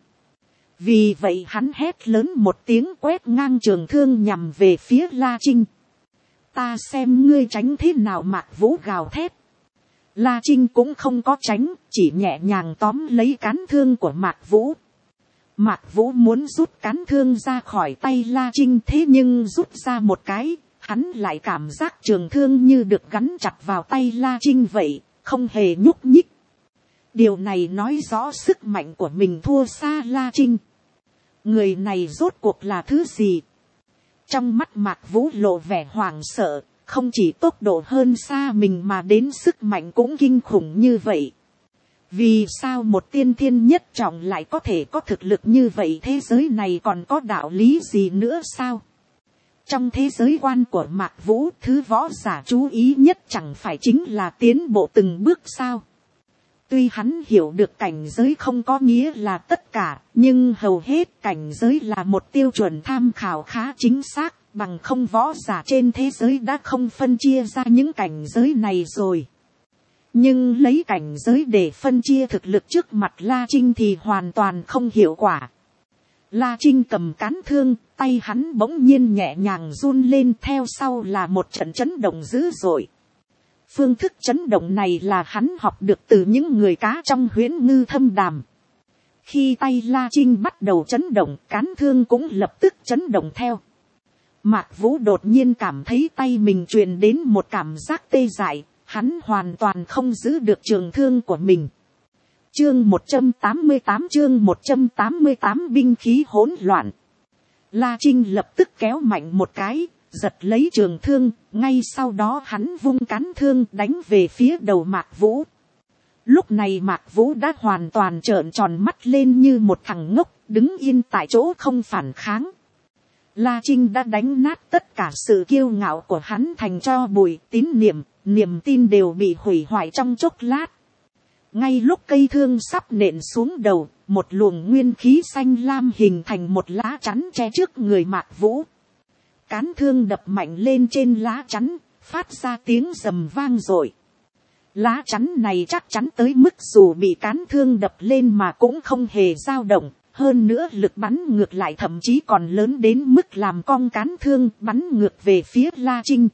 Vì vậy hắn hét lớn một tiếng quét ngang trường thương nhằm về phía La Trinh. Ta xem ngươi tránh thế nào, Mạc Vũ gào thét. La Trinh cũng không có tránh, chỉ nhẹ nhàng tóm lấy cán thương của Mạc Vũ. Mạc Vũ muốn rút cán thương ra khỏi tay La Trinh, thế nhưng rút ra một cái, hắn lại cảm giác trường thương như được gắn chặt vào tay La Trinh vậy, không hề nhúc nhích. Điều này nói rõ sức mạnh của mình thua xa La Trinh. Người này rốt cuộc là thứ gì? Trong mắt Mạc Vũ lộ vẻ hoảng sợ, không chỉ tốc độ hơn xa mình mà đến sức mạnh cũng kinh khủng như vậy. Vì sao một tiên thiên nhất trọng lại có thể có thực lực như vậy? Thế giới này còn có đạo lý gì nữa sao? Trong thế giới quan của Mạc Vũ, thứ võ giả chú ý nhất chẳng phải chính là tiến bộ từng bước sao? Tuy hắn hiểu được cảnh giới không có nghĩa là tất cả, nhưng hầu hết cảnh giới là một tiêu chuẩn tham khảo khá chính xác, bằng không võ giả trên thế giới đã không phân chia ra những cảnh giới này rồi. Nhưng lấy cảnh giới để phân chia thực lực trước mặt La Trinh thì hoàn toàn không hiệu quả. La Trinh cầm cán thương, tay hắn bỗng nhiên nhẹ nhàng run lên, theo sau là một trận chấn động dữ dội. Phương thức chấn động này là hắn học được từ những người cá trong huyễn ngư thâm đàm. Khi tay La Trinh bắt đầu chấn động, cán thương cũng lập tức chấn động theo. Mạc Vũ đột nhiên cảm thấy tay mình truyền đến một cảm giác tê dại, hắn hoàn toàn không giữ được trường thương của mình. Chương một trăm tám mươi tám chương một trăm tám mươi tám binh khí hỗn loạn. La Trinh lập tức kéo mạnh một cái, giật lấy trường thương, ngay sau đó hắn vung cán thương đánh về phía đầu Mạc Vũ. Lúc này Mạc Vũ đã hoàn toàn trợn tròn mắt lên như một thằng ngốc, đứng yên tại chỗ không phản kháng. La Trinh đã đánh nát tất cả sự kiêu ngạo của hắn thành tro bụi, tín niệm, niềm tin đều bị hủy hoại trong chốc lát. Ngay lúc cây thương sắp nện xuống đầu, một luồng nguyên khí xanh lam hình thành một lá chắn che trước người Mạc Vũ. Cán thương đập mạnh lên trên lá chắn, phát ra tiếng rầm vang dội. Lá chắn này chắc chắn tới mức dù bị cán thương đập lên mà cũng không hề dao động. Hơn nữa lực bắn ngược lại thậm chí còn lớn đến mức làm cong cán thương bắn ngược về phía La Trinh.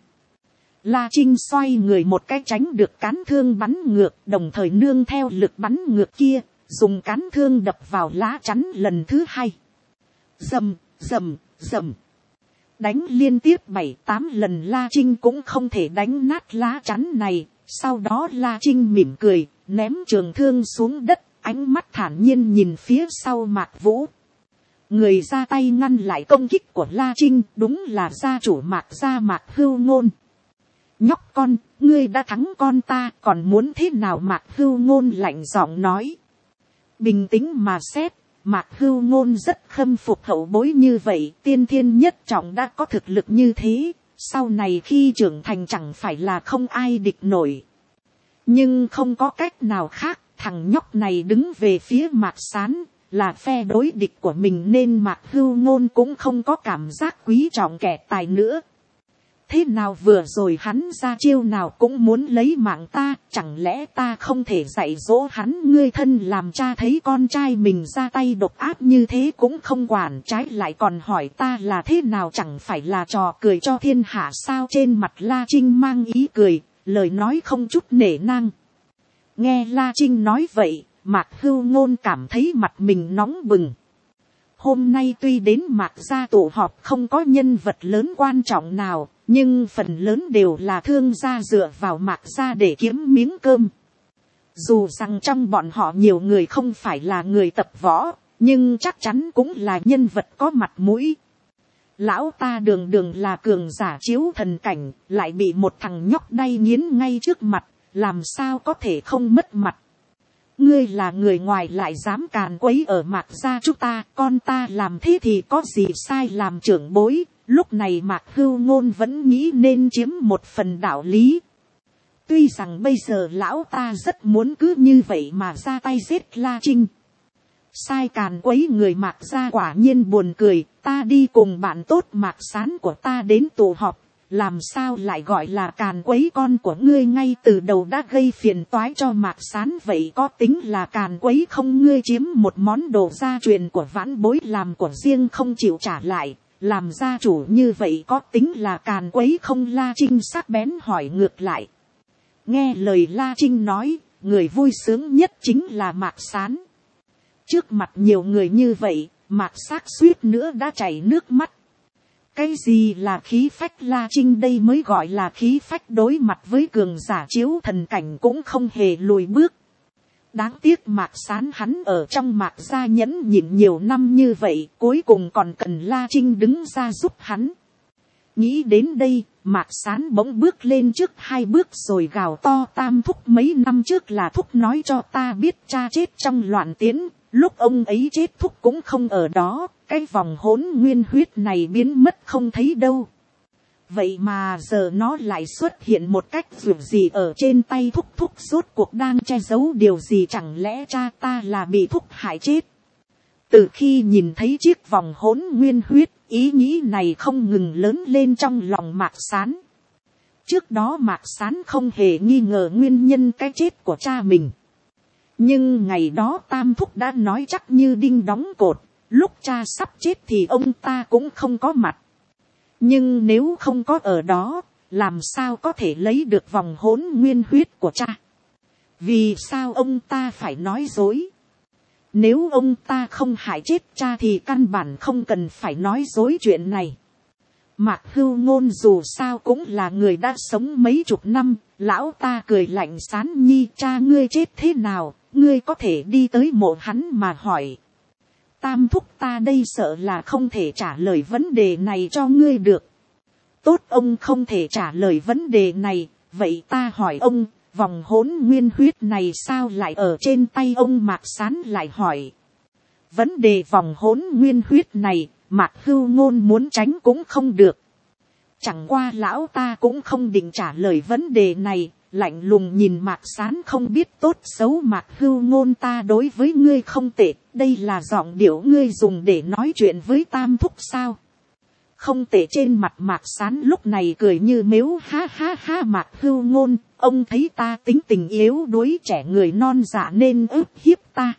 La Trinh xoay người một cái tránh được cán thương bắn ngược, đồng thời nương theo lực bắn ngược kia, dùng cán thương đập vào lá chắn lần thứ hai. Rầm, rầm, rầm. Đánh liên tiếp bảy tám lần La Trinh cũng không thể đánh nát lá chắn này. Sau đó La Trinh mỉm cười, ném trường thương xuống đất, ánh mắt thản nhiên nhìn phía sau Mạc Vũ. Người ra tay ngăn lại công kích của La Trinh đúng là gia chủ Mạc gia Mạc Hưu Ngôn. Nhóc con, ngươi đã thắng con ta, còn muốn thế nào? Mạc Hưu Ngôn lạnh giọng nói. Bình tĩnh mà xét, Mạc Hưu Ngôn rất khâm phục hậu bối như vậy, tiên thiên nhất trọng đã có thực lực như thế, sau này khi trưởng thành chẳng phải là không ai địch nổi. Nhưng không có cách nào khác, thằng nhóc này đứng về phía Mạc Sán, là phe đối địch của mình nên Mạc Hưu Ngôn cũng không có cảm giác quý trọng kẻ tài nữa. thế nào vừa rồi hắn ra chiêu nào cũng muốn lấy mạng ta, chẳng lẽ ta không thể dạy dỗ hắn? Ngươi thân làm cha thấy con trai mình ra tay độc ác như thế cũng không quản, trái lại còn hỏi ta là thế nào, chẳng phải là trò cười cho thiên hạ sao? Trên mặt La Trinh mang ý cười, lời nói không chút nể nang. Nghe La Trinh nói vậy, Mạc Hưu Ngôn cảm thấy mặt mình nóng bừng. Hôm nay tuy đến Mạc gia tụ họp không có nhân vật lớn quan trọng nào, nhưng phần lớn đều là thương gia dựa vào Mạc gia để kiếm miếng cơm. Dù rằng trong bọn họ nhiều người không phải là người tập võ, nhưng chắc chắn cũng là nhân vật có mặt mũi. Lão ta đường đường là cường giả chiếu thần cảnh, lại bị một thằng nhóc đay nghiến ngay trước mặt, làm sao có thể không mất mặt? Ngươi là người ngoài lại dám càn quấy ở Mạc gia chúng ta, con ta làm thế thì có gì sai? Làm trưởng bối, lúc này Mạc Hưu Ngôn vẫn nghĩ nên chiếm một phần đạo lý. Tuy rằng bây giờ lão ta rất muốn cứ như vậy mà ra tay giết La Trinh. Sai càn quấy người Mạc gia quả nhiên buồn cười, ta đi cùng bạn tốt Mạc Sán của ta đến tụ họp, làm sao lại gọi là càn quấy? Con của ngươi ngay từ đầu đã gây phiền toái cho Mạc Sán, vậy có tính là càn quấy không? Ngươi chiếm một món đồ gia truyền của vãn bối làm của riêng không chịu trả lại, làm gia chủ như vậy có tính là càn quấy không? La Trinh sắc bén hỏi ngược lại. Nghe lời La Trinh nói, người vui sướng nhất chính là Mạc Sán. Trước mặt nhiều người như vậy, Mạc Sắc suýt nữa đã chảy nước mắt. Cái gì là khí phách? La Trinh đây mới gọi là khí phách, đối mặt với cường giả chiếu thần cảnh cũng không hề lùi bước. Đáng tiếc Mạc Sán hắn ở trong Mạc gia nhẫn nhịn nhiều năm như vậy, cuối cùng còn cần La Trinh đứng ra giúp hắn. Nghĩ đến đây, Mạc Sán bỗng bước lên trước hai bước rồi gào to, Tam thúc mấy năm trước là thúc nói cho ta biết cha chết trong loạn tiến, lúc ông ấy chết thúc cũng không ở đó, cái vòng hỗn nguyên huyết này biến mất không thấy đâu. Vậy mà giờ nó lại xuất hiện một cách dù gì ở trên tay thúc, thúc rốt cuộc đang che giấu điều gì? Chẳng lẽ cha ta là bị thúc hại chết? Từ khi nhìn thấy chiếc vòng hỗn nguyên huyết, ý nghĩ này không ngừng lớn lên trong lòng Mạc Sán. Trước đó Mạc Sán không hề nghi ngờ nguyên nhân cái chết của cha mình. Nhưng ngày đó Tam thúc đã nói chắc như đinh đóng cột, lúc cha sắp chết thì ông ta cũng không có mặt. Nhưng nếu không có ở đó, làm sao có thể lấy được vòng hỗn nguyên huyết của cha? Vì sao ông ta phải nói dối? Nếu ông ta không hại chết cha thì căn bản không cần phải nói dối chuyện này. Mạc Hưu Ngôn dù sao cũng là người đã sống mấy chục năm, lão ta cười lạnh, Sán nhi, cha ngươi chết thế nào, ngươi có thể đi tới mộ hắn mà hỏi. Tam thúc ta đây sợ là không thể trả lời vấn đề này cho ngươi được. Tốt, ông không thể trả lời vấn đề này, vậy ta hỏi ông, vòng hỗn nguyên huyết này sao lại ở trên tay ông? Mạc Sán lại hỏi. Vấn đề vòng hỗn nguyên huyết này, Mạc Hưu Ngôn muốn tránh cũng không được. Chẳng qua lão ta cũng không định trả lời vấn đề này, lạnh lùng nhìn Mạc Sán không biết tốt xấu. Mạc Hưu Ngôn, ta đối với ngươi không tệ, đây là giọng điệu ngươi dùng để nói chuyện với Tam thúc sao? Không tệ. Trên mặt Mạc Sán lúc này cười như mếu, ha ha ha. Mạc Hưu Ngôn, ông thấy ta tính tình yếu đuối, trẻ người non dạ nên ức hiếp ta.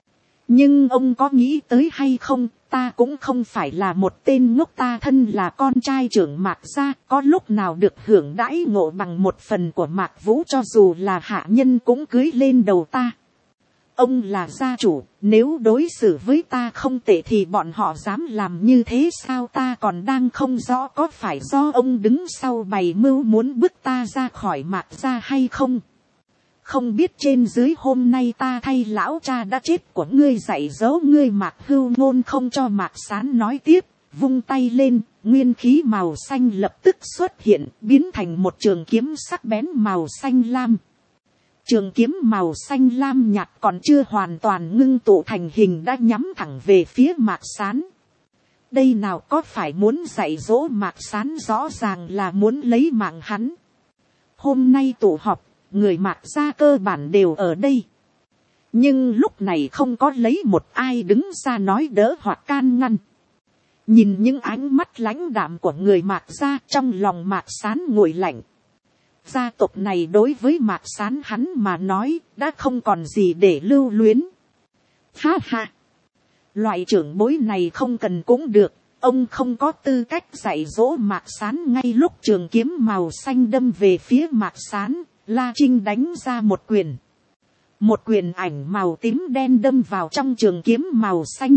Nhưng ông có nghĩ tới hay không, ta cũng không phải là một tên ngốc, ta thân là con trai trưởng Mạc gia, có lúc nào được hưởng đãi ngộ bằng một phần của Mạc Vũ, cho dù là hạ nhân cũng cưới lên đầu ta. Ông là gia chủ, nếu đối xử với ta không tệ thì bọn họ dám làm như thế sao? Ta còn đang không rõ có phải do ông đứng sau bày mưu muốn bức ta ra khỏi Mạc gia hay không? Không biết trên dưới hôm nay ta thay lão cha đã chết của ngươi dạy dỗ ngươi. Mạc Hưu Ngôn không cho Mạc Sán nói tiếp, vung tay lên, nguyên khí màu xanh lập tức xuất hiện, biến thành một trường kiếm sắc bén màu xanh lam. Trường kiếm màu xanh lam nhạt còn chưa hoàn toàn ngưng tụ thành hình đã nhắm thẳng về phía Mạc Sán. Đây nào có phải muốn dạy dỗ Mạc Sán, rõ ràng là muốn lấy mạng hắn. Hôm nay tụ họp, người Mạc gia cơ bản đều ở đây. Nhưng lúc này không có lấy một ai đứng ra nói đỡ hoặc can ngăn. Nhìn những ánh mắt lãnh đạm của người Mạc gia, trong lòng Mạc Sán nguội lạnh. Gia tộc này đối với Mạc Sán hắn mà nói đã không còn gì để lưu luyến. Ha ha. Loại trưởng bối này không cần cũng được. Ông không có tư cách dạy dỗ Mạc Sán. Ngay lúc trường kiếm màu xanh đâm về phía Mạc Sán, La Trinh đánh ra một quyền. Một quyền ảnh màu tím đen đâm vào trong trường kiếm màu xanh.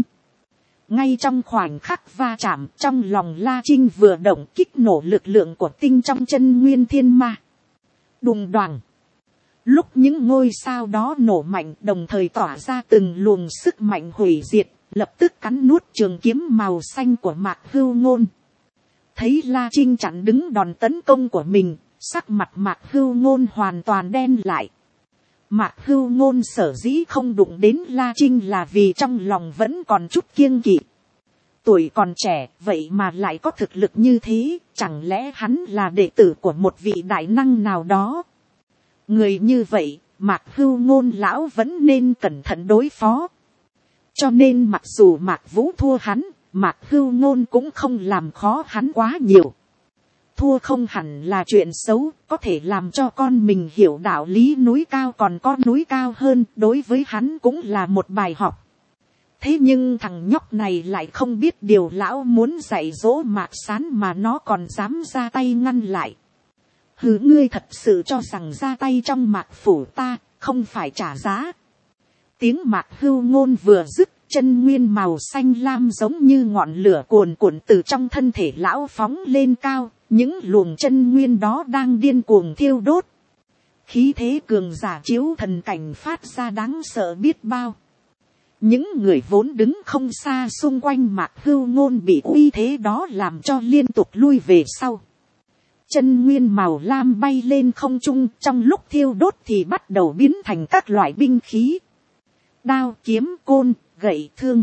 Ngay trong khoảnh khắc va chạm, trong lòng La Trinh vừa động kích nổ lực lượng của tinh trong chân nguyên thiên ma. Đùng đoàng. Lúc những ngôi sao đó nổ mạnh đồng thời tỏa ra từng luồng sức mạnh hủy diệt, lập tức cắn nuốt trường kiếm màu xanh của Mạc Hưu Ngôn. Thấy La Trinh chặn đứng đòn tấn công của mình, sắc mặt Mạc Hưu Ngôn hoàn toàn đen lại. Mạc Hưu Ngôn sở dĩ không đụng đến La Trinh là vì trong lòng vẫn còn chút kiêng kỵ. Tuổi còn trẻ vậy mà lại có thực lực như thế, chẳng lẽ hắn là đệ tử của một vị đại năng nào đó. Người như vậy, Mạc Hưu Ngôn lão vẫn nên cẩn thận đối phó. Cho nên mặc dù Mạc Vũ thua hắn, Mạc Hưu Ngôn cũng không làm khó hắn quá nhiều. Thua không hẳn là chuyện xấu, có thể làm cho con mình hiểu đạo lý núi cao còn có núi cao hơn, đối với hắn cũng là một bài học. Thế nhưng thằng nhóc này lại không biết điều lão muốn dạy dỗ Mạc Sán mà nó còn dám ra tay ngăn lại. Hừ, ngươi thật sự cho rằng ra tay trong Mạc phủ ta, không phải trả giá. Tiếng Mạc Hưu Ngôn vừa dứt, chân nguyên màu xanh lam giống như ngọn lửa cuồn cuộn từ trong thân thể lão phóng lên cao, những luồng chân nguyên đó đang điên cuồng thiêu đốt. Khí thế cường giả chiếu thần cảnh phát ra đáng sợ biết bao. Những người vốn đứng không xa xung quanh Mạc Hưu Ngôn bị uy thế đó làm cho liên tục lui về sau. Chân nguyên màu lam bay lên không trung, trong lúc thiêu đốt thì bắt đầu biến thành các loại binh khí. Đao, kiếm, côn, gậy, thương.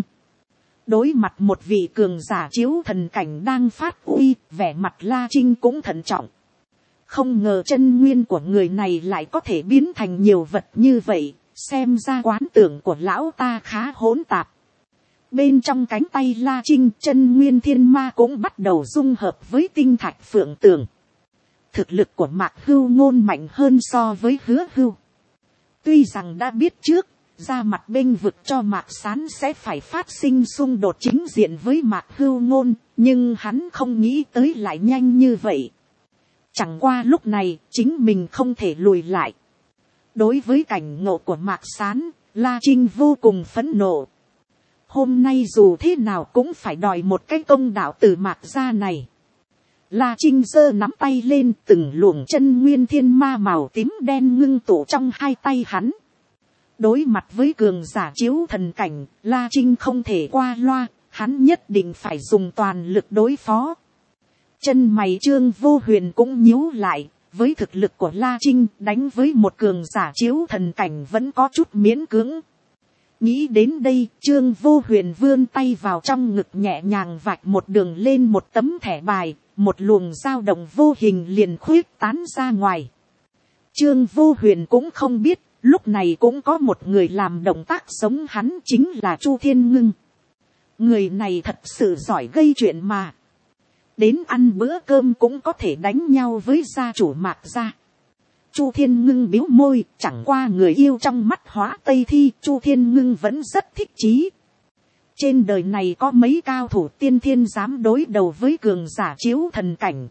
Đối mặt một vị cường giả chiếu thần cảnh đang phát uy, vẻ mặt La Trinh cũng thận trọng. Không ngờ chân nguyên của người này lại có thể biến thành nhiều vật như vậy, xem ra quán tưởng của lão ta khá hỗn tạp. Bên trong cánh tay La Trinh, chân nguyên thiên ma cũng bắt đầu dung hợp với tinh thạch phượng tường. Thực lực của Mạc Hưu Ngôn mạnh hơn so với Hứa Hưu. Tuy rằng đã biết trước, ra mặt bênh vực cho Mạc Sán sẽ phải phát sinh xung đột chính diện với Mạc Hưu Ngôn, nhưng hắn không nghĩ tới lại nhanh như vậy. Chẳng qua lúc này, chính mình không thể lùi lại. Đối với cảnh ngộ của Mạc Sán, La Trinh vô cùng phẫn nộ. Hôm nay dù thế nào cũng phải đòi một cái công đạo từ Mạc gia này. La Trinh giơ nắm tay lên, từng luồng chân nguyên thiên ma màu tím đen ngưng tụ trong hai tay hắn. Đối mặt với cường giả chiếu thần cảnh, La Trinh không thể qua loa, hắn nhất định phải dùng toàn lực đối phó. Chân mày Trương Vô Huyền cũng nhíu lại, với thực lực của La Trinh đánh với một cường giả chiếu thần cảnh vẫn có chút miễn cưỡng. Nghĩ đến đây, Trương Vô Huyền vươn tay vào trong ngực nhẹ nhàng vạch một đường lên một tấm thẻ bài, một luồng dao động vô hình liền khuyết tán ra ngoài. Trương Vô Huyền cũng không biết, lúc này cũng có một người làm động tác giống hắn, chính là Chu Thiên Ngưng. Người này thật sự giỏi gây chuyện mà. Đến ăn bữa cơm cũng có thể đánh nhau với gia chủ Mạc gia. Chu Thiên Ngưng bĩu môi, chẳng qua người yêu trong mắt Hóa Tây Thi, Chu Thiên Ngưng vẫn rất thích chí. Trên đời này có mấy cao thủ tiên thiên dám đối đầu với cường giả chiếu thần cảnh.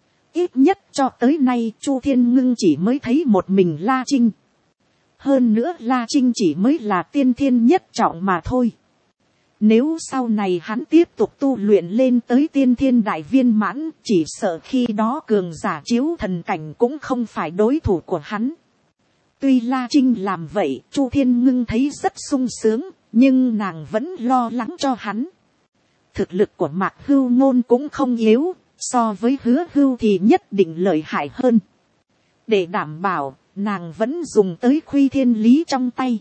Ít nhất cho tới nay Chu Thiên Ngưng chỉ mới thấy một mình La Trinh. Hơn nữa La Trinh chỉ mới là tiên thiên nhất trọng mà thôi. Nếu sau này hắn tiếp tục tu luyện lên tới tiên thiên đại viên mãn, chỉ sợ khi đó cường giả chiếu thần cảnh cũng không phải đối thủ của hắn. Tuy La Trinh làm vậy, Chu Thiên Ngưng thấy rất sung sướng, nhưng nàng vẫn lo lắng cho hắn. Thực lực của Mạc Hưu Ngôn cũng không yếu, so với Hứa Hưu thì nhất định lợi hại hơn. Để đảm bảo, nàng vẫn dùng tới Khuy Thiên Lý trong tay.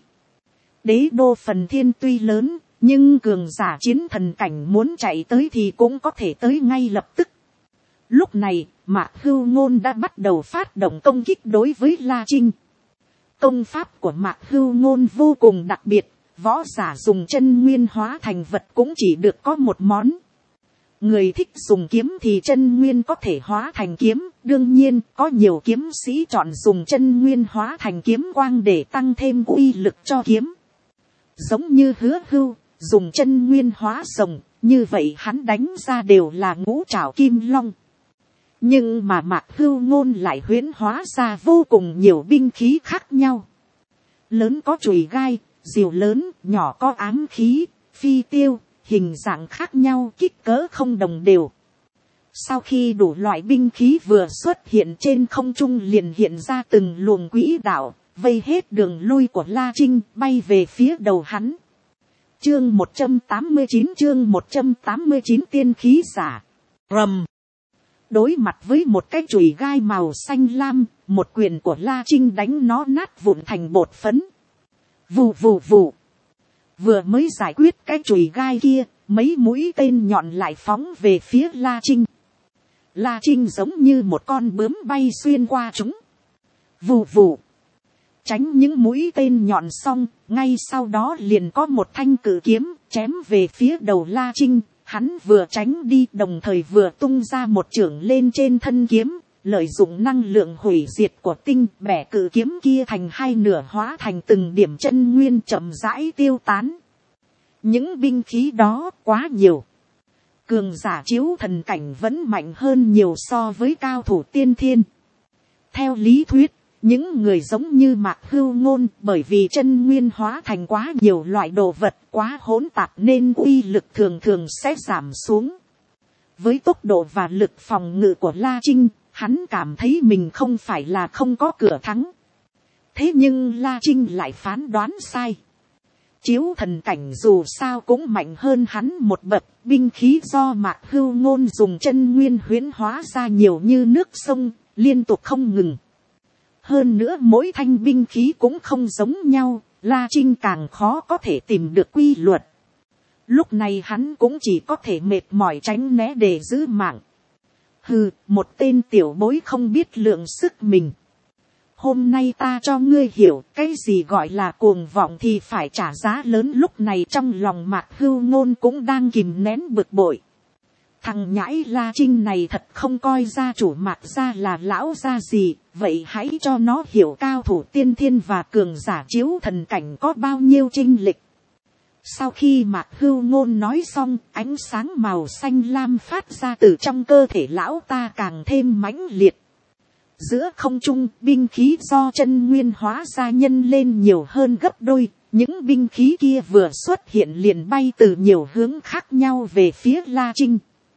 Đế đô Phần Thiên tuy lớn, nhưng cường giả chiến thần cảnh muốn chạy tới thì cũng có thể tới ngay lập tức. Lúc này, Mạc Hưu Ngôn đã bắt đầu phát động công kích đối với La Trinh. Công pháp của Mạc Hưu Ngôn vô cùng đặc biệt, võ giả dùng chân nguyên hóa thành vật cũng chỉ được có một món. Người thích dùng kiếm thì chân nguyên có thể hóa thành kiếm, đương nhiên có nhiều kiếm sĩ chọn dùng chân nguyên hóa thành kiếm quang để tăng thêm uy lực cho kiếm. Giống như Hứa Hưu, dùng chân nguyên hóa rồng, như vậy hắn đánh ra đều là ngũ trảo kim long. Nhưng mà Mạc Hưu Ngôn lại huyễn hóa ra vô cùng nhiều binh khí khác nhau. Lớn có chùy gai, diều lớn, nhỏ có ám khí, phi tiêu, hình dạng khác nhau, kích cỡ không đồng đều. Sau khi đủ loại binh khí vừa xuất hiện trên không trung liền hiện ra từng luồng quỹ đạo, vây hết đường lui của La Trinh, bay về phía đầu hắn. Chương một trăm tám mươi chín chương một trăm tám mươi chín tiên khí giả. Rầm. Đối mặt với một cái chùy gai màu xanh lam, một quyền của La Trinh đánh nó nát vụn thành bột phấn. Vù vù vù. Vừa mới giải quyết cái chùy gai kia, mấy mũi tên nhọn lại phóng về phía La Trinh. La Trinh giống như một con bướm bay xuyên qua chúng. Vù vù. Tránh những mũi tên nhọn xong, ngay sau đó liền có một thanh cự kiếm chém về phía đầu La Trinh. Hắn vừa tránh đi đồng thời vừa tung ra một chưởng lên trên thân kiếm, lợi dụng năng lượng hủy diệt của tinh bẻ cự kiếm kia thành hai nửa hóa thành từng điểm chân nguyên chậm rãi tiêu tán. Những binh khí đó quá nhiều. Cường giả chiếu thần cảnh vẫn mạnh hơn nhiều so với cao thủ tiên thiên. Theo lý thuyết, những người giống như Mạc Hưu Ngôn bởi vì chân nguyên hóa thành quá nhiều loại đồ vật quá hỗn tạp nên uy lực thường thường sẽ giảm xuống. Với tốc độ và lực phòng ngự của La Trinh, hắn cảm thấy mình không phải là không có cửa thắng. Thế nhưng La Trinh lại phán đoán sai. Chiếu thần cảnh dù sao cũng mạnh hơn hắn một bậc, binh khí do Mạc Hưu Ngôn dùng chân nguyên huyễn hóa ra nhiều như nước sông, liên tục không ngừng. Hơn nữa mỗi thanh binh khí cũng không giống nhau, La Trinh càng khó có thể tìm được quy luật. Lúc này hắn cũng chỉ có thể mệt mỏi tránh né để giữ mạng. Hừ, một tên tiểu bối không biết lượng sức mình. Hôm nay ta cho ngươi hiểu cái gì gọi là cuồng vọng thì phải trả giá lớn. Lúc này trong lòng Mạc Hưu Ngôn cũng đang kìm nén bực bội. Thằng nhãi La Trinh này thật không coi gia chủ Mạc gia là lão gia gì, vậy hãy cho nó hiểu cao thủ tiên thiên và cường giả chiếu thần cảnh có bao nhiêu chênh lệch. Sau khi Mạc Hưu Ngôn nói xong, ánh sáng màu xanh lam phát ra từ trong cơ thể lão ta càng thêm mãnh liệt. Giữa không trung, binh khí do chân nguyên hóa ra nhân lên nhiều hơn gấp đôi, những binh khí kia vừa xuất hiện liền bay từ nhiều hướng khác nhau về phía La Trinh.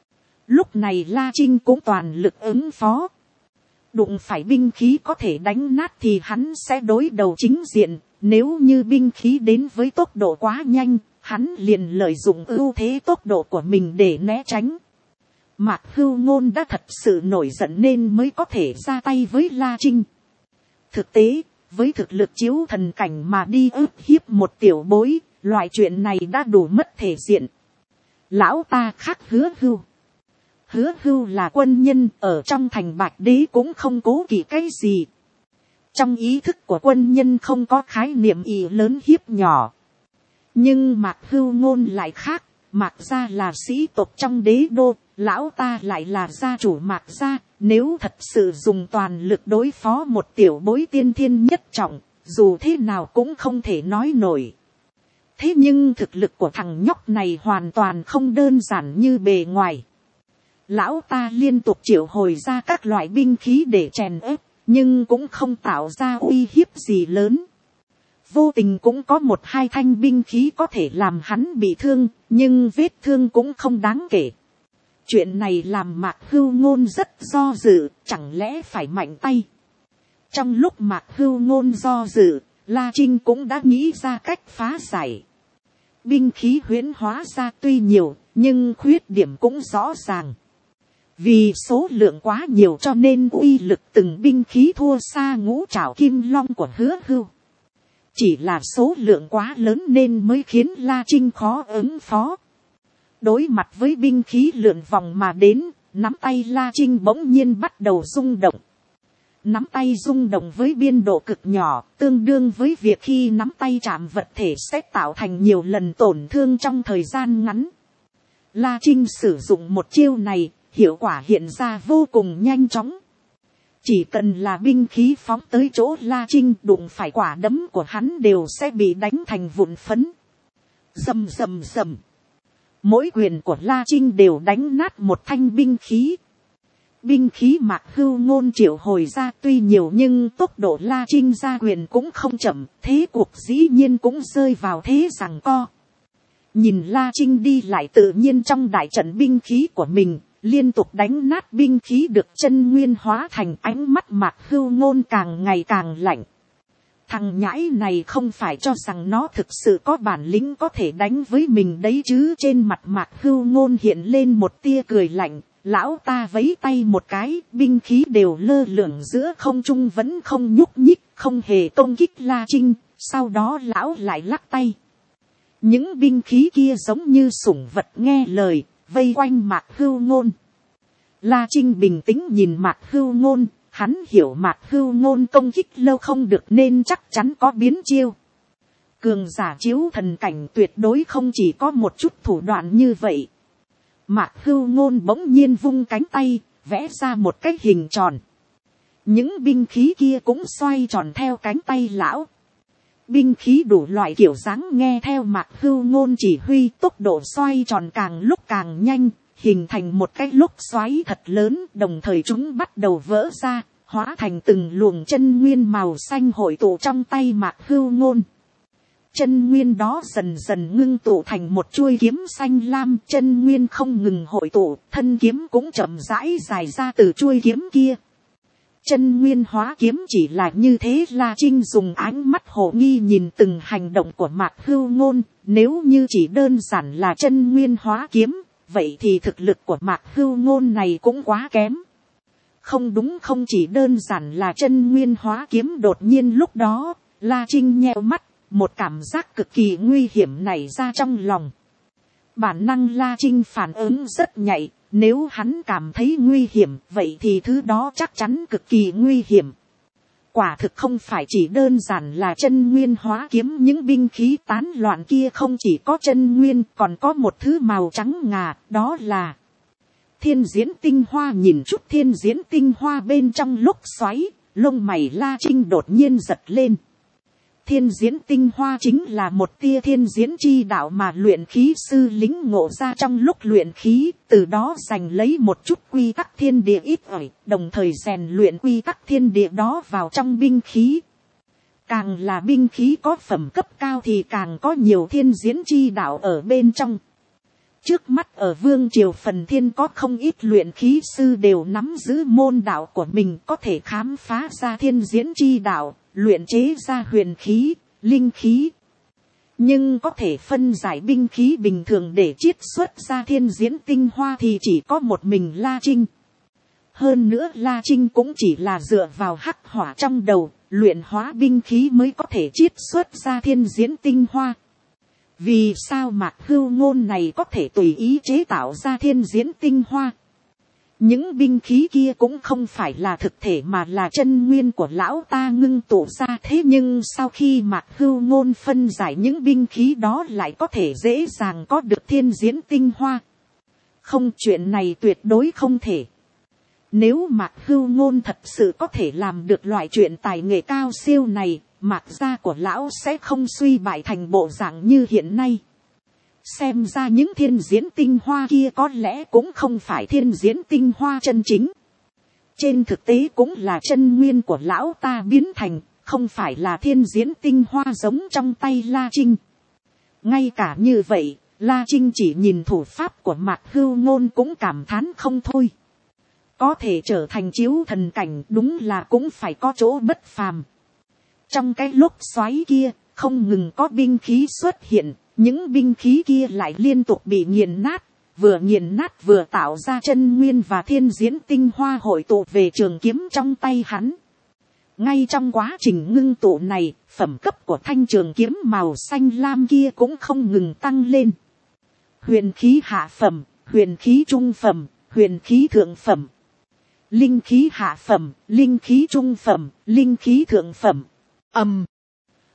Lúc này La Trinh cũng toàn lực ứng phó. Đụng phải binh khí có thể đánh nát thì hắn sẽ đối đầu chính diện. Nếu như binh khí đến với tốc độ quá nhanh, hắn liền lợi dụng ưu thế tốc độ của mình để né tránh. Mạc Hưu Ngôn đã thật sự nổi giận nên mới có thể ra tay với La Trinh. Thực tế, với thực lực chiếu thần cảnh mà đi ức hiếp một tiểu bối, loại chuyện này đã đủ mất thể diện. Lão ta khác Hứa Hưu. Hứa Hưu là quân nhân, ở trong thành Bạch Đế cũng không cố kỵ cái gì. Trong ý thức của quân nhân không có khái niệm ý lớn hiếp nhỏ. Nhưng Mạc Hưu Ngôn lại khác, Mạc gia là sĩ tộc trong đế đô, lão ta lại là gia chủ Mạc gia, nếu thật sự dùng toàn lực đối phó một tiểu bối tiên thiên nhất trọng, dù thế nào cũng không thể nói nổi. Thế nhưng thực lực của thằng nhóc này hoàn toàn không đơn giản như bề ngoài. Lão ta liên tục triệu hồi ra các loại binh khí để chèn ép, nhưng cũng không tạo ra uy hiếp gì lớn. Vô tình cũng có một hai thanh binh khí có thể làm hắn bị thương, nhưng vết thương cũng không đáng kể. Chuyện này làm Mạc Hưu Ngôn rất do dự, chẳng lẽ phải mạnh tay. Trong lúc Mạc Hưu Ngôn do dự, La Trinh cũng đã nghĩ ra cách phá giải. Binh khí huyễn hóa ra tuy nhiều, nhưng khuyết điểm cũng rõ ràng. Vì số lượng quá nhiều cho nên uy lực từng binh khí thua xa ngũ trảo kim long của Hứa Hưu. Chỉ là số lượng quá lớn nên mới khiến La Trinh khó ứng phó. Đối mặt với binh khí lượn vòng mà đến, nắm tay La Trinh bỗng nhiên bắt đầu rung động. Nắm tay rung động với biên độ cực nhỏ, tương đương với việc khi nắm tay chạm vật thể sẽ tạo thành nhiều lần tổn thương trong thời gian ngắn. La Trinh sử dụng một chiêu này, hiệu quả hiện ra vô cùng nhanh chóng. Chỉ cần là binh khí phóng tới chỗ La Trinh đụng phải quả đấm của hắn đều sẽ bị đánh thành vụn phấn. Rầm rầm rầm. Mỗi quyền của La Trinh đều đánh nát một thanh binh khí. Binh khí Mạc Hưu Ngôn triệu hồi ra tuy nhiều nhưng tốc độ La Trinh ra quyền cũng không chậm, thế cuộc dĩ nhiên cũng rơi vào thế giằng co. Nhìn La Trinh đi lại tự nhiên trong đại trận binh khí của mình, liên tục đánh nát binh khí được chân nguyên hóa thành, ánh mắt Mạc Hưu Ngôn càng ngày càng lạnh. Thằng nhãi này không phải cho rằng nó thực sự có bản lĩnh có thể đánh với mình đấy chứ. Trên mặt Mạc Hưu Ngôn hiện lên một tia cười lạnh. Lão ta vấy tay một cái, binh khí đều lơ lửng giữa không trung vẫn không nhúc nhích, không hề công kích La Trinh. Sau đó lão lại lắc tay. Những binh khí kia giống như sủng vật nghe lời, vây quanh Mạc Hưu Ngôn. La Trinh bình tĩnh nhìn Mạc Hưu Ngôn, hắn hiểu Mạc Hưu Ngôn công kích lâu không được nên chắc chắn có biến chiêu. Cường giả chiếu thần cảnh tuyệt đối không chỉ có một chút thủ đoạn như vậy. Mạc Hưu Ngôn bỗng nhiên vung cánh tay, vẽ ra một cái hình tròn. Những binh khí kia cũng xoay tròn theo cánh tay lão. Binh khí đủ loại kiểu dáng nghe theo Mạc Hưu Ngôn chỉ huy, tốc độ xoay tròn càng lúc càng nhanh, hình thành một cái lúc xoáy thật lớn, đồng thời chúng bắt đầu vỡ ra, hóa thành từng luồng chân nguyên màu xanh hội tụ trong tay Mạc Hưu Ngôn. Chân nguyên đó dần dần ngưng tụ thành một chuôi kiếm xanh lam, chân nguyên không ngừng hội tụ, thân kiếm cũng chậm rãi dài ra từ chuôi kiếm kia. Chân nguyên hóa kiếm chỉ là như thế. La Trinh dùng ánh mắt hồ nghi nhìn từng hành động của Mạc Hưu Ngôn, nếu như chỉ đơn giản là chân nguyên hóa kiếm, vậy thì thực lực của Mạc Hưu Ngôn này cũng quá kém. Không đúng, không chỉ đơn giản là chân nguyên hóa kiếm. Đột nhiên lúc đó, La Trinh nheo mắt, một cảm giác cực kỳ nguy hiểm nảy ra trong lòng. Bản năng La Trinh phản ứng rất nhạy, nếu hắn cảm thấy nguy hiểm, vậy thì thứ đó chắc chắn cực kỳ nguy hiểm. Quả thực không phải chỉ đơn giản là chân nguyên hóa kiếm, những binh khí tán loạn kia không chỉ có chân nguyên, còn có một thứ màu trắng ngà, đó là thiên diễn tinh hoa. Nhìn chút thiên diễn tinh hoa bên trong lúc xoáy, lông mày La Trinh đột nhiên giật lên. Thiên diễn tinh hoa chính là một tia thiên diễn chi đạo mà luyện khí sư lĩnh ngộ ra trong lúc luyện khí, từ đó giành lấy một chút quy tắc thiên địa ít ỏi, đồng thời rèn luyện quy tắc thiên địa đó vào trong binh khí. Càng là binh khí có phẩm cấp cao thì càng có nhiều thiên diễn chi đạo ở bên trong. Trước mắt ở Vương Triều Phần Thiên có không ít luyện khí sư đều nắm giữ môn đạo của mình, có thể khám phá ra thiên diễn chi đạo, luyện chế ra huyền khí, linh khí. Nhưng có thể phân giải binh khí bình thường để chiết xuất ra thiên diễn tinh hoa thì chỉ có một mình La Trinh. Hơn nữa La Trinh cũng chỉ là dựa vào hắc hỏa trong đầu, luyện hóa binh khí mới có thể chiết xuất ra thiên diễn tinh hoa. Vì sao Mạc Hưu Ngôn này có thể tùy ý chế tạo ra thiên diễn tinh hoa? Những binh khí kia cũng không phải là thực thể mà là chân nguyên của lão ta ngưng tụ ra. Thế nhưng sau khi Mạc Hưu Ngôn phân giải những binh khí đó lại có thể dễ dàng có được thiên diễn tinh hoa. Không, chuyện này tuyệt đối không thể. Nếu Mạc Hưu Ngôn thật sự có thể làm được loại chuyện tài nghệ cao siêu này, Mạc gia của lão sẽ không suy bại thành bộ dạng như hiện nay. Xem ra những thiên diễn tinh hoa kia có lẽ cũng không phải thiên diễn tinh hoa chân chính. Trên thực tế cũng là chân nguyên của lão ta biến thành, không phải là thiên diễn tinh hoa giống trong tay La Trinh. Ngay cả như vậy, La Trinh chỉ nhìn thủ pháp của Mạc Hưu Ngôn cũng cảm thán không thôi. Có thể trở thành chiếu thần cảnh đúng là cũng phải có chỗ bất phàm. Trong cái lúc xoáy kia, không ngừng có binh khí xuất hiện, những binh khí kia lại liên tục bị nghiền nát, vừa nghiền nát vừa tạo ra chân nguyên và thiên diễn tinh hoa hội tụ về trường kiếm trong tay hắn. Ngay trong quá trình ngưng tụ này, phẩm cấp của thanh trường kiếm màu xanh lam kia cũng không ngừng tăng lên. Huyền khí hạ phẩm, huyền khí trung phẩm, huyền khí thượng phẩm. Linh khí hạ phẩm, linh khí trung phẩm, linh khí thượng phẩm. Ầm.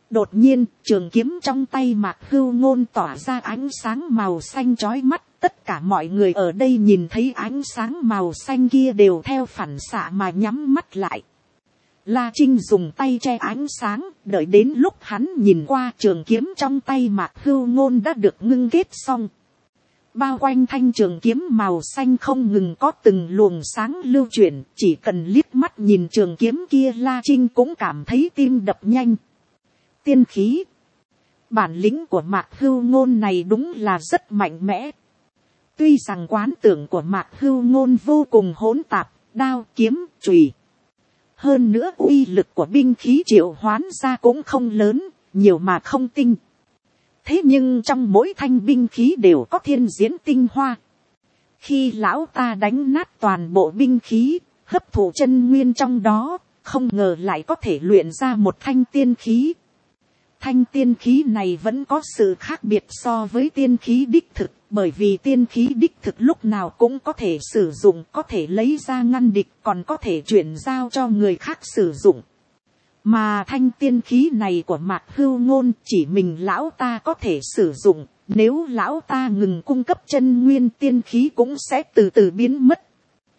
Đột nhiên, trường kiếm trong tay Mạc Hưu Ngôn tỏa ra ánh sáng màu xanh chói mắt. Tất cả mọi người ở đây nhìn thấy ánh sáng màu xanh kia đều theo phản xạ mà nhắm mắt lại. La Trinh dùng tay che ánh sáng, đợi đến lúc hắn nhìn qua trường kiếm trong tay Mạc Hưu Ngôn đã được ngưng kết xong. Bao quanh thanh trường kiếm màu xanh không ngừng có từng luồng sáng lưu chuyển, chỉ cần liếc mắt nhìn trường kiếm kia La Trinh cũng cảm thấy tim đập nhanh. Tiên khí. Bản lĩnh của Mạc Hưu Ngôn này đúng là rất mạnh mẽ. Tuy rằng quán tưởng của Mạc Hưu Ngôn vô cùng hỗn tạp, đao, kiếm, chùy. Hơn nữa uy lực của binh khí triệu hoán ra cũng không lớn, nhiều mà không tinh. Thế nhưng trong mỗi thanh binh khí đều có thiên diễn tinh hoa. Khi lão ta đánh nát toàn bộ binh khí, hấp thụ chân nguyên trong đó, không ngờ lại có thể luyện ra một thanh tiên khí. Thanh tiên khí này vẫn có sự khác biệt so với tiên khí đích thực, bởi vì tiên khí đích thực lúc nào cũng có thể sử dụng, có thể lấy ra ngăn địch, còn có thể chuyển giao cho người khác sử dụng. Mà thanh tiên khí này của Mạc Hưu Ngôn chỉ mình lão ta có thể sử dụng, nếu lão ta ngừng cung cấp chân nguyên tiên khí cũng sẽ từ từ biến mất.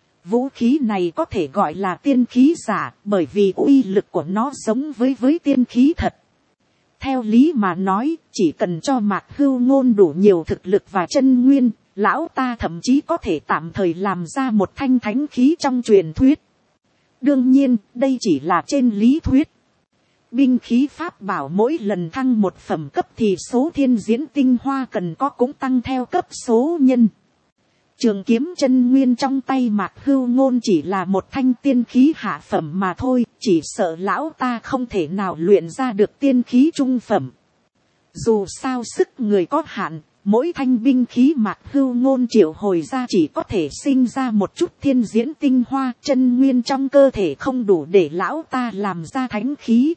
Vũ khí này có thể gọi là tiên khí giả, bởi vì uy lực của nó giống với với tiên khí thật. Theo lý mà nói, chỉ cần cho Mạc Hưu Ngôn đủ nhiều thực lực và chân nguyên, lão ta thậm chí có thể tạm thời làm ra một thanh thánh khí trong truyền thuyết. Đương nhiên, đây chỉ là trên lý thuyết. Binh khí pháp bảo mỗi lần thăng một phẩm cấp thì số thiên diễn tinh hoa cần có cũng tăng theo cấp số nhân. Trường kiếm chân nguyên trong tay Mạc Hưu Ngôn chỉ là một thanh tiên khí hạ phẩm mà thôi, chỉ sợ lão ta không thể nào luyện ra được tiên khí trung phẩm. Dù sao sức người có hạn, mỗi thanh binh khí Mạc Hưu Ngôn triệu hồi ra chỉ có thể sinh ra một chút thiên diễn tinh hoa, chân nguyên trong cơ thể không đủ để lão ta làm ra thánh khí.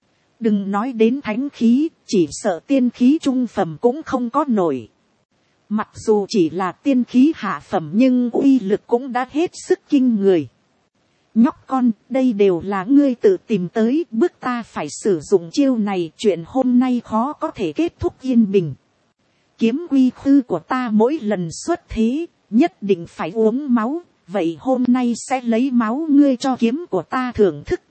Đừng nói đến thánh khí, chỉ sợ tiên khí trung phẩm cũng không có nổi. Mặc dù chỉ là tiên khí hạ phẩm nhưng uy lực cũng đã hết sức kinh người. Nhóc con, đây đều là ngươi tự tìm tới, bước ta phải sử dụng chiêu này, chuyện hôm nay khó có thể kết thúc yên bình. Kiếm quy khư của ta mỗi lần xuất thế, nhất định phải uống máu, vậy hôm nay sẽ lấy máu ngươi cho kiếm của ta thưởng thức.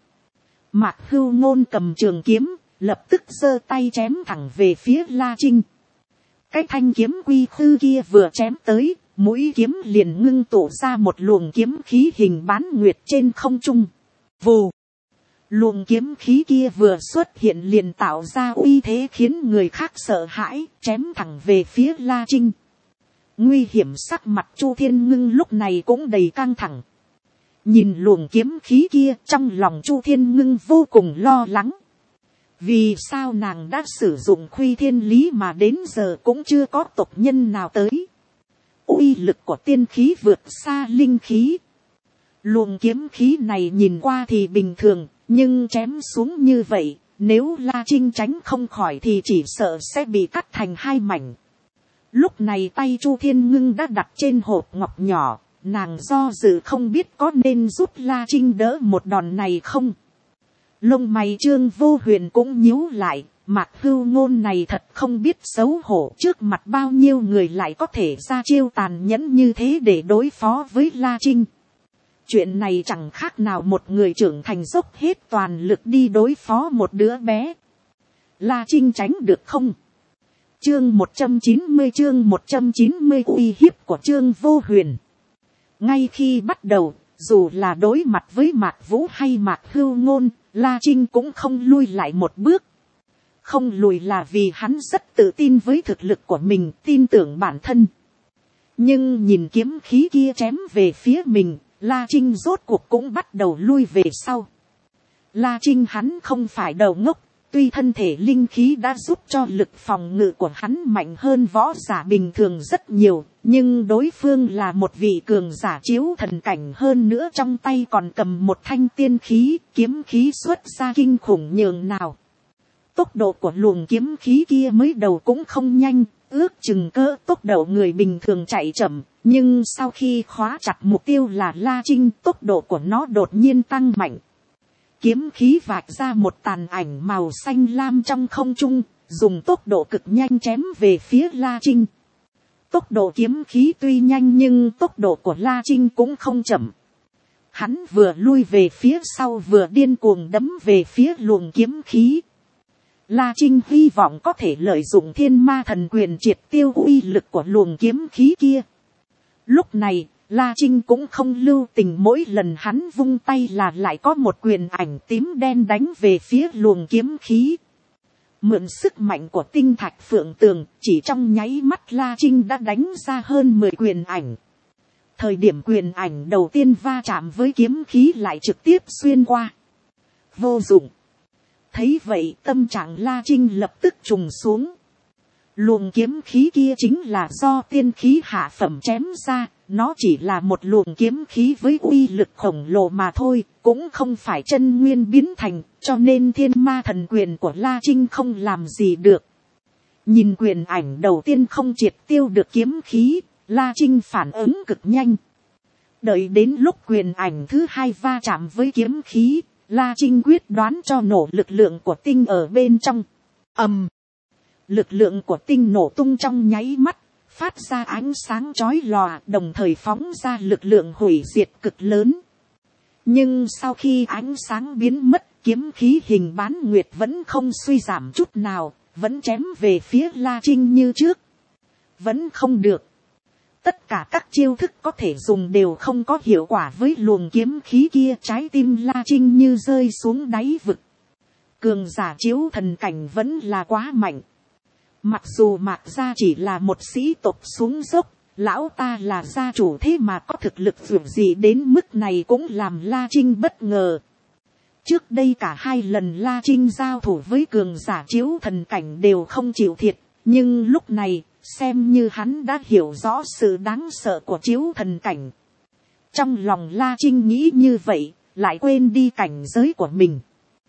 Mạc Hưu Ngôn cầm trường kiếm, lập tức giơ tay chém thẳng về phía La Trinh. Cái thanh kiếm quy khư kia vừa chém tới, mũi kiếm liền ngưng tụ ra một luồng kiếm khí hình bán nguyệt trên không trung. Vù! Luồng kiếm khí kia vừa xuất hiện liền tạo ra uy thế khiến người khác sợ hãi, chém thẳng về phía La Trinh. Nguy hiểm sắc mặt Chu Thiên Ngưng lúc này cũng đầy căng thẳng. Nhìn luồng kiếm khí kia, trong lòng Chu Thiên Ngưng vô cùng lo lắng. Vì sao nàng đã sử dụng Khuy Thiên Lý mà đến giờ cũng chưa có tộc nhân nào tới. Uy lực của tiên khí vượt xa linh khí. Luồng kiếm khí này nhìn qua thì bình thường, nhưng chém xuống như vậy, nếu La Trinh tránh không khỏi thì chỉ sợ sẽ bị cắt thành hai mảnh. Lúc này tay Chu Thiên Ngưng đã đặt trên hộp ngọc nhỏ, nàng do dự không biết có nên giúp La Trinh đỡ một đòn này không. Lông mày Trương Vô Huyền cũng nhíu lại, Mạc Hưu Ngôn này thật không biết xấu hổ, trước mặt bao nhiêu người lại có thể ra chiêu tàn nhẫn như thế để đối phó với La Trinh. Chuyện này chẳng khác nào một người trưởng thành dốc hết toàn lực đi đối phó một đứa bé. La Trinh tránh được không? Chương một trăm chín mươi chương một trăm chín mươi uy hiếp của Trương Vô Huyền. Ngay khi bắt đầu, dù là đối mặt với Mạc Vũ hay Mạc Hưu Ngôn, La Trinh cũng không lui lại một bước. Không lùi là vì hắn rất tự tin với thực lực của mình, tin tưởng bản thân. Nhưng nhìn kiếm khí kia chém về phía mình, La Trinh rốt cuộc cũng bắt đầu lui về sau. La Trinh hắn không phải đầu ngốc, tuy thân thể linh khí đã giúp cho lực phòng ngự của hắn mạnh hơn võ giả bình thường rất nhiều, nhưng đối phương là một vị cường giả chiếu thần cảnh, hơn nữa trong tay còn cầm một thanh tiên khí, kiếm khí xuất ra kinh khủng nhường nào. Tốc độ của luồng kiếm khí kia mới đầu cũng không nhanh, ước chừng cỡ tốc độ người bình thường chạy chậm, nhưng sau khi khóa chặt mục tiêu là La Trinh, tốc độ của nó đột nhiên tăng mạnh. kiếm khí vạch ra một tàn ảnh màu xanh lam trong không trung, dùng tốc độ cực nhanh chém về phía La Trinh. Tốc độ kiếm khí tuy nhanh nhưng tốc độ của La Trinh cũng không chậm. Hắn vừa lui về phía sau vừa điên cuồng đấm về phía luồng kiếm khí. La Trinh hy vọng có thể lợi dụng thiên ma thần quyền triệt tiêu uy lực của luồng kiếm khí kia. Lúc này, La Trinh cũng không lưu tình, mỗi lần hắn vung tay là lại có một quyền ảnh tím đen đánh về phía luồng kiếm khí. Mượn sức mạnh của tinh thạch phượng tường, chỉ trong nháy mắt La Trinh đã đánh ra hơn mười quyền ảnh. Thời điểm quyền ảnh đầu tiên va chạm với kiếm khí lại trực tiếp xuyên qua. Vô dụng. Thấy vậy tâm trạng La Trinh lập tức trùng xuống. Luồng kiếm khí kia chính là do tiên khí hạ phẩm chém ra. Nó chỉ là một luồng kiếm khí với uy lực khổng lồ mà thôi, cũng không phải chân nguyên biến thành, cho nên thiên ma thần quyền của La Trinh không làm gì được. Nhìn quyền ảnh đầu tiên không triệt tiêu được kiếm khí, La Trinh phản ứng cực nhanh. Đợi đến lúc quyền ảnh thứ hai va chạm với kiếm khí, La Trinh quyết đoán cho nổ lực lượng của tinh ở bên trong. Ầm! Lực lượng của tinh nổ tung trong nháy mắt, phát ra ánh sáng chói lòa, đồng thời phóng ra lực lượng hủy diệt cực lớn. Nhưng sau khi ánh sáng biến mất, kiếm khí hình bán nguyệt vẫn không suy giảm chút nào, vẫn chém về phía La Trinh như trước. Vẫn không được. Tất cả các chiêu thức có thể dùng đều không có hiệu quả với luồng kiếm khí kia, trái tim La Trinh như rơi xuống đáy vực. Cường giả chiếu thần cảnh vẫn là quá mạnh. Mặc dù Mạc Gia chỉ là một sĩ tộc xuống dốc, lão ta là gia chủ thế mà có thực lực vượt gì đến mức này cũng làm La Trinh bất ngờ. Trước đây cả hai lần La Trinh giao thủ với cường giả chiếu thần cảnh đều không chịu thiệt, nhưng lúc này, xem như hắn đã hiểu rõ sự đáng sợ của chiếu thần cảnh. Trong lòng La Trinh nghĩ như vậy, lại quên đi cảnh giới của mình.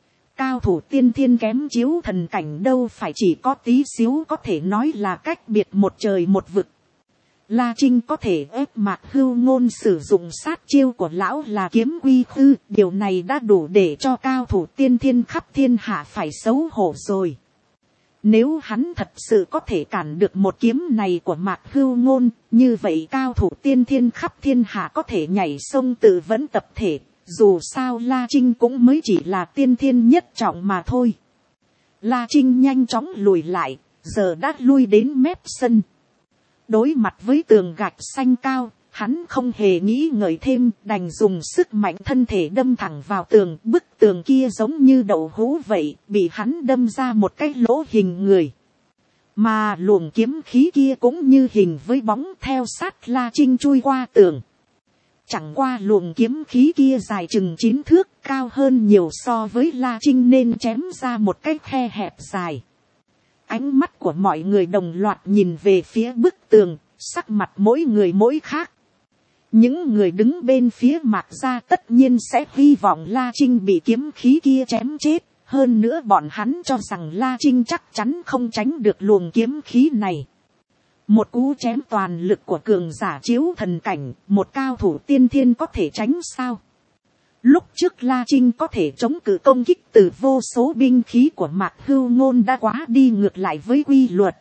Cao thủ tiên thiên kém chiếu thần cảnh đâu phải chỉ có tí xíu có thể nói là cách biệt một trời một vực. La Trinh có thể ép Mạc Hưu Ngôn sử dụng sát chiêu của lão là kiếm quy khư, điều này đã đủ để cho cao thủ tiên thiên khắp thiên hạ phải xấu hổ rồi. Nếu hắn thật sự có thể cản được một kiếm này của Mạc Hưu Ngôn, như vậy cao thủ tiên thiên khắp thiên hạ có thể nhảy sông tự vẫn tập thể. Dù sao La Trinh cũng mới chỉ là tiên thiên nhất trọng mà thôi. La Trinh nhanh chóng lùi lại, giờ đã lui đến mép sân. Đối mặt với tường gạch xanh cao, hắn không hề nghĩ ngợi thêm, đành dùng sức mạnh thân thể đâm thẳng vào tường. Bức tường kia giống như đậu hũ vậy, bị hắn đâm ra một cái lỗ hình người. Mà luồng kiếm khí kia cũng như hình với bóng theo sát La Trinh chui qua tường. Chẳng qua luồng kiếm khí kia dài chừng chín thước, cao hơn nhiều so với La Trinh nên chém ra một cái khe hẹp dài. Ánh mắt của mọi người đồng loạt nhìn về phía bức tường, sắc mặt mỗi người mỗi khác. Những người đứng bên phía Mạc Gia tất nhiên sẽ hy vọng La Trinh bị kiếm khí kia chém chết. Hơn nữa bọn hắn cho rằng La Trinh chắc chắn không tránh được luồng kiếm khí này. Một cú chém toàn lực của cường giả chiếu thần cảnh, một cao thủ tiên thiên có thể tránh sao? Lúc trước La Trinh có thể chống cự công kích từ vô số binh khí của Mạc Hưu Ngôn đã quá đi ngược lại với quy luật.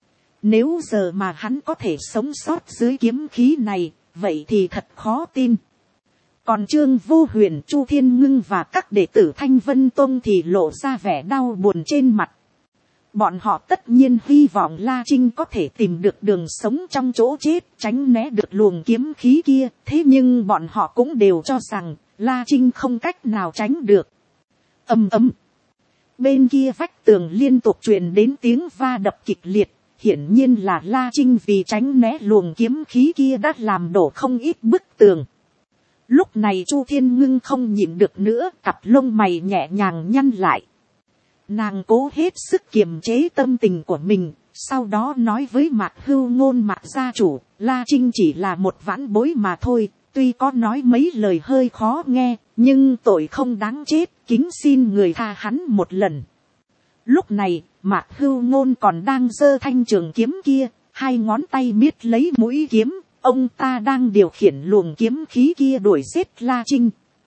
Nếu giờ mà hắn có thể sống sót dưới kiếm khí này, vậy thì thật khó tin. Còn Trương Vô Huyền, Chu Thiên Ngưng và các đệ tử Thanh Vân Tông thì lộ ra vẻ đau buồn trên mặt. Bọn họ tất nhiên hy vọng La Trinh có thể tìm được đường sống trong chỗ chết, tránh né được luồng kiếm khí kia. Thế nhưng bọn họ cũng đều cho rằng La Trinh không cách nào tránh được. Ầm ầm. Bên kia vách tường liên tục truyền đến tiếng va đập kịch liệt. Hiển nhiên là La Trinh vì tránh né luồng kiếm khí kia đã làm đổ không ít bức tường. Lúc này Chu Thiên Ngưng không nhịn được nữa, cặp lông mày nhẹ nhàng nhăn lại. Nàng cố hết sức kiềm chế tâm tình của mình, sau đó nói với Mạc Hưu Ngôn Mạc gia chủ, La Trinh chỉ là một vãn bối mà thôi, tuy có nói mấy lời hơi khó nghe, nhưng tội không đáng chết, kính xin người tha hắn một lần. Lúc này, Mạc Hưu Ngôn còn đang giơ thanh trường kiếm kia, hai ngón tay miết lấy mũi kiếm, ông ta đang điều khiển luồng kiếm khí kia đuổi giết La Trinh.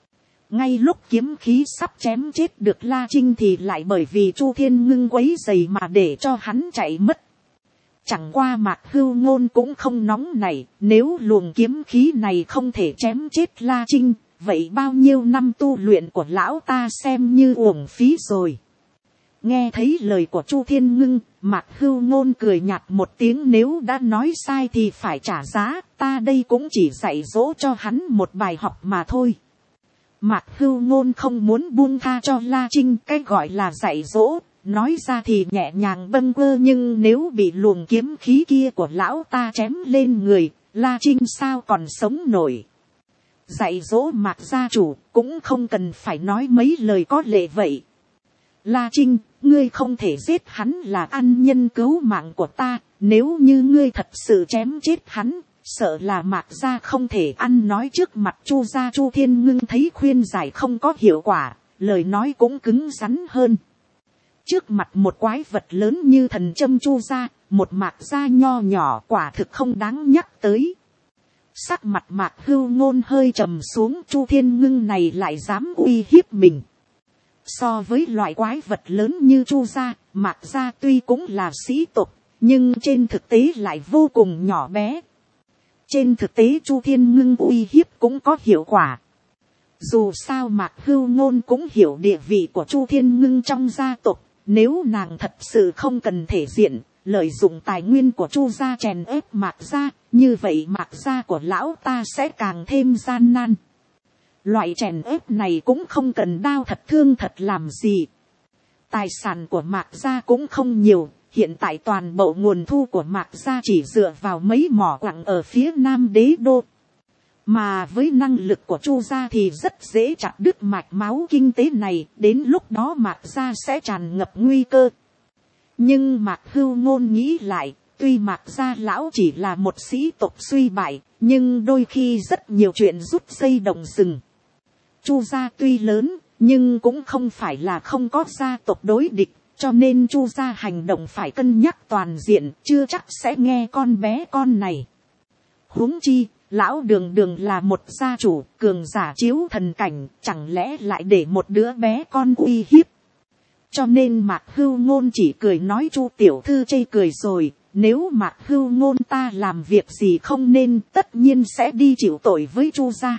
Ngay lúc kiếm khí sắp chém chết được La Trinh thì lại bởi vì Chu Thiên Ngưng quấy dày mà để cho hắn chạy mất. Chẳng qua Mạc Hưu Ngôn cũng không nóng nảy, nếu luồng kiếm khí này không thể chém chết La Trinh, vậy bao nhiêu năm tu luyện của lão ta xem như uổng phí rồi. Nghe thấy lời của Chu Thiên Ngưng, Mạc Hưu Ngôn cười nhạt một tiếng, nếu đã nói sai thì phải trả giá, ta đây cũng chỉ dạy dỗ cho hắn một bài học mà thôi. Mạc Hưu Ngôn không muốn buông tha cho La Trinh, cái gọi là dạy dỗ, nói ra thì nhẹ nhàng bâng quơ, nhưng nếu bị luồng kiếm khí kia của lão ta chém lên người, La Trinh sao còn sống nổi. Dạy dỗ Mạc gia chủ, cũng không cần phải nói mấy lời có lệ vậy. La Trinh, ngươi không thể giết hắn, là ân nhân cứu mạng của ta, nếu như ngươi thật sự chém chết hắn, sợ là Mạc gia không thể ăn nói trước mặt Chu gia. Chu Thiên Ngưng thấy khuyên giải không có hiệu quả, lời nói cũng cứng rắn hơn. Trước mặt một quái vật lớn như thần châm Chu gia, một Mạc gia nho nhỏ quả thực không đáng nhắc tới. Sắc mặt Mạc Hưu Ngôn hơi trầm xuống, Chu Thiên Ngưng này lại dám uy hiếp mình. So với loại quái vật lớn như Chu gia, Mạc gia tuy cũng là sĩ tộc, nhưng trên thực tế lại vô cùng nhỏ bé. Trên thực tế Chu Thiên Ngưng uy hiếp cũng có hiệu quả. Dù sao Mạc Hưu Ngôn cũng hiểu địa vị của Chu Thiên Ngưng trong gia tộc, nếu nàng thật sự không cần thể diện, lợi dụng tài nguyên của Chu gia chèn ép Mạc gia, như vậy Mạc gia của lão ta sẽ càng thêm gian nan. Loại chèn ép này cũng không cần đao thật thương thật làm gì. Tài sản của Mạc gia cũng không nhiều, hiện tại toàn bộ nguồn thu của Mạc gia chỉ dựa vào mấy mỏ quặng ở phía nam đế đô. Mà với năng lực của Chu gia thì rất dễ chặt đứt mạch máu kinh tế này, đến lúc đó Mạc gia sẽ tràn ngập nguy cơ. Nhưng Mạc Hưu Ngôn nghĩ lại, tuy Mạc gia lão chỉ là một sĩ tộc suy bại, nhưng đôi khi rất nhiều chuyện rút dây động rừng. Chu gia tuy lớn, nhưng cũng không phải là không có gia tộc đối địch, cho nên Chu gia hành động phải cân nhắc toàn diện, chưa chắc sẽ nghe con bé con này. Huống chi, lão Đường Đường là một gia chủ, cường giả chiếu thần cảnh, chẳng lẽ lại để một đứa bé con uy hiếp. Cho nên Mạc Hưu Ngôn chỉ cười nói Chu tiểu thư chê cười rồi, nếu Mạc Hưu Ngôn ta làm việc gì không nên, tất nhiên sẽ đi chịu tội với Chu gia.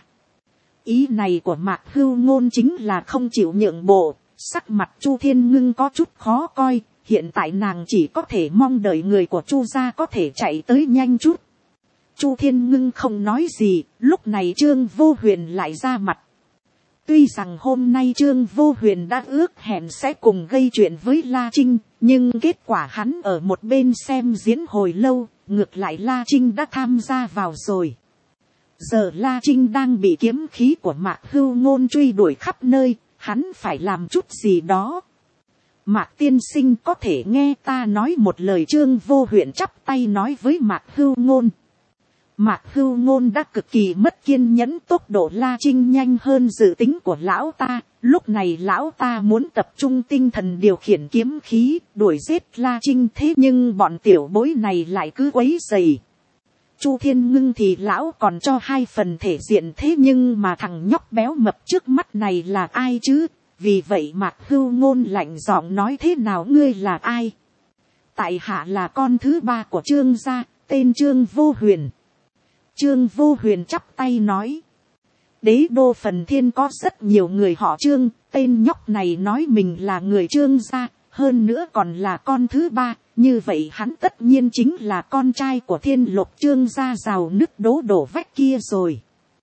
Ý này của Mạc Hưu Ngôn chính là không chịu nhượng bộ. Sắc mặt Chu Thiên Ngưng có chút khó coi, hiện tại nàng chỉ có thể mong đợi người của Chu gia có thể chạy tới nhanh chút. Chu Thiên Ngưng không nói gì, lúc này Trương Vô Huyền lại ra mặt. Tuy rằng hôm nay Trương Vô Huyền đã ước hẹn sẽ cùng gây chuyện với La Trinh, nhưng kết quả hắn ở một bên xem diễn hồi lâu, ngược lại La Trinh đã tham gia vào rồi. Giờ La Trinh đang bị kiếm khí của Mạc Hưu Ngôn truy đuổi khắp nơi, hắn phải làm chút gì đó. Mạc tiên sinh có thể nghe ta nói một lời. Trương Vô Huyền chắp tay nói với Mạc Hưu Ngôn. Mạc Hưu Ngôn đã cực kỳ mất kiên nhẫn, tốc độ La Trinh nhanh hơn dự tính của lão ta. Lúc này lão ta muốn tập trung tinh thần điều khiển kiếm khí, đuổi giết La Trinh, thế nhưng bọn tiểu bối này lại cứ quấy rầy. Chu Thiên Ngưng thì lão còn cho hai phần thể diện, thế nhưng mà thằng nhóc béo mập trước mắt này là ai chứ? Vì vậy Mạc Hưu Ngôn lạnh giọng nói, thế nào ngươi là ai? Tại hạ là con thứ ba của Trương gia, tên Trương Vô Huyền. Trương Vô Huyền chắp tay nói. Đế đô Phần Thiên có rất nhiều người họ Trương, tên nhóc này nói mình là người Trương gia, hơn nữa còn là con thứ ba, như vậy hắn tất nhiên chính là con trai của Thiên Lộc Trương gia giàu nứt đố đổ vách kia rồi.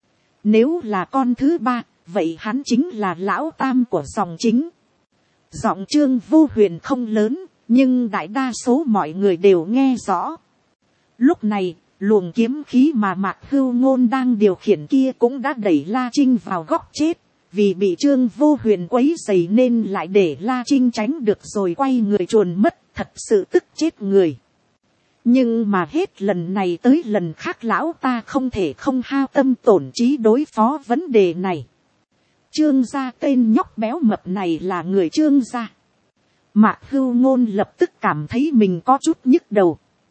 Nếu là con thứ ba, vậy hắn chính là lão tam của dòng chính. Giọng Trương Vô Huyền không lớn, nhưng đại đa số mọi người đều nghe rõ. Lúc này, luồng kiếm khí mà Mạc Hưu Ngôn đang điều khiển kia cũng đã đẩy La Trinh vào góc chết. Vì bị Trương Vô Huyền quấy rầy nên lại để La Trinh tránh được rồi quay người chuồn mất, thật sự tức chết người. Nhưng mà hết lần này tới lần khác lão ta không thể không hao tâm tổn trí đối phó vấn đề này. Trương gia, tên nhóc béo mập này là người Trương gia. Mạc Hưu Ngôn lập tức cảm thấy mình có chút nhức đầu.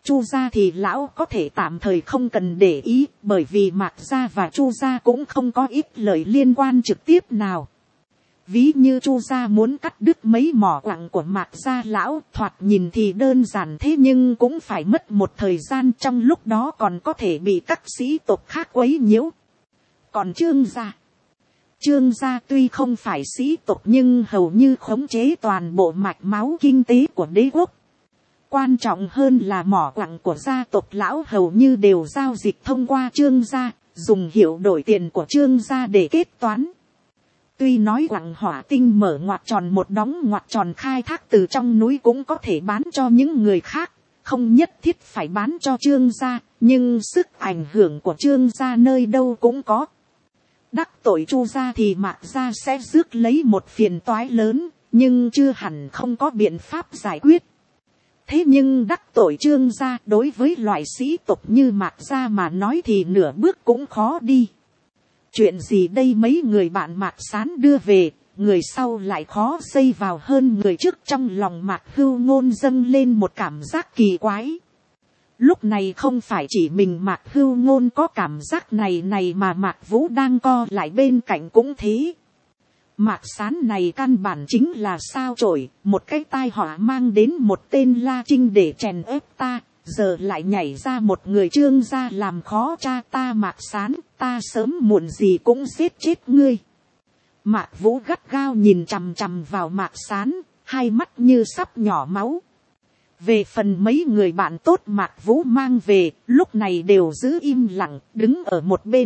Chu gia thì lão có thể tạm thời không cần để ý, bởi vì Mạc gia và Chu gia cũng không có ít lợi liên quan trực tiếp nào. Ví như Chu gia muốn cắt đứt mấy mỏ quặng của Mạc gia lão, thoạt nhìn thì đơn giản, thế nhưng cũng phải mất một thời gian, trong lúc đó còn có thể bị các sĩ tộc khác quấy nhiễu. Còn Trương gia, Trương gia tuy không phải sĩ tộc nhưng hầu như khống chế toàn bộ mạch máu kinh tế của đế quốc. Quan trọng hơn là mỏ quặng của gia tộc lão hầu như đều giao dịch thông qua Trương gia, dùng hiệu đổi tiền của Trương gia để kết toán. Tuy nói quặng hỏa tinh mở ngoặt tròn một đóng ngoặt tròn khai thác từ trong núi cũng có thể bán cho những người khác, không nhất thiết phải bán cho Trương gia, nhưng sức ảnh hưởng của Trương gia nơi đâu cũng có. Đắc tội Chu gia thì Mạc gia sẽ rước lấy một phiền toái lớn, nhưng chưa hẳn không có biện pháp giải quyết. Thế nhưng đắc tội Trương gia đối với loại sĩ tộc như Mạc gia mà nói thì nửa bước cũng khó đi. Chuyện gì đây, mấy người bạn Mạc Sán đưa về, người sau lại khó xây vào hơn người trước, trong lòng Mạc Hưu Ngôn dâng lên một cảm giác kỳ quái. Lúc này không phải chỉ mình Mạc Hưu Ngôn có cảm giác này này mà Mạc Vũ đang co lại bên cạnh cũng thế. Mạc Sán này căn bản chính là sao chổi, một cái tai họa mang đến một tên La Trinh để chèn ép ta, giờ lại nhảy ra một người Trương gia làm khó cha ta. Mạc Sán, ta sớm muộn gì cũng giết chết ngươi. Mạc Vũ gắt gao nhìn chằm chằm vào Mạc Sán, hai mắt như sắp nhỏ máu. Về phần mấy người bạn tốt Mạc Vũ mang về, lúc này đều giữ im lặng, đứng ở một bên.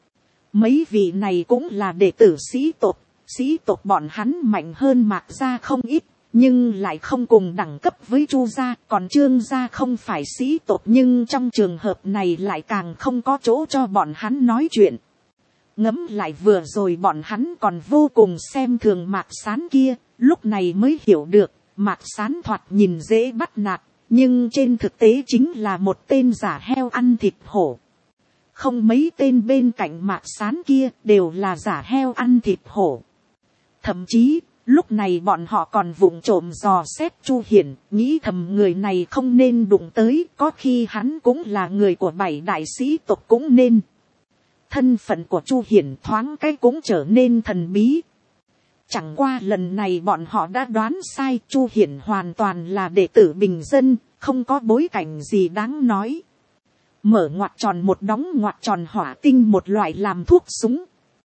Mấy vị này cũng là đệ tử sĩ tộc, sĩ tộc bọn hắn mạnh hơn Mạc gia không ít, nhưng lại không cùng đẳng cấp với Chu gia, còn Trương gia không phải sĩ tộc nhưng trong trường hợp này lại càng không có chỗ cho bọn hắn nói chuyện. Ngẫm lại vừa rồi bọn hắn còn vô cùng xem thường Mạc Sán kia, lúc này mới hiểu được, Mạc Sán thoạt nhìn dễ bắt nạt, nhưng trên thực tế chính là một tên giả heo ăn thịt hổ. Không mấy tên bên cạnh Mạc Sán kia đều là giả heo ăn thịt hổ. Thậm chí, lúc này bọn họ còn vụng trộm dò xét Chu Hiển, nghĩ thầm người này không nên đụng tới, có khi hắn cũng là người của bảy đại sĩ tộc cũng nên. Thân phận của Chu Hiển thoáng cái cũng trở nên thần bí. Chẳng qua lần này bọn họ đã đoán sai, Chu Hiển hoàn toàn là đệ tử bình dân, không có bối cảnh gì đáng nói. Mở ngoặt tròn một đóng ngoặt tròn hỏa tinh một loại làm thuốc súng.